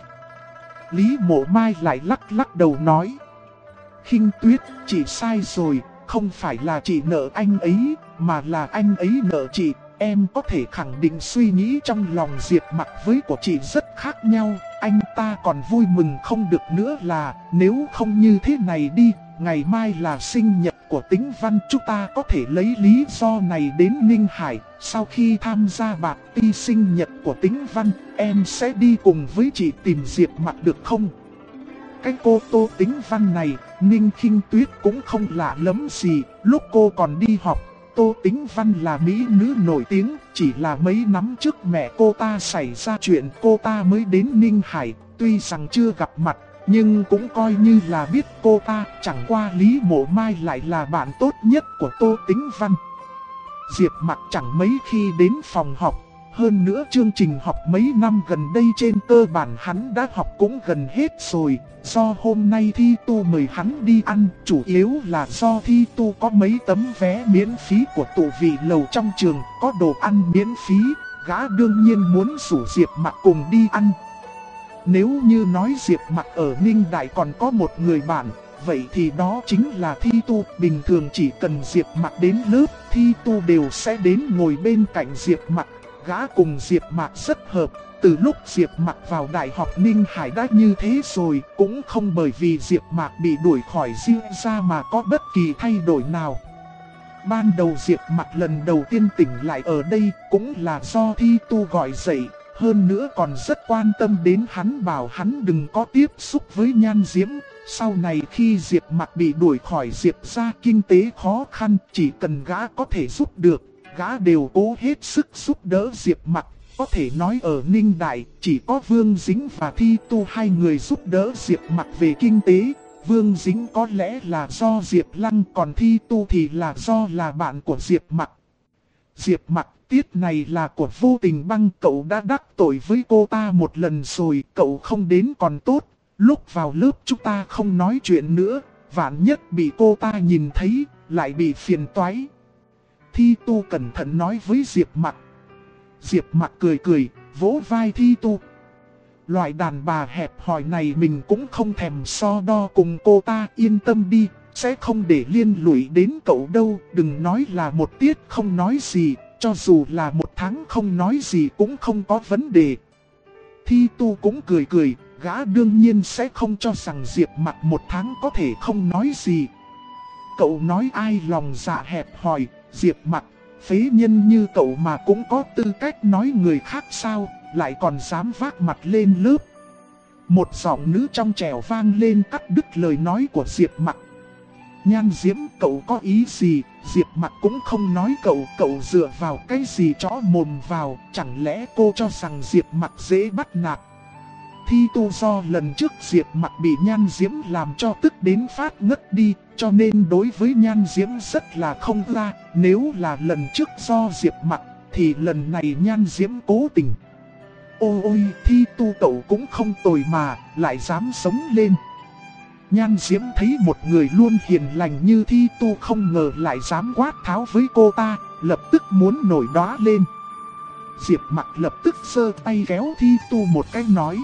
Lý Mộ Mai lại lắc đầu nói. Khinh Tuyết, chị sai rồi, không phải là chị nợ anh ấy, mà là anh ấy nợ chị. Em có thể khẳng định suy nghĩ trong lòng Diệp Mặc với của chị rất khác nhau. Anh ta còn vui mừng không được nữa là, nếu không như thế này đi, ngày mai là sinh nhật của Tĩnh Văn, chúng ta có thể lấy lý do này đến Ninh Hải. Sau khi tham gia party sinh nhật của Tĩnh Văn, em sẽ đi cùng với chị tìm Diệp Mặc được không? Cái cô Tô Tĩnh Văn này, Ninh Khinh Tuyết cũng không lạ lắm gì. Lúc cô còn đi học, Tô Tĩnh Văn là mỹ nữ nổi tiếng. Chỉ là mấy năm trước mẹ cô ta xảy ra chuyện, cô ta mới đến Ninh Hải. Tuy rằng chưa gặp mặt, nhưng cũng coi như là biết cô ta. Chẳng qua Lý Mộ Mai lại là bạn tốt nhất của Tô Tĩnh Văn. Diệp Mặc chẳng mấy khi đến phòng học. Hơn nữa chương trình học mấy năm gần đây trên cơ bản hắn đã học cũng gần hết rồi. Do hôm nay Thi Tu mời hắn đi ăn, chủ yếu là do Thi Tu có mấy tấm vé miễn phí của tụ vị lầu trong trường, có đồ ăn miễn phí, gã đương nhiên muốn rủ Diệp Mặc cùng đi ăn. Nếu như nói Diệp Mặc ở Ninh Đại còn có một người bạn, vậy thì đó chính là Thi Tu. Bình thường chỉ cần Diệp Mặc đến lớp, Thi Tu đều sẽ đến ngồi bên cạnh Diệp Mặc. Gã cùng Diệp Mặc rất hợp, từ lúc Diệp Mặc vào Đại học Ninh Hải đã như thế rồi, cũng không bởi vì Diệp Mặc bị đuổi khỏi riêng ra mà có bất kỳ thay đổi nào. Ban đầu Diệp Mặc lần đầu tiên tỉnh lại ở đây cũng là do Thi Tu gọi dậy, hơn nữa còn rất quan tâm đến hắn, bảo hắn đừng có tiếp xúc với Nhan Diễm. Sau này khi Diệp Mặc bị đuổi khỏi Diệp gia, kinh tế khó khăn, chỉ cần gã có thể giúp được, gã đều cố hết sức giúp đỡ Diệp Mặc. Có thể nói ở Ninh Đại, chỉ có Vương Dính và Thi Tu hai người giúp đỡ Diệp Mặc về kinh tế. Vương Dính có lẽ là do Diệp Lăng, còn Thi Tu thì là do là bạn của Diệp Mặc. Diệp Mặc, tiết này là của Vô Tình Băng, cậu đã đắc tội với cô ta một lần rồi, cậu không đến còn tốt. Lúc vào lớp chúng ta không nói chuyện nữa, vạn nhất bị cô ta nhìn thấy, lại bị phiền toái. Thi Tu cẩn thận nói với Diệp Mặc. Diệp Mặc cười, vỗ vai Thi Tu. Loại đàn bà hẹp hòi này mình cũng không thèm so đo cùng cô ta, yên tâm đi, sẽ không để liên lụy đến cậu đâu. Đừng nói là một tiết không nói gì, cho dù là 1 tháng không nói gì cũng không có vấn đề. Thi Tu cũng cười cười, gã đương nhiên sẽ không cho rằng Diệp Mặc 1 tháng có thể không nói gì. Cậu nói ai lòng dạ hẹp hòi, Diệp Mặc, phế nhân như cậu mà cũng có tư cách nói người khác sao, lại còn dám vác mặt lên lớp. Một giọng nữ trong trẻo vang lên cắt đứt lời nói của Diệp Mặc. Nhan Diễm, cậu có ý gì? Diệp Mặc cũng không nói cậu dựa vào cái gì chó mồm vào, chẳng lẽ cô cho rằng Diệp Mặc dễ bắt nạt? Thi Tu do lần trước Diệp Mặc bị Nhan Diễm làm cho tức đến phát ngất đi, cho nên đối với Nhan Diễm rất là không ra. Nếu là lần trước do Diệp Mặc, thì lần này Nhan Diễm cố tình. Ôi, Thi Tu cậu cũng không tồi mà, lại dám sống lên. Nhan Diễm thấy một người luôn hiền lành như Thi Tu không ngờ lại dám quát tháo với cô ta, lập tức muốn nổi đóa lên. Diệp Mặc lập tức giơ tay kéo Thi Tu một cái nói: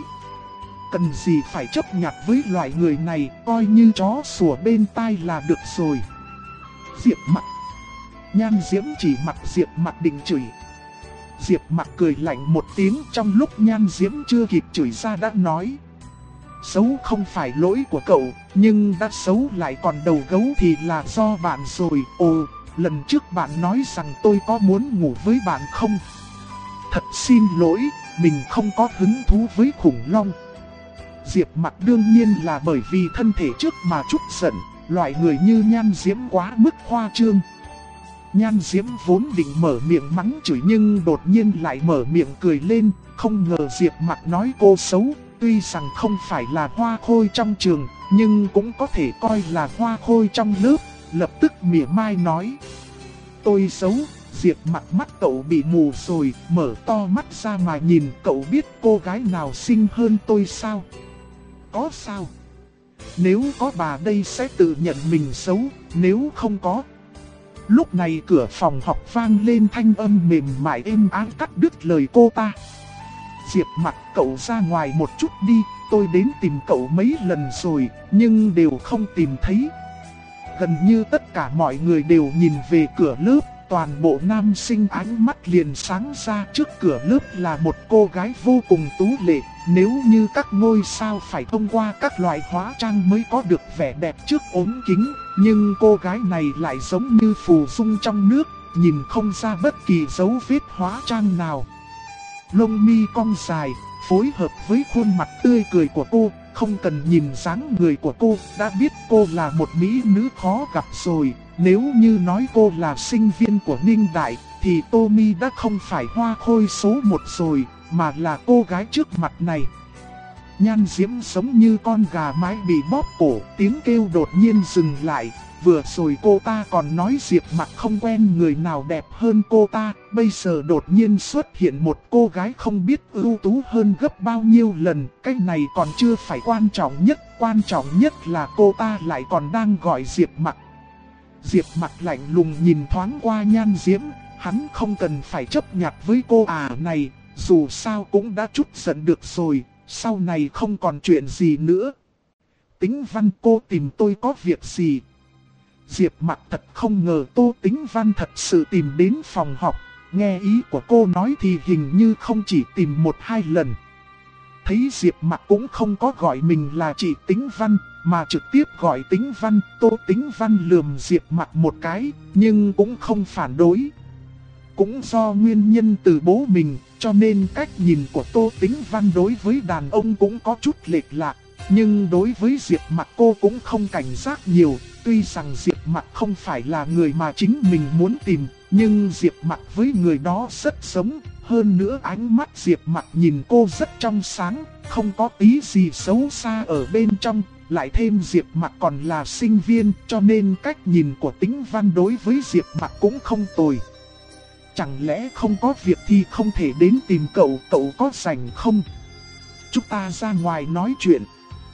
cần gì phải chấp nhặt với loại người này, coi như chó sủa bên tai là được rồi. Diệp Mặc. Nhan Diễm chỉ mặt Diệp Mặc định chửi. Diệp Mặc cười lạnh một tiếng, trong lúc Nhan Diễm chưa kịp chửi ra đã nói: xấu không phải lỗi của cậu, nhưng đã xấu lại còn đầu gấu thì là do bạn rồi. Ồ, lần trước bạn nói rằng tôi có muốn ngủ với bạn không? Thật xin lỗi, mình không có hứng thú với khủng long. Diệp Mặc đương nhiên là bởi vì thân thể trước mà chút giận, loại người như Nhan Diễm quá mức khoa trương. Nhan Diễm vốn định mở miệng mắng chửi nhưng đột nhiên lại mở miệng cười lên, không ngờ Diệp Mặc nói cô xấu, tuy rằng không phải là hoa khôi trong trường, nhưng cũng có thể coi là hoa khôi trong lớp, lập tức mỉa mai nói: tôi xấu. Diệp Mặc mắt cậu bị mù rồi, mở to mắt ra mà nhìn, cậu biết cô gái nào xinh hơn tôi sao? Có sao? Nếu có bà đây sẽ tự nhận mình xấu, nếu không có. Lúc này cửa phòng học vang lên thanh âm mềm mại êm ái cắt đứt lời cô ta. Diệp Mặc, cậu ra ngoài một chút đi, tôi đến tìm cậu mấy lần rồi, nhưng đều không tìm thấy. Gần như tất cả mọi người đều nhìn về cửa lớp, toàn bộ nam sinh ánh mắt liền sáng ra. Trước cửa lớp là một cô gái vô cùng tú lệ, nếu như các ngôi sao phải thông qua các loại hóa trang mới có được vẻ đẹp trước ống kính, nhưng cô gái này lại giống như phù dung trong nước, nhìn không ra bất kỳ dấu vết hóa trang nào. Lông mi cong dài, phối hợp với khuôn mặt tươi cười của cô, không cần nhìn dáng người của cô, đã biết cô là một mỹ nữ khó gặp rồi. Nếu như nói cô là sinh viên của Ninh Đại, thì Tommy đã không phải hoa khôi số 1 rồi, mà là cô gái trước mặt này. Nhan Diễm giống như con gà mái bị bóp cổ, tiếng kêu đột nhiên dừng lại. Vừa rồi cô ta còn nói Diệp Mặc không quen người nào đẹp hơn cô ta, bây giờ đột nhiên xuất hiện một cô gái không biết ưu tú hơn gấp bao nhiêu lần. Cái này còn chưa phải quan trọng nhất là cô ta lại còn đang gọi Diệp Mặc. Diệp Mặc lạnh lùng nhìn thoáng qua Nhan Diễm, hắn không cần phải chấp nhặt với cô này, dù sao cũng đã chút giận được rồi, sau này không còn chuyện gì nữa. Tĩnh Văn, cô tìm tôi có việc gì? Diệp Mặc thật không ngờ Tô Tĩnh Văn thật sự tìm đến phòng học, nghe ý của cô nói thì hình như không chỉ tìm 1-2 lần. Thấy Diệp Mặc cũng không có gọi mình là chị Tĩnh Văn, mà trực tiếp gọi Tĩnh Văn, Tô Tĩnh Văn lườm Diệp Mặc một cái, nhưng cũng không phản đối. Cũng do nguyên nhân từ bố mình, cho nên cách nhìn của Tô Tĩnh Văn đối với đàn ông cũng có chút lệch lạc. Nhưng đối với Diệp Mặc cô cũng không cảnh giác nhiều, tuy rằng Diệp Mặc không phải là người mà chính mình muốn tìm, nhưng Diệp Mặc với người đó rất giống. Hơn nữa ánh mắt Diệp Mặc nhìn cô rất trong sáng, không có tí gì xấu xa ở bên trong. Lại thêm Diệp Mặc còn là sinh viên, cho nên cách nhìn của Tĩnh Văn đối với Diệp Mặc cũng không tồi. Chẳng lẽ không có việc thì không thể đến tìm cậu, cậu có rảnh không? Chúng ta ra ngoài nói chuyện.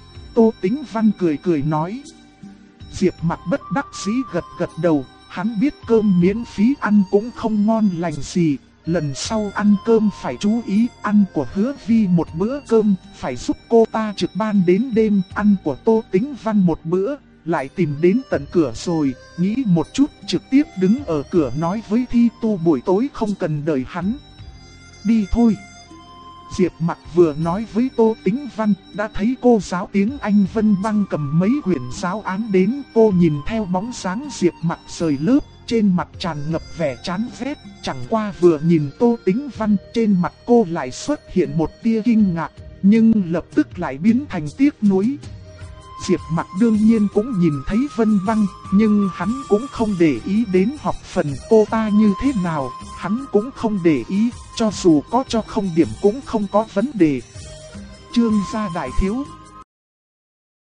Tô Tĩnh Văn cười nói. Diệp Mặc bất đắc dĩ gật đầu, hắn biết cơm miễn phí ăn cũng không ngon lành gì. Lần sau ăn cơm phải chú ý, ăn của Hứa Vi một bữa cơm, phải giúp cô ta trực ban đến đêm, ăn của Tô Tĩnh Văn một bữa, lại tìm đến tận cửa rồi, nghĩ một chút trực tiếp đứng ở cửa nói với Thi Tu buổi tối không cần đợi hắn. Đi thôi. Diệp Mặc vừa nói với Tô Tĩnh Văn, đã thấy cô giáo tiếng Anh Vân Băng cầm mấy quyển giáo án đến. Cô nhìn theo bóng dáng Diệp Mặc rời lớp, trên mặt tràn ngập vẻ chán ghét. Chẳng qua vừa nhìn Tô Tĩnh Văn, trên mặt cô lại xuất hiện một tia kinh ngạc, nhưng lập tức lại biến thành tiếc nuối. Diệp Mặc đương nhiên cũng nhìn thấy Vân Băng, nhưng hắn cũng không để ý đến học phần cô ta như thế nào, hắn cũng không để ý, cho dù có cho không điểm cũng không có vấn đề. Trương gia đại thiếu.